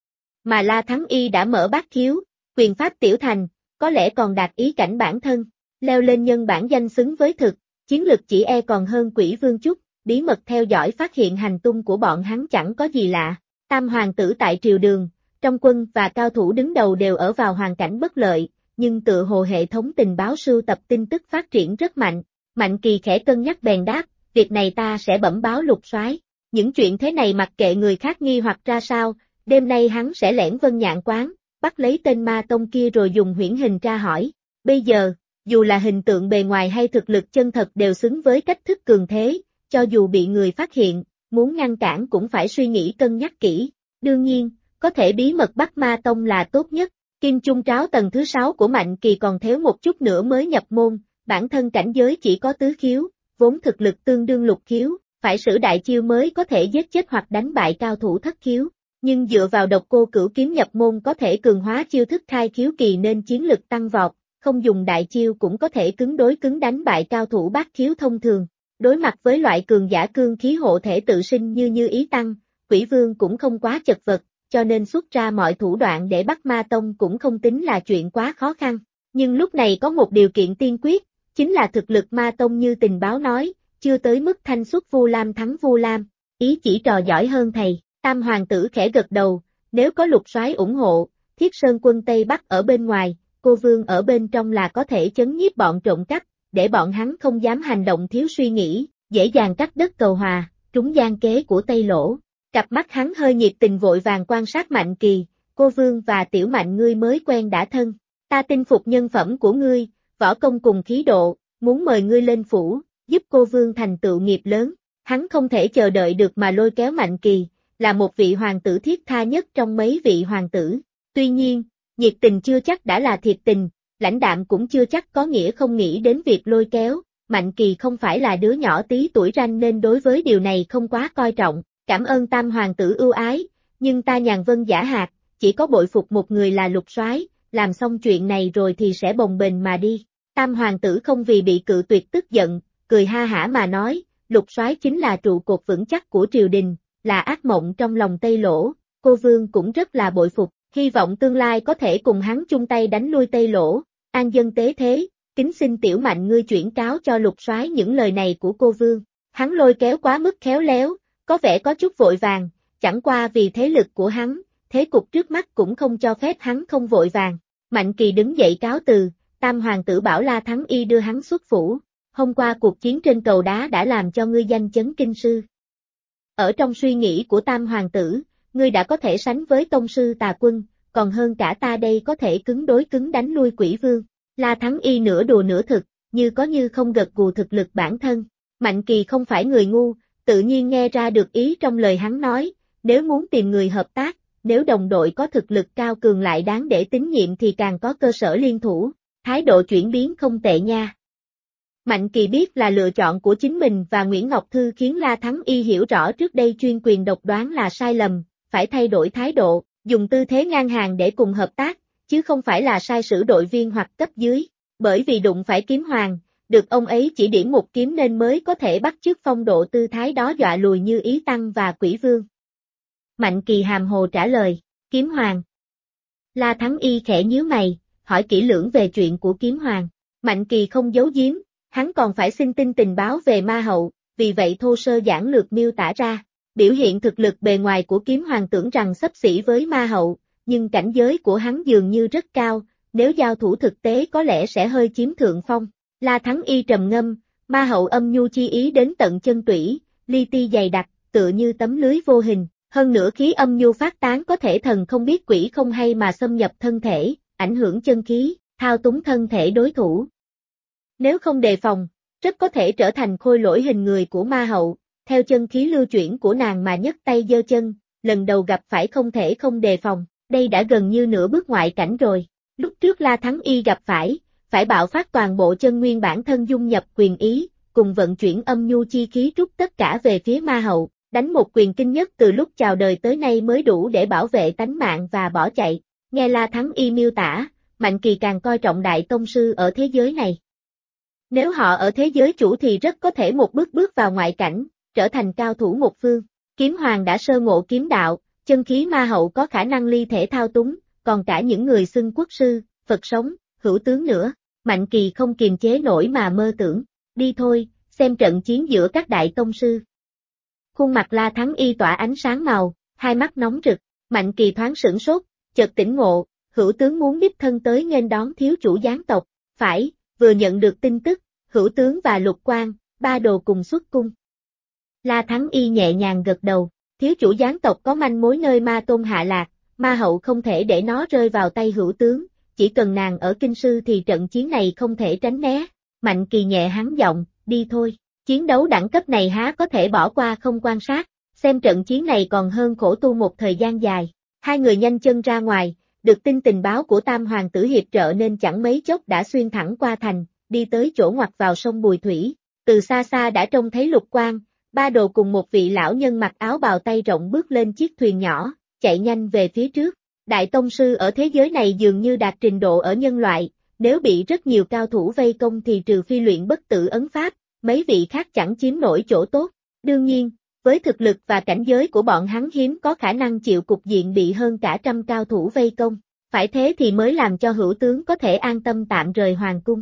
Mà La Thắng Y đã mở Bát Khiếu, quyền pháp tiểu thành, có lẽ còn đạt ý cảnh bản thân, leo lên nhân bản danh xứng với thực, chiến lực chỉ e còn hơn Quỷ Vương chút, bí mật theo dõi phát hiện hành tung của bọn hắn chẳng có gì lạ. Tam hoàng tử tại triều đường, trong quân và cao thủ đứng đầu đều ở vào hoàn cảnh bất lợi, nhưng tựa hồ hệ thống tình báo sưu tập tin tức phát triển rất mạnh. Mạnh Kỳ khẽ cân nhắc bèn đáp, việc này ta sẽ bẩm báo Lục soái. Những chuyện thế này mặc kệ người khác nghi hoặc ra sao, Đêm nay hắn sẽ lẻn Vân Nhạn quán, bắt lấy tên ma tông kia rồi dùng huyễn hình tra hỏi. Bây giờ, dù là hình tượng bề ngoài hay thực lực chân thật đều xứng với cách thức cường thế, cho dù bị người phát hiện, muốn ngăn cản cũng phải suy nghĩ cân nhắc kỹ. Đương nhiên, có thể bí mật bắt ma tông là tốt nhất. Kim Chung Tráo tầng thứ 6 của Mạnh Kỳ còn thiếu một chút nữa mới nhập môn, bản thân cảnh giới chỉ có tứ khiếu, vốn thực lực tương đương lục khiếu, phải sử đại chiêu mới có thể giết chết hoặc đánh bại cao thủ thất khiếu. Nhưng dựa vào độc cô cửu kiếm nhập môn có thể cường hóa chiêu thức khai khiếu kỳ nên chiến lực tăng vọt, không dùng đại chiêu cũng có thể cứng đối cứng đánh bại cao thủ bát khiếu thông thường. Đối mặt với loại cường giả cương khí hộ thể tự sinh như Ý Tăng, Quỷ Vương cũng không quá chật vật, cho nên xuất ra mọi thủ đoạn để bắt ma tông cũng không tính là chuyện quá khó khăn. Nhưng lúc này có một điều kiện tiên quyết, chính là thực lực ma tông như tình báo nói, chưa tới mức thanh xuất Vu Lam thắng Vu Lam, ý chỉ trò giỏi hơn thầy. Tam hoàng tử khẽ gật đầu, nếu có Lục soái ủng hộ, Thiết Sơn quân Tây Bắc ở bên ngoài, cô Vương ở bên trong là có thể chấn nhiếp bọn trộm cắp, để bọn hắn không dám hành động thiếu suy nghĩ, dễ dàng cắt đất cầu hòa, trúng gian kế của Tây Lỗ. Cặp mắt hắn hơi nhiệt tình vội vàng quan sát Mạnh Kỳ, cô Vương và Tiểu Mạnh ngươi mới quen đã thân, ta tin phục nhân phẩm của ngươi, võ công cùng khí độ, muốn mời ngươi lên phủ, giúp cô Vương thành tựu nghiệp lớn. Hắn không thể chờ đợi được mà lôi kéo Mạnh Kỳ, là một vị hoàng tử thiết tha nhất trong mấy vị hoàng tử. Tuy nhiên, nhiệt tình chưa chắc đã là thiệt tình, lãnh đạm cũng chưa chắc có nghĩa không nghĩ đến việc lôi kéo. Mạnh Kỳ không phải là đứa nhỏ tí tuổi ranh nên đối với điều này không quá coi trọng. Cảm ơn Tam hoàng tử ưu ái, nhưng ta Nhàn Vân giả hạt, chỉ có bội phục một người là Lục soái, làm xong chuyện này rồi thì sẽ bồng bềnh mà đi. Tam hoàng tử không vì bị cự tuyệt tức giận, cười ha hả mà nói, Lục soái chính là trụ cột vững chắc của triều đình, là ác mộng trong lòng Tây Lỗ, cô Vương cũng rất là bội phục, hy vọng tương lai có thể cùng hắn chung tay đánh lui Tây Lỗ. An dân tế thế, kính xin Tiểu Mạnh ngươi chuyển cáo cho Lục soái những lời này của cô Vương. Hắn lôi kéo quá mức khéo léo, có vẻ có chút vội vàng, chẳng qua vì thế lực của hắn, thế cục trước mắt cũng không cho phép hắn không vội vàng. Mạnh Kỳ đứng dậy cáo từ, Tam hoàng tử bảo La Thắng Y đưa hắn xuất phủ. Hôm qua cuộc chiến trên cầu đá đã làm cho ngươi danh chấn kinh sư. Ở trong suy nghĩ của Tam hoàng tử, ngươi đã có thể sánh với tông sư Tà Quân, còn hơn cả ta đây có thể cứng đối cứng đánh lui Quỷ Vương. La Thắng Y nửa đùa nửa thực, như có như không gật gù thực lực bản thân. Mạnh Kỳ không phải người ngu, tự nhiên nghe ra được ý trong lời hắn nói, nếu muốn tìm người hợp tác, nếu đồng đội có thực lực cao cường lại đáng để tín nhiệm thì càng có cơ sở liên thủ, thái độ chuyển biến không tệ nha. Mạnh Kỳ biết là lựa chọn của chính mình và Nguyễn Ngọc Thư khiến La Thắng Y hiểu rõ trước đây chuyên quyền độc đoán là sai lầm, phải thay đổi thái độ, dùng tư thế ngang hàng để cùng hợp tác, chứ không phải là sai sử đội viên hoặc cấp dưới, bởi vì đụng phải kiếm hoàng, được ông ấy chỉ điểm một kiếm nên mới có thể bắt chước phong độ tư thái đó dọa lùi như Ý Tăng và Quỷ Vương. Mạnh Kỳ hàm hồ trả lời, kiếm hoàng. La Thắng Y khẽ nhíu mày, hỏi kỹ lưỡng về chuyện của kiếm hoàng. Mạnh Kỳ không giấu giếm, hắn còn phải xin tin tình báo về ma hậu, vì vậy thô sơ giản lược miêu tả ra. Biểu hiện thực lực bề ngoài của kiếm hoàng tưởng rằng xấp xỉ với ma hậu, nhưng cảnh giới của hắn dường như rất cao, nếu giao thủ thực tế có lẽ sẽ hơi chiếm thượng phong. La Thắng Y trầm ngâm, ma hậu âm nhu chi ý đến tận chân tủy, li ti dày đặc, tựa như tấm lưới vô hình, hơn nữa khí âm nhu phát tán có thể thần không biết quỷ không hay mà xâm nhập thân thể, ảnh hưởng chân khí, thao túng thân thể đối thủ. Nếu không đề phòng, rất có thể trở thành khôi lỗi hình người của ma hậu, theo chân khí lưu chuyển của nàng mà nhấc tay giơ chân, lần đầu gặp phải không thể không đề phòng, đây đã gần như nửa bước ngoại cảnh rồi. Lúc trước La Thắng Y gặp phải bạo phát toàn bộ chân nguyên bản thân dung nhập quyền ý, cùng vận chuyển âm nhu chi khí rút tất cả về phía ma hậu, đánh một quyền kinh nhất từ lúc chào đời tới nay mới đủ để bảo vệ tánh mạng và bỏ chạy. Nghe La Thắng Y miêu tả, Mạnh Kỳ càng coi trọng đại tông sư ở thế giới này. Nếu họ ở thế giới chủ thì rất có thể một bước bước vào ngoại cảnh, trở thành cao thủ một phương. Kiếm hoàng đã sơ ngộ kiếm đạo, chân khí ma hậu có khả năng ly thể thao túng, còn cả những người xưng quốc sư, Phật sống, hữu tướng nữa. Mạnh Kỳ không kiềm chế nổi mà mơ tưởng, đi thôi, xem trận chiến giữa các đại tông sư. Khuôn mặt La Thắng Y tỏa ánh sáng màu, hai mắt nóng rực, Mạnh Kỳ thoáng sửng sốt, chợt tỉnh ngộ, hữu tướng muốn đích thân tới nghênh đón thiếu chủ giáng tộc, phải, vừa nhận được tin tức, hữu tướng và Lục Quan, ba đồ cùng xuất cung. La Thắng Y nhẹ nhàng gật đầu, thiếu chủ gián tộc có manh mối nơi ma tôn hạ lạc, ma hậu không thể để nó rơi vào tay hữu tướng, chỉ cần nàng ở kinh sư thì trận chiến này không thể tránh né. Mạnh Kỳ nhẹ hắn giọng, đi thôi, chiến đấu đẳng cấp này há có thể bỏ qua không quan sát, xem trận chiến này còn hơn khổ tu một thời gian dài. Hai người nhanh chân ra ngoài, được tin tình báo của Tam Hoàng tử hiệp trợ nên chẳng mấy chốc đã xuyên thẳng qua thành, đi tới chỗ ngoặt vào sông Bùi Thủy. Từ xa xa đã trông thấy Lục Quang, Ba Đồ cùng một vị lão nhân mặc áo bào tay rộng bước lên chiếc thuyền nhỏ, chạy nhanh về phía trước. Đại tông sư ở thế giới này dường như đạt trình độ ở nhân loại, nếu bị rất nhiều cao thủ vây công thì trừ phi luyện bất tử ấn pháp, mấy vị khác chẳng chiếm nổi chỗ tốt. Đương nhiên, với thực lực và cảnh giới của bọn hắn hiếm có khả năng chịu cục diện bị hơn cả trăm cao thủ vây công, phải thế thì mới làm cho hữu tướng có thể an tâm tạm rời hoàng cung.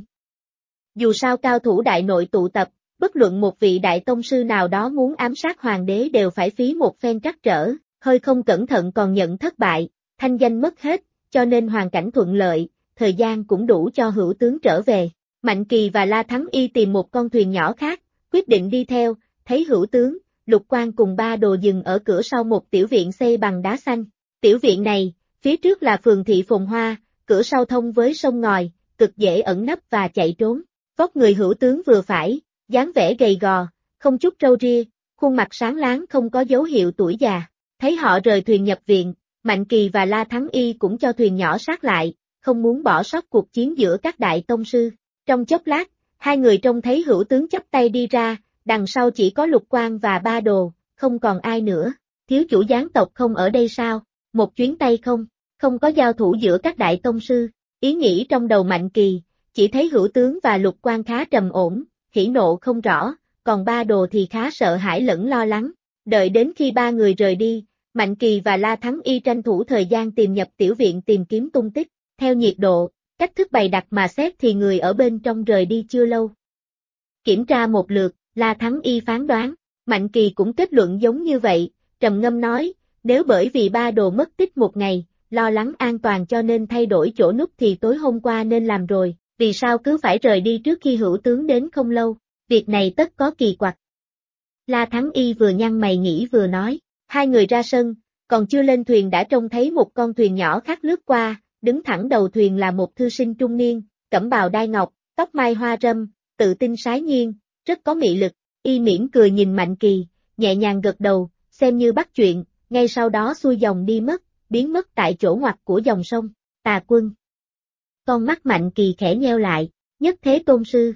Dù sao cao thủ đại nội tụ tập, bất luận một vị đại tông sư nào đó muốn ám sát hoàng đế đều phải phí một phen trắc trở, hơi không cẩn thận còn nhận thất bại, thanh danh mất hết, cho nên hoàn cảnh thuận lợi, thời gian cũng đủ cho hữu tướng trở về. Mạnh Kỳ và La Thắng Y tìm một con thuyền nhỏ khác, quyết định đi theo, thấy hữu tướng, Lục Quang cùng Ba Đồ dừng ở cửa sau một tiểu viện xây bằng đá xanh. Tiểu viện này, phía trước là phường thị phồn hoa, cửa sau thông với sông ngòi, cực dễ ẩn nấp và chạy trốn. Vóc người hữu tướng vừa phải, dáng vẻ gầy gò, không chút râu ria, khuôn mặt sáng láng không có dấu hiệu tuổi già. Thấy họ rời thuyền nhập viện, Mạnh Kỳ và La Thắng Y cũng cho thuyền nhỏ sát lại, không muốn bỏ sót cuộc chiến giữa các đại tông sư. Trong chốc lát, hai người trông thấy hữu tướng chắp tay đi ra, đằng sau chỉ có Lục Quang và Ba Đồ, không còn ai nữa. Thiếu chủ gián tộc không ở đây sao? Một chuyến tay không? Không có giao thủ giữa các đại tông sư. Ý nghĩ trong đầu Mạnh Kỳ, chỉ thấy hữu tướng và Lục Quang khá trầm ổn, hỉ nộ không rõ, còn Ba Đồ thì khá sợ hãi lẫn lo lắng. Đợi đến khi ba người rời đi, Mạnh Kỳ và La Thắng Y tranh thủ thời gian tìm nhập tiểu viện tìm kiếm tung tích. Theo nhiệt độ, cách thức bày đặt mà xét thì người ở bên trong rời đi chưa lâu. Kiểm tra một lượt, La Thắng Y phán đoán, Mạnh Kỳ cũng kết luận giống như vậy, trầm ngâm nói, nếu bởi vì Ba Đồ mất tích một ngày, lo lắng an toàn cho nên thay đổi chỗ núp thì tối hôm qua nên làm rồi, vì sao cứ phải rời đi trước khi hữu tướng đến không lâu, việc này tất có kỳ quặc. La Thắng Y vừa nhăn mày nghĩ vừa nói, hai người ra sân, còn chưa lên thuyền đã trông thấy một con thuyền nhỏ khác lướt qua, đứng thẳng đầu thuyền là một thư sinh trung niên, cẩm bào đai ngọc, tóc mai hoa râm, tự tin sái nhiên, rất có mị lực. Y mỉm cười nhìn Mạnh Kỳ, nhẹ nhàng gật đầu, xem như bắt chuyện, ngay sau đó xuôi dòng đi mất, biến mất tại chỗ ngoặt của dòng sông. Tà Quân. Con mắt Mạnh Kỳ khẽ nheo lại, nhất thế tôn sư.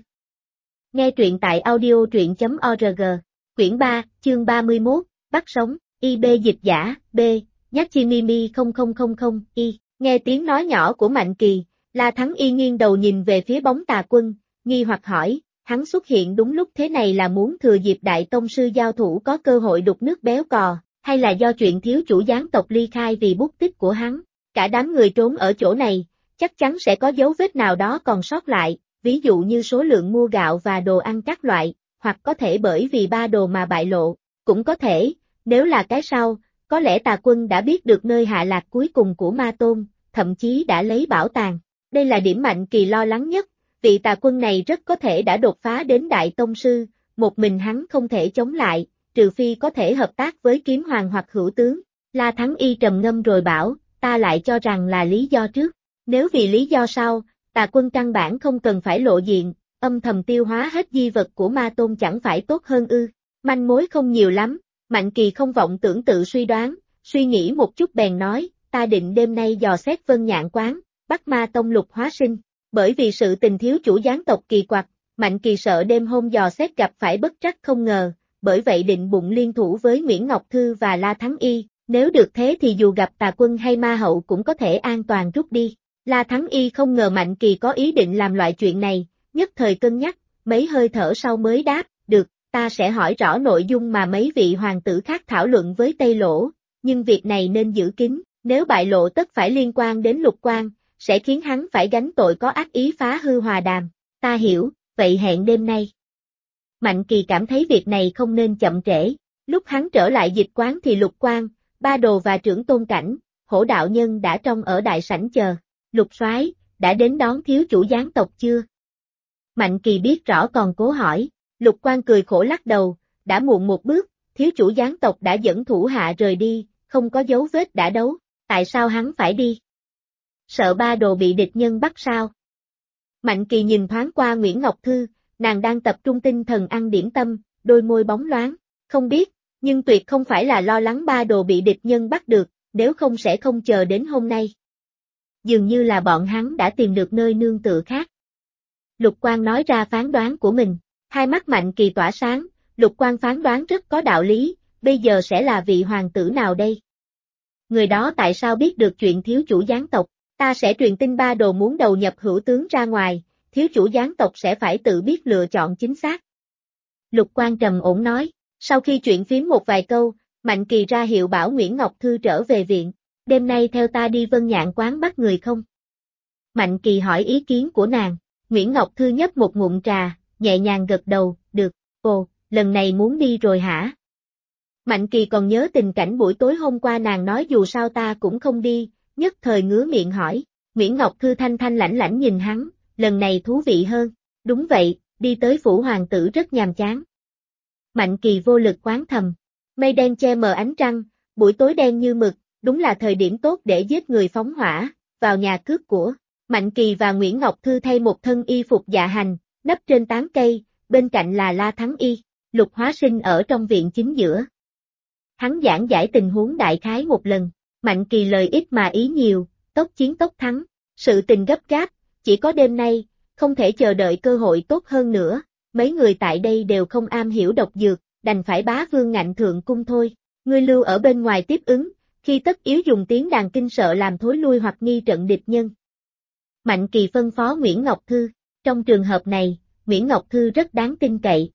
Nghe truyện tại audio.org, quyển 3, chương 31, bắt sống, IB dịch giả, B, Yachimimi 0000, Y. Nghe tiếng nói nhỏ của Mạnh Kỳ, La Thắng Y nghiêng đầu nhìn về phía bóng Tà Quân, nghi hoặc hỏi, hắn xuất hiện đúng lúc thế này là muốn thừa dịp đại tông sư giao thủ có cơ hội đục nước béo cò, hay là do chuyện thiếu chủ gián tộc ly khai vì bút tích của hắn. Cả đám người trốn ở chỗ này, chắc chắn sẽ có dấu vết nào đó còn sót lại, ví dụ như số lượng mua gạo và đồ ăn các loại, hoặc có thể bởi vì Ba Đồ mà bại lộ, cũng có thể, nếu là cái sau, có lẽ Tà Quân đã biết được nơi hạ lạc cuối cùng của Ma Tôn, thậm chí đã lấy bảo tàng. Đây là điểm Mạnh Kỳ lo lắng nhất, vị Tà Quân này rất có thể đã đột phá đến đại tông sư, một mình hắn không thể chống lại, trừ phi có thể hợp tác với Kiếm Hoàng hoặc hữu tướng. La Thắng Y trầm ngâm rồi bảo, ta lại cho rằng là lý do trước. Nếu vì lý do sau, Tà Quân căn bản không cần phải lộ diện, âm thầm tiêu hóa hết di vật của Ma Tôn chẳng phải tốt hơn ư. Manh mối không nhiều lắm, Mạnh Kỳ không vọng tưởng tự suy đoán, suy nghĩ một chút bèn nói, ta định đêm nay dò xét Vân Nhạn quán, bắt Ma Tông Lục hóa sinh. Bởi vì sự tình thiếu chủ gián tộc kỳ quặc, Mạnh Kỳ sợ đêm hôm dò xét gặp phải bất trắc không ngờ, bởi vậy định bụng liên thủ với Nguyễn Ngọc Thư và La Thắng Y, nếu được thế thì dù gặp Tà Quân hay Ma Hậu cũng có thể an toàn rút đi. La Thắng Y không ngờ Mạnh Kỳ có ý định làm loại chuyện này, nhất thời cân nhắc, mấy hơi thở sau mới đáp, được, ta sẽ hỏi rõ nội dung mà mấy vị hoàng tử khác thảo luận với Tây Lỗ, nhưng việc này nên giữ kín, nếu bại lộ tất phải liên quan đến Lục Quang, sẽ khiến hắn phải gánh tội có ác ý phá hư hòa đàm. Ta hiểu, vậy hẹn đêm nay. Mạnh Kỳ cảm thấy việc này không nên chậm trễ, lúc hắn trở lại dịch quán thì Lục Quang, Ba Đồ và trưởng tôn cảnh, Hổ đạo nhân đã trông ở đại sảnh chờ. Lục soái, đã đến đón thiếu chủ gián tộc chưa? Mạnh Kỳ biết rõ còn cố hỏi, Lục Quang cười khổ lắc đầu, đã muộn một bước, thiếu chủ gián tộc đã dẫn thủ hạ rời đi, không có dấu vết đã đấu, tại sao hắn phải đi? Sợ ba đồ bị địch nhân bắt sao? Mạnh Kỳ nhìn thoáng qua Nguyễn Ngọc Thư, nàng đang tập trung tinh thần ăn điểm tâm, đôi môi bóng loáng, không biết, nhưng tuyệt không phải là lo lắng ba đồ bị địch nhân bắt được, nếu không sẽ không chờ đến hôm nay. Dường như là bọn hắn đã tìm được nơi nương tựa khác. Lục Quang nói ra phán đoán của mình, hai mắt Mạnh Kỳ tỏa sáng, Lục Quang phán đoán rất có đạo lý, bây giờ sẽ là vị hoàng tử nào đây? Người đó tại sao biết được chuyện thiếu chủ gián tộc? Ta sẽ truyền tin ba đồ muốn đầu nhập hữu tướng ra ngoài, thiếu chủ gián tộc sẽ phải tự biết lựa chọn chính xác. Lục Quang trầm ổn nói, sau khi chuyện phím một vài câu, Mạnh Kỳ ra hiệu bảo Nguyễn Ngọc Thư trở về viện, đêm nay theo ta đi Vân Nhạn quán bắt người không? Mạnh Kỳ hỏi ý kiến của nàng, Nguyễn Ngọc Thư nhấp một ngụm trà, nhẹ nhàng gật đầu, được, ồ, lần này muốn đi rồi hả? Mạnh Kỳ còn nhớ tình cảnh buổi tối hôm qua nàng nói dù sao ta cũng không đi, nhất thời ngứa miệng hỏi, Nguyễn Ngọc Thư thanh thanh lãnh lãnh nhìn hắn, lần này thú vị hơn, đúng vậy, đi tới phủ hoàng tử rất nhàm chán. Mạnh Kỳ vô lực oán thầm, mây đen che mờ ánh trăng, buổi tối đen như mực, đúng là thời điểm tốt để giết người phóng hỏa, vào nhà cướp của. Mạnh Kỳ và Nguyễn Ngọc Thư thay một thân y phục dạ hành, nấp trên tán cây, bên cạnh là La Thắng Y, Lục Hóa Sinh ở trong viện chính giữa. Hắn giảng giải tình huống đại khái một lần, Mạnh Kỳ lời ít mà ý nhiều, tốc chiến tốc thắng, sự tình gấp gáp, chỉ có đêm nay, không thể chờ đợi cơ hội tốt hơn nữa, mấy người tại đây đều không am hiểu độc dược, đành phải bá vương ngạnh thượng cung thôi, ngươi lưu ở bên ngoài tiếp ứng, khi tất yếu dùng tiếng đàn kinh sợ làm thối lui hoặc nghi trận địch nhân. Mạnh Kỳ phân phó Nguyễn Ngọc Thư, trong trường hợp này, Nguyễn Ngọc Thư rất đáng tin cậy.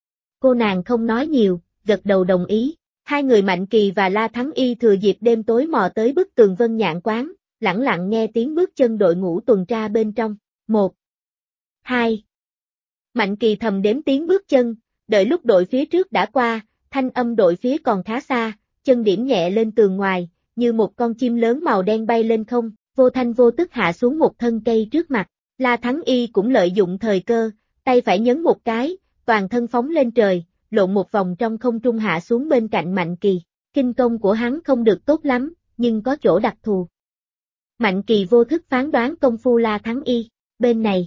Cô nàng không nói nhiều, gật đầu đồng ý, hai người Mạnh Kỳ và La Thắng Y thừa dịp đêm tối mò tới bức tường Vân Nhạn quán, lẳng lặng nghe tiếng bước chân đội ngũ tuần tra bên trong, 1, 2. Mạnh Kỳ thầm đếm tiếng bước chân, đợi lúc đội phía trước đã qua, thanh âm đội phía còn khá xa, chân điểm nhẹ lên tường ngoài, như một con chim lớn màu đen bay lên không, vô thanh vô tức hạ xuống một thân cây trước mặt, La Thắng Y cũng lợi dụng thời cơ, tay phải nhấn một cái, toàn thân phóng lên trời, lộn một vòng trong không trung hạ xuống bên cạnh Mạnh Kỳ, kinh công của hắn không được tốt lắm, nhưng có chỗ đặc thù. Mạnh Kỳ vô thức phán đoán công phu La Thắng Y, bên này.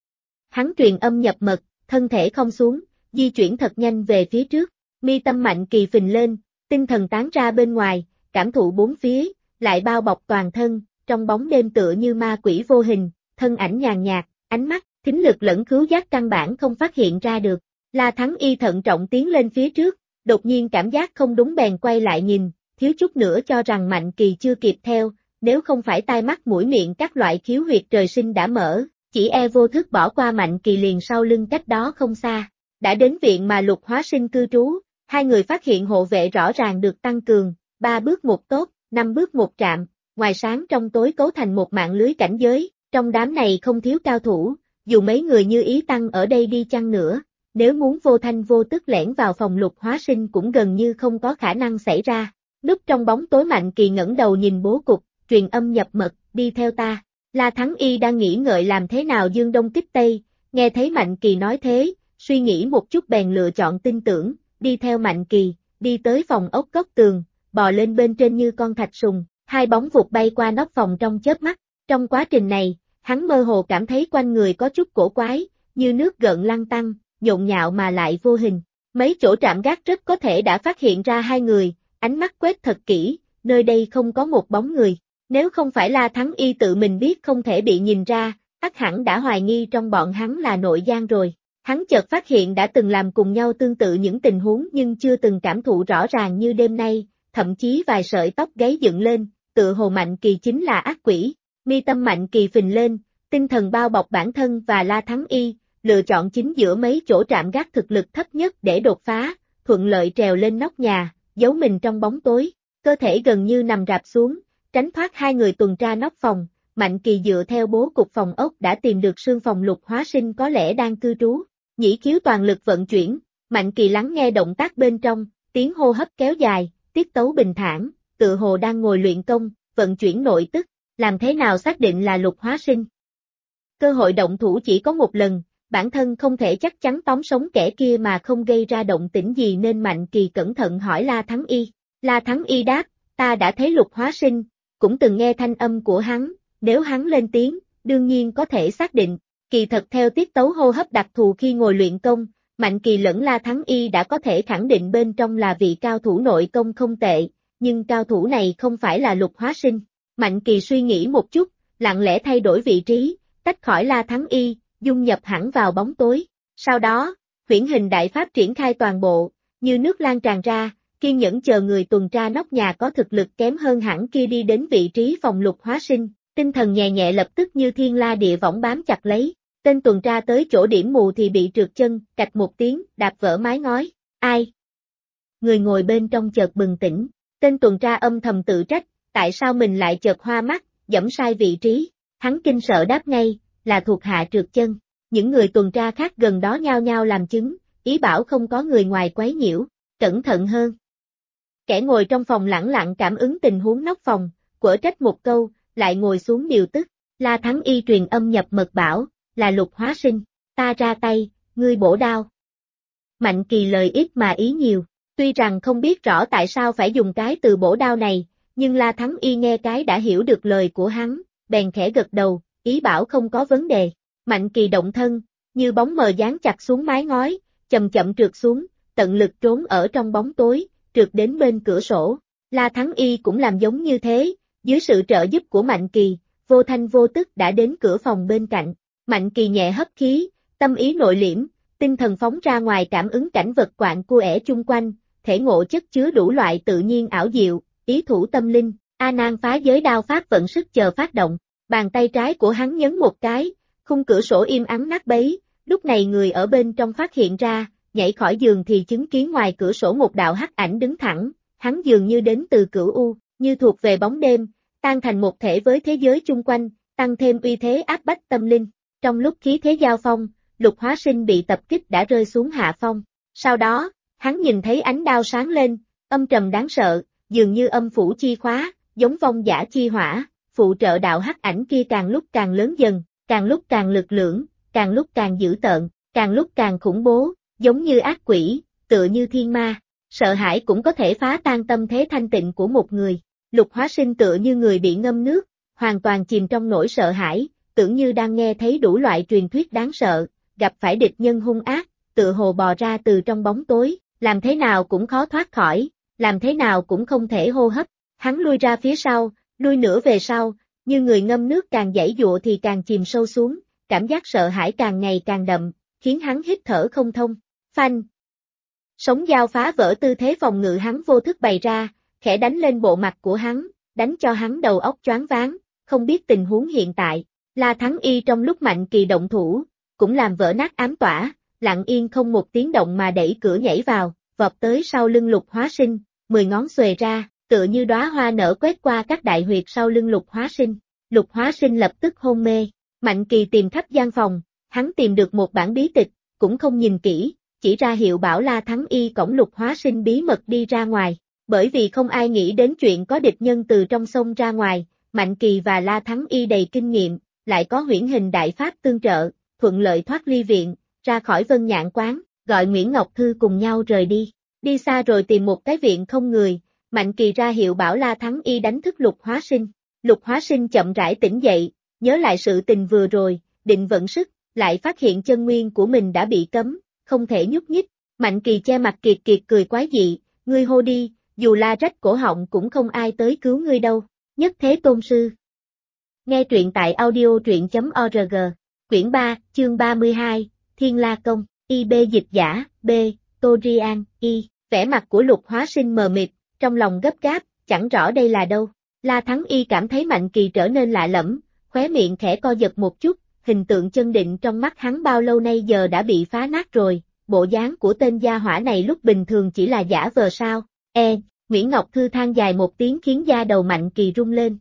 Hắn truyền âm nhập mật, thân thể không xuống, di chuyển thật nhanh về phía trước, mi tâm Mạnh Kỳ phình lên, tinh thần tán ra bên ngoài, cảm thụ bốn phía, lại bao bọc toàn thân, trong bóng đêm tựa như ma quỷ vô hình, thân ảnh nhàn nhạt, ánh mắt, thính lực lẫn khứu giác căn bản không phát hiện ra được. La Thắng Y thận trọng tiến lên phía trước, đột nhiên cảm giác không đúng bèn quay lại nhìn, thiếu chút nữa cho rằng Mạnh Kỳ chưa kịp theo, nếu không phải tai mắt mũi miệng các loại khiếu huyệt trời sinh đã mở, chỉ e vô thức bỏ qua Mạnh Kỳ liền sau lưng cách đó không xa. Đã đến viện mà Lục Hóa Sinh cư trú, hai người phát hiện hộ vệ rõ ràng được tăng cường, 3 bước một tốt, 5 bước một trạm, ngoài sáng trong tối cấu thành một mạng lưới cảnh giới, trong đám này không thiếu cao thủ, dù mấy người như Ý Tăng ở đây đi chăng nữa, nếu muốn vô thanh vô tức lẻn vào phòng Lục Hóa Sinh cũng gần như không có khả năng xảy ra. Núp trong bóng tối Mạnh Kỳ ngẩng đầu nhìn bố cục, truyền âm nhập mật, đi theo ta. La Thắng Y đang nghĩ ngợi làm thế nào dương đông kích tây, nghe thấy Mạnh Kỳ nói thế, suy nghĩ một chút bèn lựa chọn tin tưởng, đi theo Mạnh Kỳ, đi tới phòng ốc góc tường, bò lên bên trên như con thạch sùng, hai bóng vụt bay qua nóc phòng trong chớp mắt. Trong quá trình này, hắn mơ hồ cảm thấy quanh người có chút cổ quái, như nước gợn lăn tăn, nhộn nhạo mà lại vô hình. Mấy chỗ trạm gác rất có thể đã phát hiện ra hai người, ánh mắt quét thật kỹ, nơi đây không có một bóng người. Nếu không phải La Thắng Y tự mình biết không thể bị nhìn ra, ắt hẳn đã hoài nghi trong bọn hắn là nội gian rồi. Hắn chợt phát hiện đã từng làm cùng nhau tương tự những tình huống nhưng chưa từng cảm thụ rõ ràng như đêm nay, thậm chí vài sợi tóc gáy dựng lên, tựa hồ Mạnh Kỳ chính là ác quỷ. Mi tâm Mạnh Kỳ phình lên, tinh thần bao bọc bản thân và La Thắng Y, lựa chọn chính giữa mấy chỗ trạm gác thực lực thấp nhất để đột phá, thuận lợi trèo lên nóc nhà, giấu mình trong bóng tối, cơ thể gần như nằm rạp xuống, tránh thoát hai người tuần tra nóc phòng. Mạnh Kỳ dựa theo bố cục phòng ốc đã tìm được sương phòng Lục Hóa Sinh có lẽ đang cư trú. Nhĩ khiếu toàn lực vận chuyển, Mạnh Kỳ lắng nghe động tác bên trong, tiếng hô hấp kéo dài, tiết tấu bình thản, tựa hồ đang ngồi luyện công, vận chuyển nội tức, làm thế nào xác định là Lục Hóa Sinh. Cơ hội động thủ chỉ có một lần, bản thân không thể chắc chắn tóm sống kẻ kia mà không gây ra động tĩnh gì nên Mạnh Kỳ cẩn thận hỏi La Thắng Y. La Thắng Y đáp, ta đã thấy Lục Hóa Sinh, cũng từng nghe thanh âm của hắn, nếu hắn lên tiếng, đương nhiên có thể xác định. Kỳ thật theo tiết tấu hô hấp đặc thù khi ngồi luyện công, Mạnh Kỳ lẫn La Thắng Y đã có thể khẳng định bên trong là vị cao thủ nội công không tệ, nhưng cao thủ này không phải là Lục Hóa Sinh. Mạnh Kỳ suy nghĩ một chút, lặng lẽ thay đổi vị trí, tách khỏi La Thắng Y, dung nhập hẳn vào bóng tối. Sau đó, huyễn hình đại pháp triển khai toàn bộ, như nước lan tràn ra, kiên nhẫn chờ người tuần tra nóc nhà có thực lực kém hơn hẳn kia đi đến vị trí phòng Lục Hóa Sinh, tinh thần nhẹ nhẹ lập tức như thiên la địa võng bám chặt lấy. Tên tuần tra tới chỗ điểm mù thì bị trượt chân, cạch một tiếng, đạp vỡ mái ngói. Ai? Người ngồi bên trong chợt bừng tỉnh. Tên tuần tra âm thầm tự trách, tại sao mình lại chợt hoa mắt, dẫm sai vị trí. Hắn kinh sợ đáp ngay, là thuộc hạ trượt chân. Những người tuần tra khác gần đó nhao nhao làm chứng, ý bảo không có người ngoài quấy nhiễu. Cẩn thận hơn. Kẻ ngồi trong phòng lẳng lặng cảm ứng tình huống nóc phòng, quở trách một câu, lại ngồi xuống điều tức. La Thắng Y truyền âm nhập mật bảo, là Lục Hóa Sinh, ta ra tay, ngươi bổ đao. Mạnh Kỳ lời ít mà ý nhiều, tuy rằng không biết rõ tại sao phải dùng cái từ bổ đao này, nhưng La Thắng Y nghe cái đã hiểu được lời của hắn, bèn khẽ gật đầu, ý bảo không có vấn đề. Mạnh Kỳ động thân, như bóng mờ dán chặt xuống mái ngói, chậm chậm trượt xuống, tận lực trốn ở trong bóng tối, trượt đến bên cửa sổ. La Thắng Y cũng làm giống như thế, dưới sự trợ giúp của Mạnh Kỳ, vô thanh vô tức đã đến cửa phòng bên cạnh. Mạnh Kỳ nhẹ hấp khí, tâm ý nội liễm, tinh thần phóng ra ngoài cảm ứng cảnh vật quạng cua ẻ chung quanh, thể ngộ chất chứa đủ loại tự nhiên ảo diệu, ý thủ tâm linh, A Nan phá giới đao pháp vận sức chờ phát động, bàn tay trái của hắn nhấn một cái, khung cửa sổ im ắng nát bấy, lúc này người ở bên trong phát hiện ra, nhảy khỏi giường thì chứng kiến ngoài cửa sổ một đạo hắc ảnh đứng thẳng, hắn dường như đến từ cửu u, như thuộc về bóng đêm, tan thành một thể với thế giới chung quanh, tăng thêm uy thế áp bách tâm linh. Trong lúc khí thế giao phong, Lục Hóa Sinh bị tập kích đã rơi xuống hạ phong. Sau đó, hắn nhìn thấy ánh đao sáng lên, âm trầm đáng sợ, dường như âm phủ chi khóa, giống vong giả chi hỏa, phụ trợ đạo hắc ảnh kia càng lúc càng lớn dần, càng lúc càng lực lưỡng, càng lúc càng dữ tợn, càng lúc càng khủng bố, giống như ác quỷ, tựa như thiên ma. Sợ hãi cũng có thể phá tan tâm thế thanh tịnh của một người. Lục Hóa Sinh tựa như người bị ngâm nước, hoàn toàn chìm trong nỗi sợ hãi, tưởng như đang nghe thấy đủ loại truyền thuyết đáng sợ, gặp phải địch nhân hung ác, tựa hồ bò ra từ trong bóng tối, làm thế nào cũng khó thoát khỏi, làm thế nào cũng không thể hô hấp. Hắn lui ra phía sau, lui nửa về sau, như người ngâm nước càng giãy giụa thì càng chìm sâu xuống, cảm giác sợ hãi càng ngày càng đậm, khiến hắn hít thở không thông. Phanh! Sóng dao phá vỡ tư thế phòng ngự hắn vô thức bày ra, khẽ đánh lên bộ mặt của hắn, đánh cho hắn đầu óc choáng váng, không biết tình huống hiện tại. La Thắng Y trong lúc Mạnh Kỳ động thủ, cũng làm vỡ nát ám tỏa, lặng yên không một tiếng động mà đẩy cửa nhảy vào, vọt tới sau lưng Lục Hóa Sinh, 10 ngón xuề ra, tựa như đóa hoa nở quét qua các đại huyệt sau lưng Lục Hóa Sinh. Lục Hóa Sinh lập tức hôn mê. Mạnh Kỳ tìm khắp gian phòng, hắn tìm được một bản bí tịch, cũng không nhìn kỹ, chỉ ra hiệu bảo La Thắng Y cõng Lục Hóa Sinh bí mật đi ra ngoài. Bởi vì không ai nghĩ đến chuyện có địch nhân từ trong sông ra ngoài, Mạnh Kỳ và La Thắng Y đầy kinh nghiệm, lại có huyễn hình đại pháp tương trợ, thuận lợi thoát ly viện, ra khỏi Vân Nhạn quán, gọi Nguyễn Ngọc Thư cùng nhau rời đi. Đi xa rồi tìm một cái viện không người, Mạnh Kỳ ra hiệu bảo La Thắng Y đánh thức Lục Hóa Sinh. Lục Hóa Sinh chậm rãi tỉnh dậy, nhớ lại sự tình vừa rồi, định vận sức, lại phát hiện chân nguyên của mình đã bị cấm, không thể nhúc nhích. Mạnh Kỳ che mặt kiệt kiệt cười quái dị, ngươi hô đi, dù la rách cổ họng cũng không ai tới cứu ngươi đâu. Nhất Thế Tôn Sư. Nghe truyện tại audio.org. Quyển 3, chương 32, Thiên La Công, IB dịch giả, B, Tô Rian, Y. Vẻ mặt của Lục Hóa Sinh mờ mịt, trong lòng gấp gáp, chẳng rõ đây là đâu. La Thắng Y cảm thấy Mạnh Kỳ trở nên lạ lẫm, khóe miệng khẽ co giật một chút, hình tượng chân định trong mắt hắn bao lâu nay giờ đã bị phá nát rồi, bộ dáng của tên gia hỏa này lúc bình thường chỉ là giả vờ sao. Nguyễn Ngọc Thư than dài một tiếng khiến da đầu Mạnh Kỳ rung lên.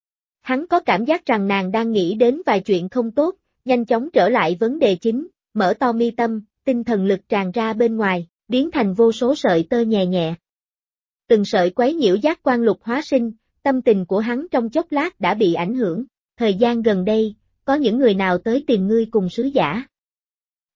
Hắn có cảm giác rằng nàng đang nghĩ đến vài chuyện không tốt, nhanh chóng trở lại vấn đề chính, mở to mi tâm, tinh thần lực tràn ra bên ngoài, biến thành vô số sợi tơ nhẹ nhẹ. Từng sợi quấy nhiễu giác quan Lục Hóa Sinh, tâm tình của hắn trong chốc lát đã bị ảnh hưởng. Thời gian gần đây, có những người nào tới tìm ngươi cùng sứ giả?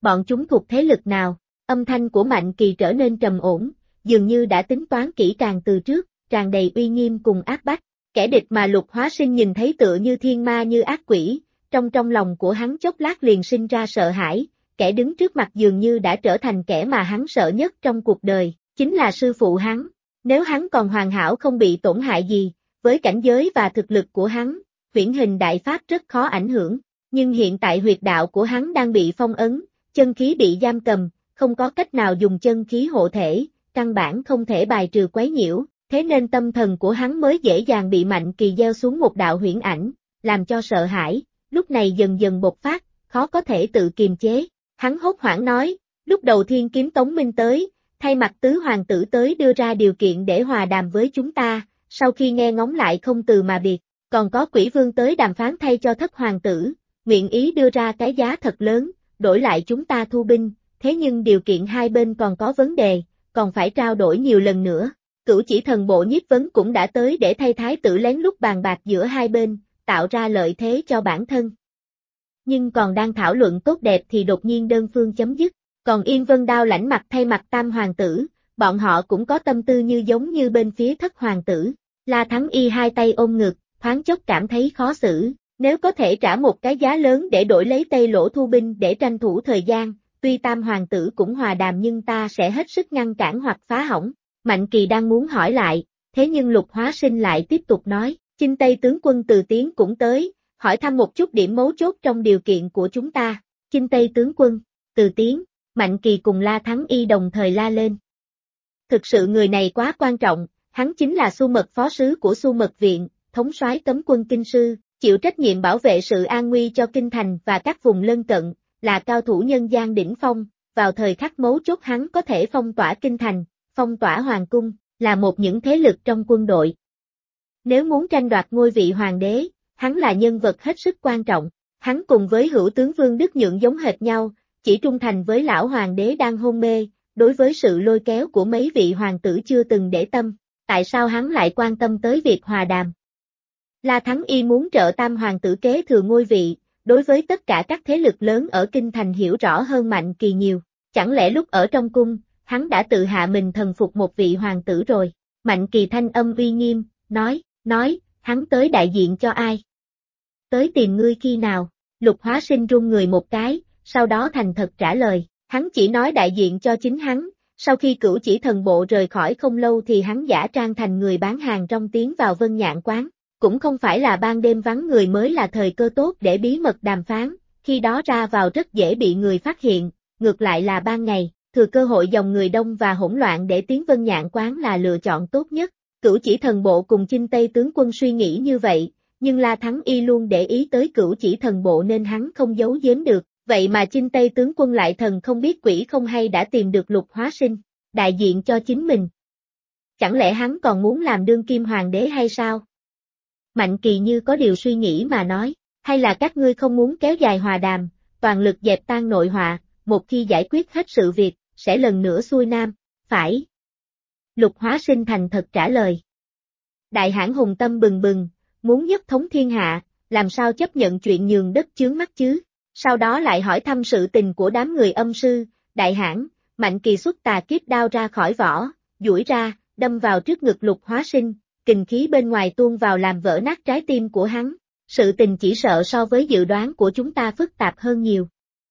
Bọn chúng thuộc thế lực nào? Âm thanh của Mạnh Kỳ trở nên trầm ổn, dường như đã tính toán kỹ càng từ trước, tràn đầy uy nghiêm cùng áp bách. Kẻ địch mà Lục Hóa Sinh nhìn thấy tựa như thiên ma như ác quỷ, trong lòng của hắn chốc lát liền sinh ra sợ hãi, kẻ đứng trước mặt dường như đã trở thành kẻ mà hắn sợ nhất trong cuộc đời, chính là sư phụ hắn. Nếu hắn còn hoàn hảo không bị tổn hại gì, với cảnh giới và thực lực của hắn, huyễn hình đại pháp rất khó ảnh hưởng, nhưng hiện tại huyệt đạo của hắn đang bị phong ấn, chân khí bị giam cầm, không có cách nào dùng chân khí hộ thể, căn bản không thể bài trừ quấy nhiễu, thế nên tâm thần của hắn mới dễ dàng bị Mạnh Kỳ gieo xuống một đạo huyễn ảnh, làm cho sợ hãi, lúc này dần dần bộc phát, khó có thể tự kiềm chế. Hắn hốt hoảng nói, lúc đầu Thiên Kiếm Tống Minh tới, thay mặt tứ hoàng tử tới đưa ra điều kiện để hòa đàm với chúng ta, sau khi nghe ngóng lại không từ mà biệt, còn có Quỷ Vương tới đàm phán thay cho thất hoàng tử, nguyện ý đưa ra cái giá thật lớn, đổi lại chúng ta thu binh, thế nhưng điều kiện hai bên còn có vấn đề, còn phải trao đổi nhiều lần nữa. Cửu Chỉ Thần Bộ Nhiếp Vấn cũng đã tới để thay thái tử lén lút bàn bạc giữa hai bên, tạo ra lợi thế cho bản thân. Nhưng còn đang thảo luận tốt đẹp thì đột nhiên đơn phương chấm dứt, còn Yên Vân Đao lãnh mặt thay mặt tam hoàng tử, bọn họ cũng có tâm tư như giống như bên phía thất hoàng tử. La Thắng Y hai tay ôm ngực, thoáng chốc cảm thấy khó xử, nếu có thể trả một cái giá lớn để đổi lấy Tây Lỗ thu binh để tranh thủ thời gian, tuy tam hoàng tử cũng hòa đàm nhưng ta sẽ hết sức ngăn cản hoặc phá hỏng. Mạnh Kỳ đang muốn hỏi lại, thế nhưng Lục Hóa Sinh lại tiếp tục nói, Chinh Tây tướng quân Từ Tiến cũng tới, hỏi thăm một chút điểm mấu chốt trong điều kiện của chúng ta. Chinh Tây tướng quân, Từ Tiến, Mạnh Kỳ cùng La Thắng Y đồng thời la lên. Thực sự người này quá quan trọng, hắn chính là Xu Mật phó sứ của Xu Mật viện, thống soái cấm quân kinh sư, chịu trách nhiệm bảo vệ sự an nguy cho kinh thành và các vùng lân cận, là cao thủ nhân gian đỉnh phong, vào thời khắc mấu chốt hắn có thể phong tỏa kinh thành, phong tỏa hoàng cung, là một những thế lực trong quân đội. Nếu muốn tranh đoạt ngôi vị hoàng đế, hắn là nhân vật hết sức quan trọng, hắn cùng với hữu tướng Vương Đức Nhượng giống hệt nhau, chỉ trung thành với lão hoàng đế đang hôn mê, đối với sự lôi kéo của mấy vị hoàng tử chưa từng để tâm, tại sao hắn lại quan tâm tới việc hòa đàm? La Thắng Y muốn trợ tam hoàng tử kế thừa ngôi vị, đối với tất cả các thế lực lớn ở kinh thành hiểu rõ hơn Mạnh Kỳ nhiều, chẳng lẽ lúc ở trong cung, hắn đã tự hạ mình thần phục một vị hoàng tử rồi? Mạnh Kỳ thanh âm uy nghiêm, nói, hắn tới đại diện cho ai? Tới tìm ngươi khi nào? Lục Hóa Sinh run người một cái, sau đó thành thật trả lời, hắn chỉ nói đại diện cho chính hắn, sau khi Cửu Chỉ Thần Bộ rời khỏi không lâu thì hắn giả trang thành người bán hàng rong tiến vào Vân Nhạn quán, cũng không phải là ban đêm vắng người mới là thời cơ tốt để bí mật đàm phán, khi đó ra vào rất dễ bị người phát hiện, ngược lại là ban ngày, thừa cơ hội dòng người đông và hỗn loạn để tiến Vân Nhạn quán là lựa chọn tốt nhất. Cửu Chỉ Thần Bộ cùng Chinh Tây tướng quân suy nghĩ như vậy, nhưng La Thắng Y luôn để ý tới Cửu Chỉ Thần Bộ nên hắn không giấu giếm được, vậy mà Chinh Tây tướng quân lại thần không biết quỷ không hay đã tìm được Lục Hóa Sinh, đại diện cho chính mình. Chẳng lẽ hắn còn muốn làm đương kim hoàng đế hay sao? Mạnh Kỳ như có điều suy nghĩ mà nói, hay là các ngươi không muốn kéo dài hòa đàm, toàn lực dẹp tan nội họa, một khi giải quyết hết sự việc, sẽ lần nữa xuôi nam, phải? Lục Hóa Sinh thành thật trả lời. Đại hãn hùng tâm bừng bừng, muốn nhất thống thiên hạ, làm sao chấp nhận chuyện nhường đất chướng mắt chứ? Sau đó lại hỏi thăm sự tình của đám người âm sư, đại hãn, Mạnh Kỳ xuất tà kiếp đao ra khỏi vỏ, duỗi ra, đâm vào trước ngực Lục Hóa Sinh, kình khí bên ngoài tuôn vào làm vỡ nát trái tim của hắn. Sự tình chỉ sợ so với dự đoán của chúng ta phức tạp hơn nhiều.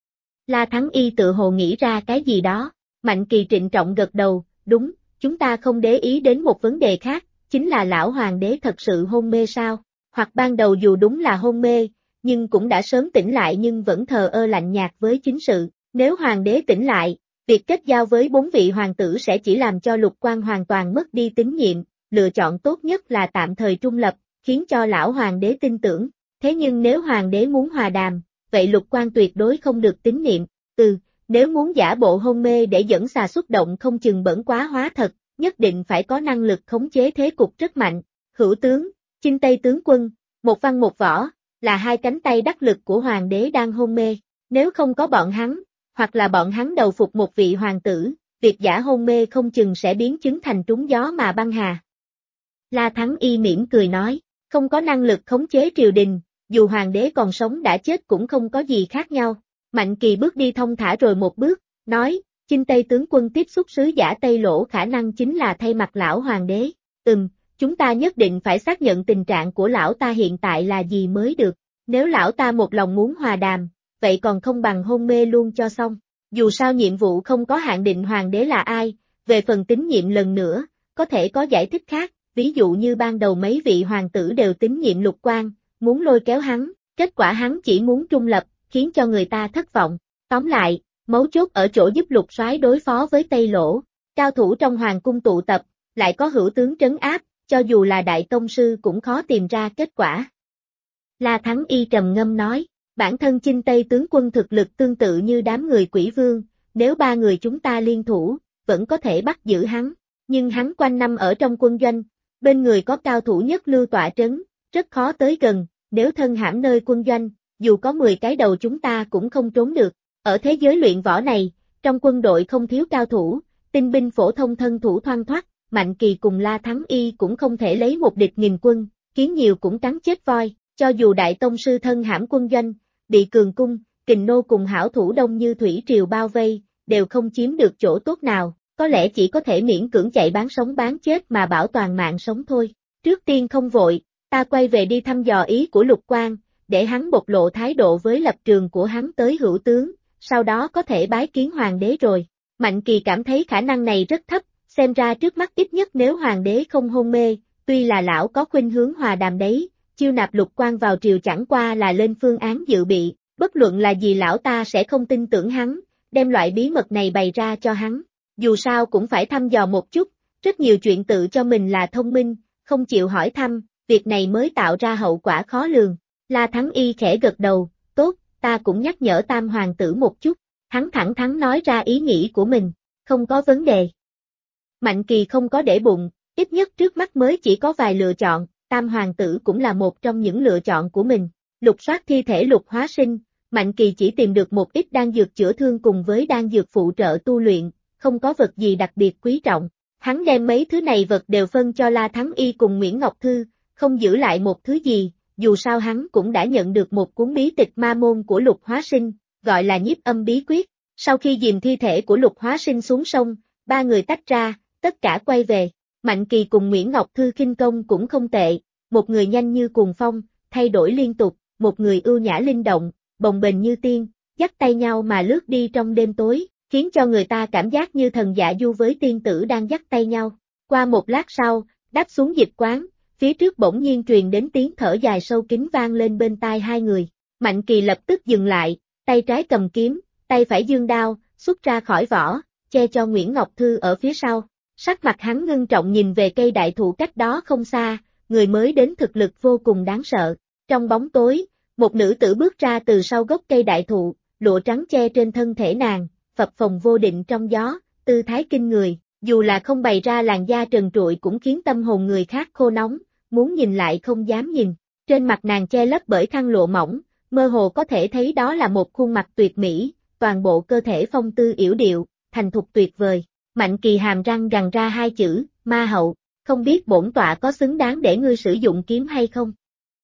La Thắng Y tự hồ nghĩ ra cái gì đó, Mạnh Kỳ trịnh trọng gật đầu, đúng, chúng ta không để ý đến một vấn đề khác, chính là lão hoàng đế thật sự hôn mê sao, hoặc ban đầu dù đúng là hôn mê, nhưng cũng đã sớm tỉnh lại nhưng vẫn thờ ơ lạnh nhạt với chính sự, nếu hoàng đế tỉnh lại, việc kết giao với 4 vị hoàng tử sẽ chỉ làm cho Lục Quan hoàn toàn mất đi tín nhiệm, lựa chọn tốt nhất là tạm thời trung lập, khiến cho lão hoàng đế tin tưởng, thế nhưng nếu hoàng đế muốn hòa đàm, vậy Lục Quan tuyệt đối không được tín nhiệm, nếu muốn giả bộ hôn mê để dẫn xà xuất động không chừng bẩn quá hóa thật, nhất định phải có năng lực khống chế thế cục rất mạnh, hữu tướng, Chinh Tây tướng quân, một văn một võ, là hai cánh tay đắc lực của hoàng đế đang hôn mê, nếu không có bọn hắn, hoặc là bọn hắn đầu phục một vị hoàng tử, việc giả hôn mê không chừng sẽ biến chứng thành trúng gió mà băng hà. La Thắng Y mỉm cười nói, không có năng lực khống chế triều đình, dù hoàng đế còn sống đã chết cũng không có gì khác nhau, Mạnh Kỳ bước đi thong thả rồi một bước, nói, Chinh Tây tướng quân tiếp xúc sứ giả Tây Lỗ khả năng chính là thay mặt lão hoàng đế. Chúng ta nhất định phải xác nhận tình trạng của lão ta hiện tại là gì mới được. Nếu lão ta một lòng muốn hòa đàm, vậy còn không bằng hôn mê luôn cho xong. Dù sao nhiệm vụ không có hạn định hoàng đế là ai, về phần tín nhiệm lần nữa, có thể có giải thích khác, ví dụ như ban đầu mấy vị hoàng tử đều tín nhiệm Lục Quang, muốn lôi kéo hắn, kết quả hắn chỉ muốn trung lập, khiến cho người ta thất vọng. Tóm lại, mấu chốt ở chỗ giúp Lục soái đối phó với Tây Lỗ, cao thủ trong hoàng cung tụ tập, lại có hữu tướng trấn áp, cho dù là đại tông sư cũng khó tìm ra kết quả. La Thắng Y trầm ngâm nói, bản thân Chinh Tây tướng quân thực lực tương tự như đám người Quỷ Vương, nếu ba người chúng ta liên thủ, vẫn có thể bắt giữ hắn, nhưng hắn quanh năm ở trong quân doanh, bên người có cao thủ nhất lưu tọa trấn, rất khó tới gần, nếu thân hãm nơi quân doanh, dù có 10 cái đầu chúng ta cũng không trốn được. Ở thế giới luyện võ này, trong quân đội không thiếu cao thủ, tinh binh phổ thông thân thủ thoăn thoắt, Mạnh Kỳ cùng La Thắng Y cũng không thể lấy một địch nghìn quân, kiến nhiều cũng cắn chết voi, cho dù đại tông sư thân hãm quân doanh, bị cường cung, kình nô cùng hảo thủ đông như thủy triều bao vây, đều không chiếm được chỗ tốt nào, có lẽ chỉ có thể miễn cưỡng chạy bán sống bán chết mà bảo toàn mạng sống thôi. Trước tiên không vội, ta quay về đi thăm dò ý của Lục Quang, để hắn bộc lộ thái độ với lập trường của hắn tới hữu tướng, sau đó có thể bái kiến hoàng đế rồi. Mạnh Kỳ cảm thấy khả năng này rất thấp, xem ra trước mắt ít nhất nếu hoàng đế không hôn mê, tuy là lão có khuynh hướng hòa đàm đấy, chiêu nạp Lục Quang vào triều chẳng qua là lên phương án dự bị, bất luận là gì lão ta sẽ không tin tưởng hắn, đem loại bí mật này bày ra cho hắn. Dù sao cũng phải thăm dò một chút, rất nhiều chuyện tự cho mình là thông minh, không chịu hỏi thăm, việc này mới tạo ra hậu quả khó lường. La Thắng Y khẽ gật đầu, tốt, ta cũng nhắc nhở Tam hoàng tử một chút, hắn thẳng thắn nói ra ý nghĩ của mình, không có vấn đề. Mạnh Kỳ không có để bụng, ít nhất trước mắt mới chỉ có vài lựa chọn, Tam hoàng tử cũng là một trong những lựa chọn của mình. Lục soát thi thể Lục Hóa Sinh, Mạnh Kỳ chỉ tìm được một ít đan dược chữa thương cùng với đan dược phụ trợ tu luyện, không có vật gì đặc biệt quý trọng. Hắn đem mấy thứ này vật đều phân cho La Thắng Y cùng Nguyễn Ngọc Thư, không giữ lại một thứ gì, dù sao hắn cũng đã nhận được một cuốn bí tịch ma môn của Lục Hóa Sinh, gọi là Nhiếp Âm Bí Quyết. Sau khi dìm thi thể của Lục Hóa Sinh xuống sông, ba người tách ra, tất cả quay về. Mạnh Kỳ cùng Nguyễn Ngọc Thư khinh công cũng không tệ, một người nhanh như cuồng phong, thay đổi liên tục, một người ưu nhã linh động, bồng bềnh như tiên, dắt tay nhau mà lướt đi trong đêm tối, khiến cho người ta cảm giác như thần dạ du với tiên tử đang dắt tay nhau. Qua một lát sau, đáp xuống dịch quán, phía trước bỗng nhiên truyền đến tiếng thở dài sâu kín vang lên bên tai hai người. Mạnh Kỳ lập tức dừng lại, tay trái cầm kiếm, tay phải giương đao, xuất ra khỏi vỏ, che cho Nguyễn Ngọc Thư ở phía sau. Sắc mặt hắn ngưng trọng nhìn về cây đại thụ cách đó không xa, người mới đến thực lực vô cùng đáng sợ. Trong bóng tối, một nữ tử bước ra từ sau gốc cây đại thụ, lụa trắng che trên thân thể nàng, phập phồng vô định trong gió, tư thái kinh người, dù là không bày ra làn da trần trụi cũng khiến tâm hồn người khác khô nóng, muốn nhìn lại không dám nhìn. Trên mặt nàng che lấp bởi khăn lụa mỏng, mơ hồ có thể thấy đó là một khuôn mặt tuyệt mỹ, toàn bộ cơ thể phong tư yểu điệu, thành thục tuyệt vời. Mạnh Kỳ hàm răng gằn ra hai chữ, Ma Hậu, không biết bổn tọa có xứng đáng để ngươi sử dụng kiếm hay không?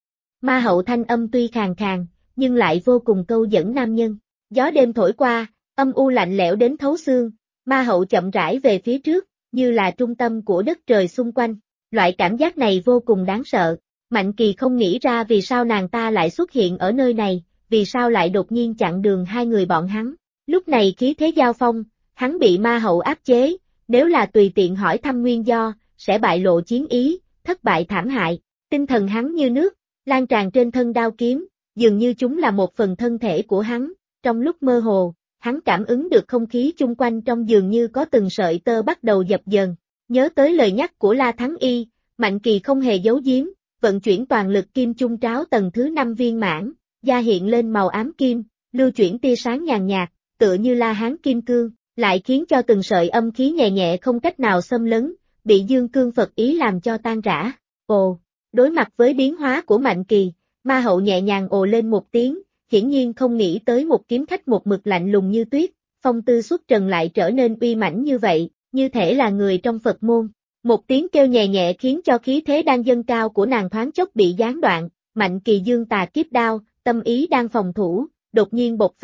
Ma Hậu thanh âm tuy khàn khàn, nhưng lại vô cùng câu dẫn nam nhân. Gió đêm thổi qua, âm u lạnh lẽo đến thấu xương, Ma Hậu chậm rãi về phía trước, như là trung tâm của đất trời xung quanh. Loại cảm giác này vô cùng đáng sợ. Mạnh Kỳ không nghĩ ra vì sao nàng ta lại xuất hiện ở nơi này, vì sao lại đột nhiên chặn đường hai người bọn hắn. Lúc này khí thế giao phong, hắn bị Ma Hậu áp chế, nếu là tùy tiện hỏi thăm nguyên do, sẽ bại lộ chiến ý, thất bại thảm hại. Tinh thần hắn như nước, lan tràn trên thân đao kiếm, dường như chúng là một phần thân thể của hắn. Trong lúc mơ hồ, hắn cảm ứng được không khí chung quanh trong dường như có từng sợi tơ bắt đầu dập dờn. Nhớ tới lời nhắc của La Thắng Y, Mạnh Kỳ không hề giấu giếm, vận chuyển toàn lực kim chung tráo tầng thứ 5 viên mãn, da hiện lên màu ám kim, lưu chuyển tia sáng nhàn nhạt, tựa như La Hán kim cương, lại khiến cho từng sợi âm khí nhẹ nhẹ không cách nào xâm lấn, bị dương cương Phật ý làm cho tan rã. Ồ, đối mặt với biến hóa của Mạnh Kỳ, Ma Hậu nhẹ nhàng ồ lên một tiếng, hiển nhiên không nghĩ tới một kiếm khách một mực lạnh lùng như tuyết, phong tư xuất trần lại trở nên uy mãnh như vậy, như thể là người trong Phật môn. Một tiếng kêu nhẹ nhẹ khiến cho khí thế đang dâng cao của nàng thoáng chốc bị gián đoạn, Mạnh Kỳ dương tà kiếp đao, tâm ý đang phòng thủ, đột nhiên bộc phát,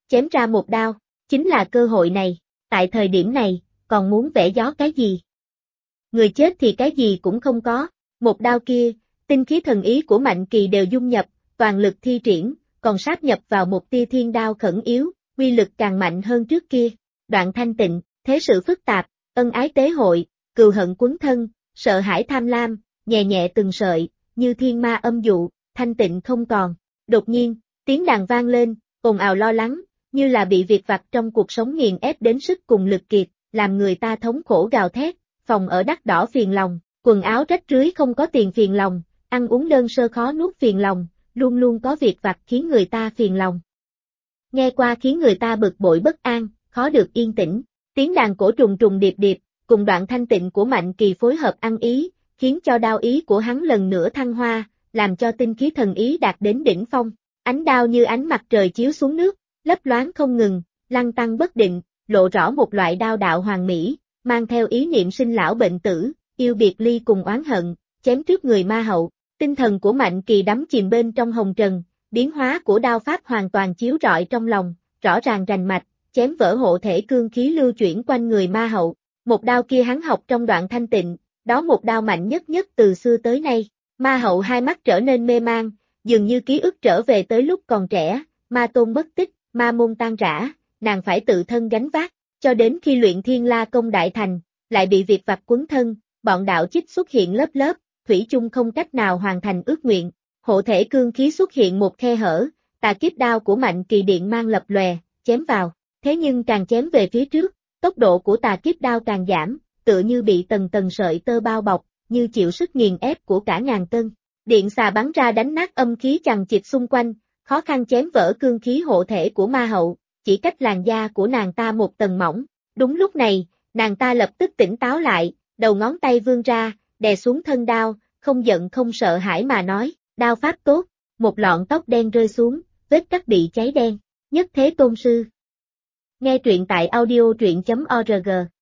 chém ra một đao, chính là cơ hội này, tại thời điểm này, còn muốn vẽ gió cái gì? Người chết thì cái gì cũng không có, một đao kia, tinh khí thần ý của Mạnh Kỳ đều dung nhập, toàn lực thi triển, còn sáp nhập vào một tia thiên đao khẩn yếu, uy lực càng mạnh hơn trước kia. Đoạn Thanh Tịnh, thế sự phức tạp, ân ái tế hội, cừu hận quấn thân, sợ hãi tham lam, nhẹ nhẹ từng sợi, như thiên ma âm dụ, Thanh Tịnh không còn. Đột nhiên, tiếng đàn vang lên, ồn ào lo lắng, như là bị việc vặt trong cuộc sống nghiền ép đến sức cùng lực kiệt, làm người ta thống khổ gào thét, phòng ở đắt đỏ phiền lòng, quần áo rách rưới không có tiền phiền lòng, ăn uống đơn sơ khó nuốt phiền lòng, luôn luôn có việc vặt khiến người ta phiền lòng. Nghe qua khiến người ta bực bội bất an, khó được yên tĩnh, tiếng đàn cổ trùng trùng điệp điệp, cùng Đoạn Thanh Tịnh của Mạnh Kỳ phối hợp ăn ý, khiến cho đao ý của hắn lần nữa thăng hoa, làm cho tinh khí thần ý đạt đến đỉnh phong. Ánh đao như ánh mặt trời chiếu xuống nước, lấp loáng không ngừng, lăn tăng bất định, lộ rõ một loại đao đạo hoàn mỹ, mang theo ý niệm sinh lão bệnh tử, yêu biệt ly cùng oán hận, chém trước người ma hậu. Tinh thần của Mạnh Kỳ đắm chìm bên trong hồng trần, biến hóa của đao pháp hoàn toàn chiếu rọi trong lòng, rõ ràng rành mạch, chém vỡ hộ thể cương khí lưu chuyển quanh người ma hậu. Một đao kia hắn học trong Đoạn Thanh Tịnh, đó một đao mạnh nhất từ xưa tới nay. Ma hậu hai mắt trở nên mê mang, dường như ký ức trở về tới lúc còn trẻ, ma tôn mất tích, ma môn tan rã, nàng phải tự thân gánh vác, cho đến khi luyện Thiên La công đại thành, lại bị việc vặt quấn thân, bọn đạo chích xuất hiện lớp lớp, thủy chung không cách nào hoàn thành ước nguyện. Hộ thể cương khí xuất hiện một khe hở, tà kiếp đao của Mạnh Kỳ điện mang lập lòe, chém vào, thế nhưng càng chém về phía trước, tốc độ của tà kiếp đao càng giảm, tựa như bị tầng tầng sợi tơ bao bọc, như chịu sức nghiền ép của cả ngàn cân. Điện xà bắn ra đánh nát âm khí chằng chịt xung quanh, khó khăn chém vỡ cương khí hộ thể của ma hậu, chỉ cách làn da của nàng ta một tầng mỏng. Đúng lúc này, nàng ta lập tức tỉnh táo lại, đầu ngón tay vươn ra, đè xuống thân đao, không giận không sợ hãi mà nói, đao pháp tốt, một lọn tóc đen rơi xuống, vết cắt bị cháy đen, nhất thế tôn sư. Nghe truyện tại audio truyện.org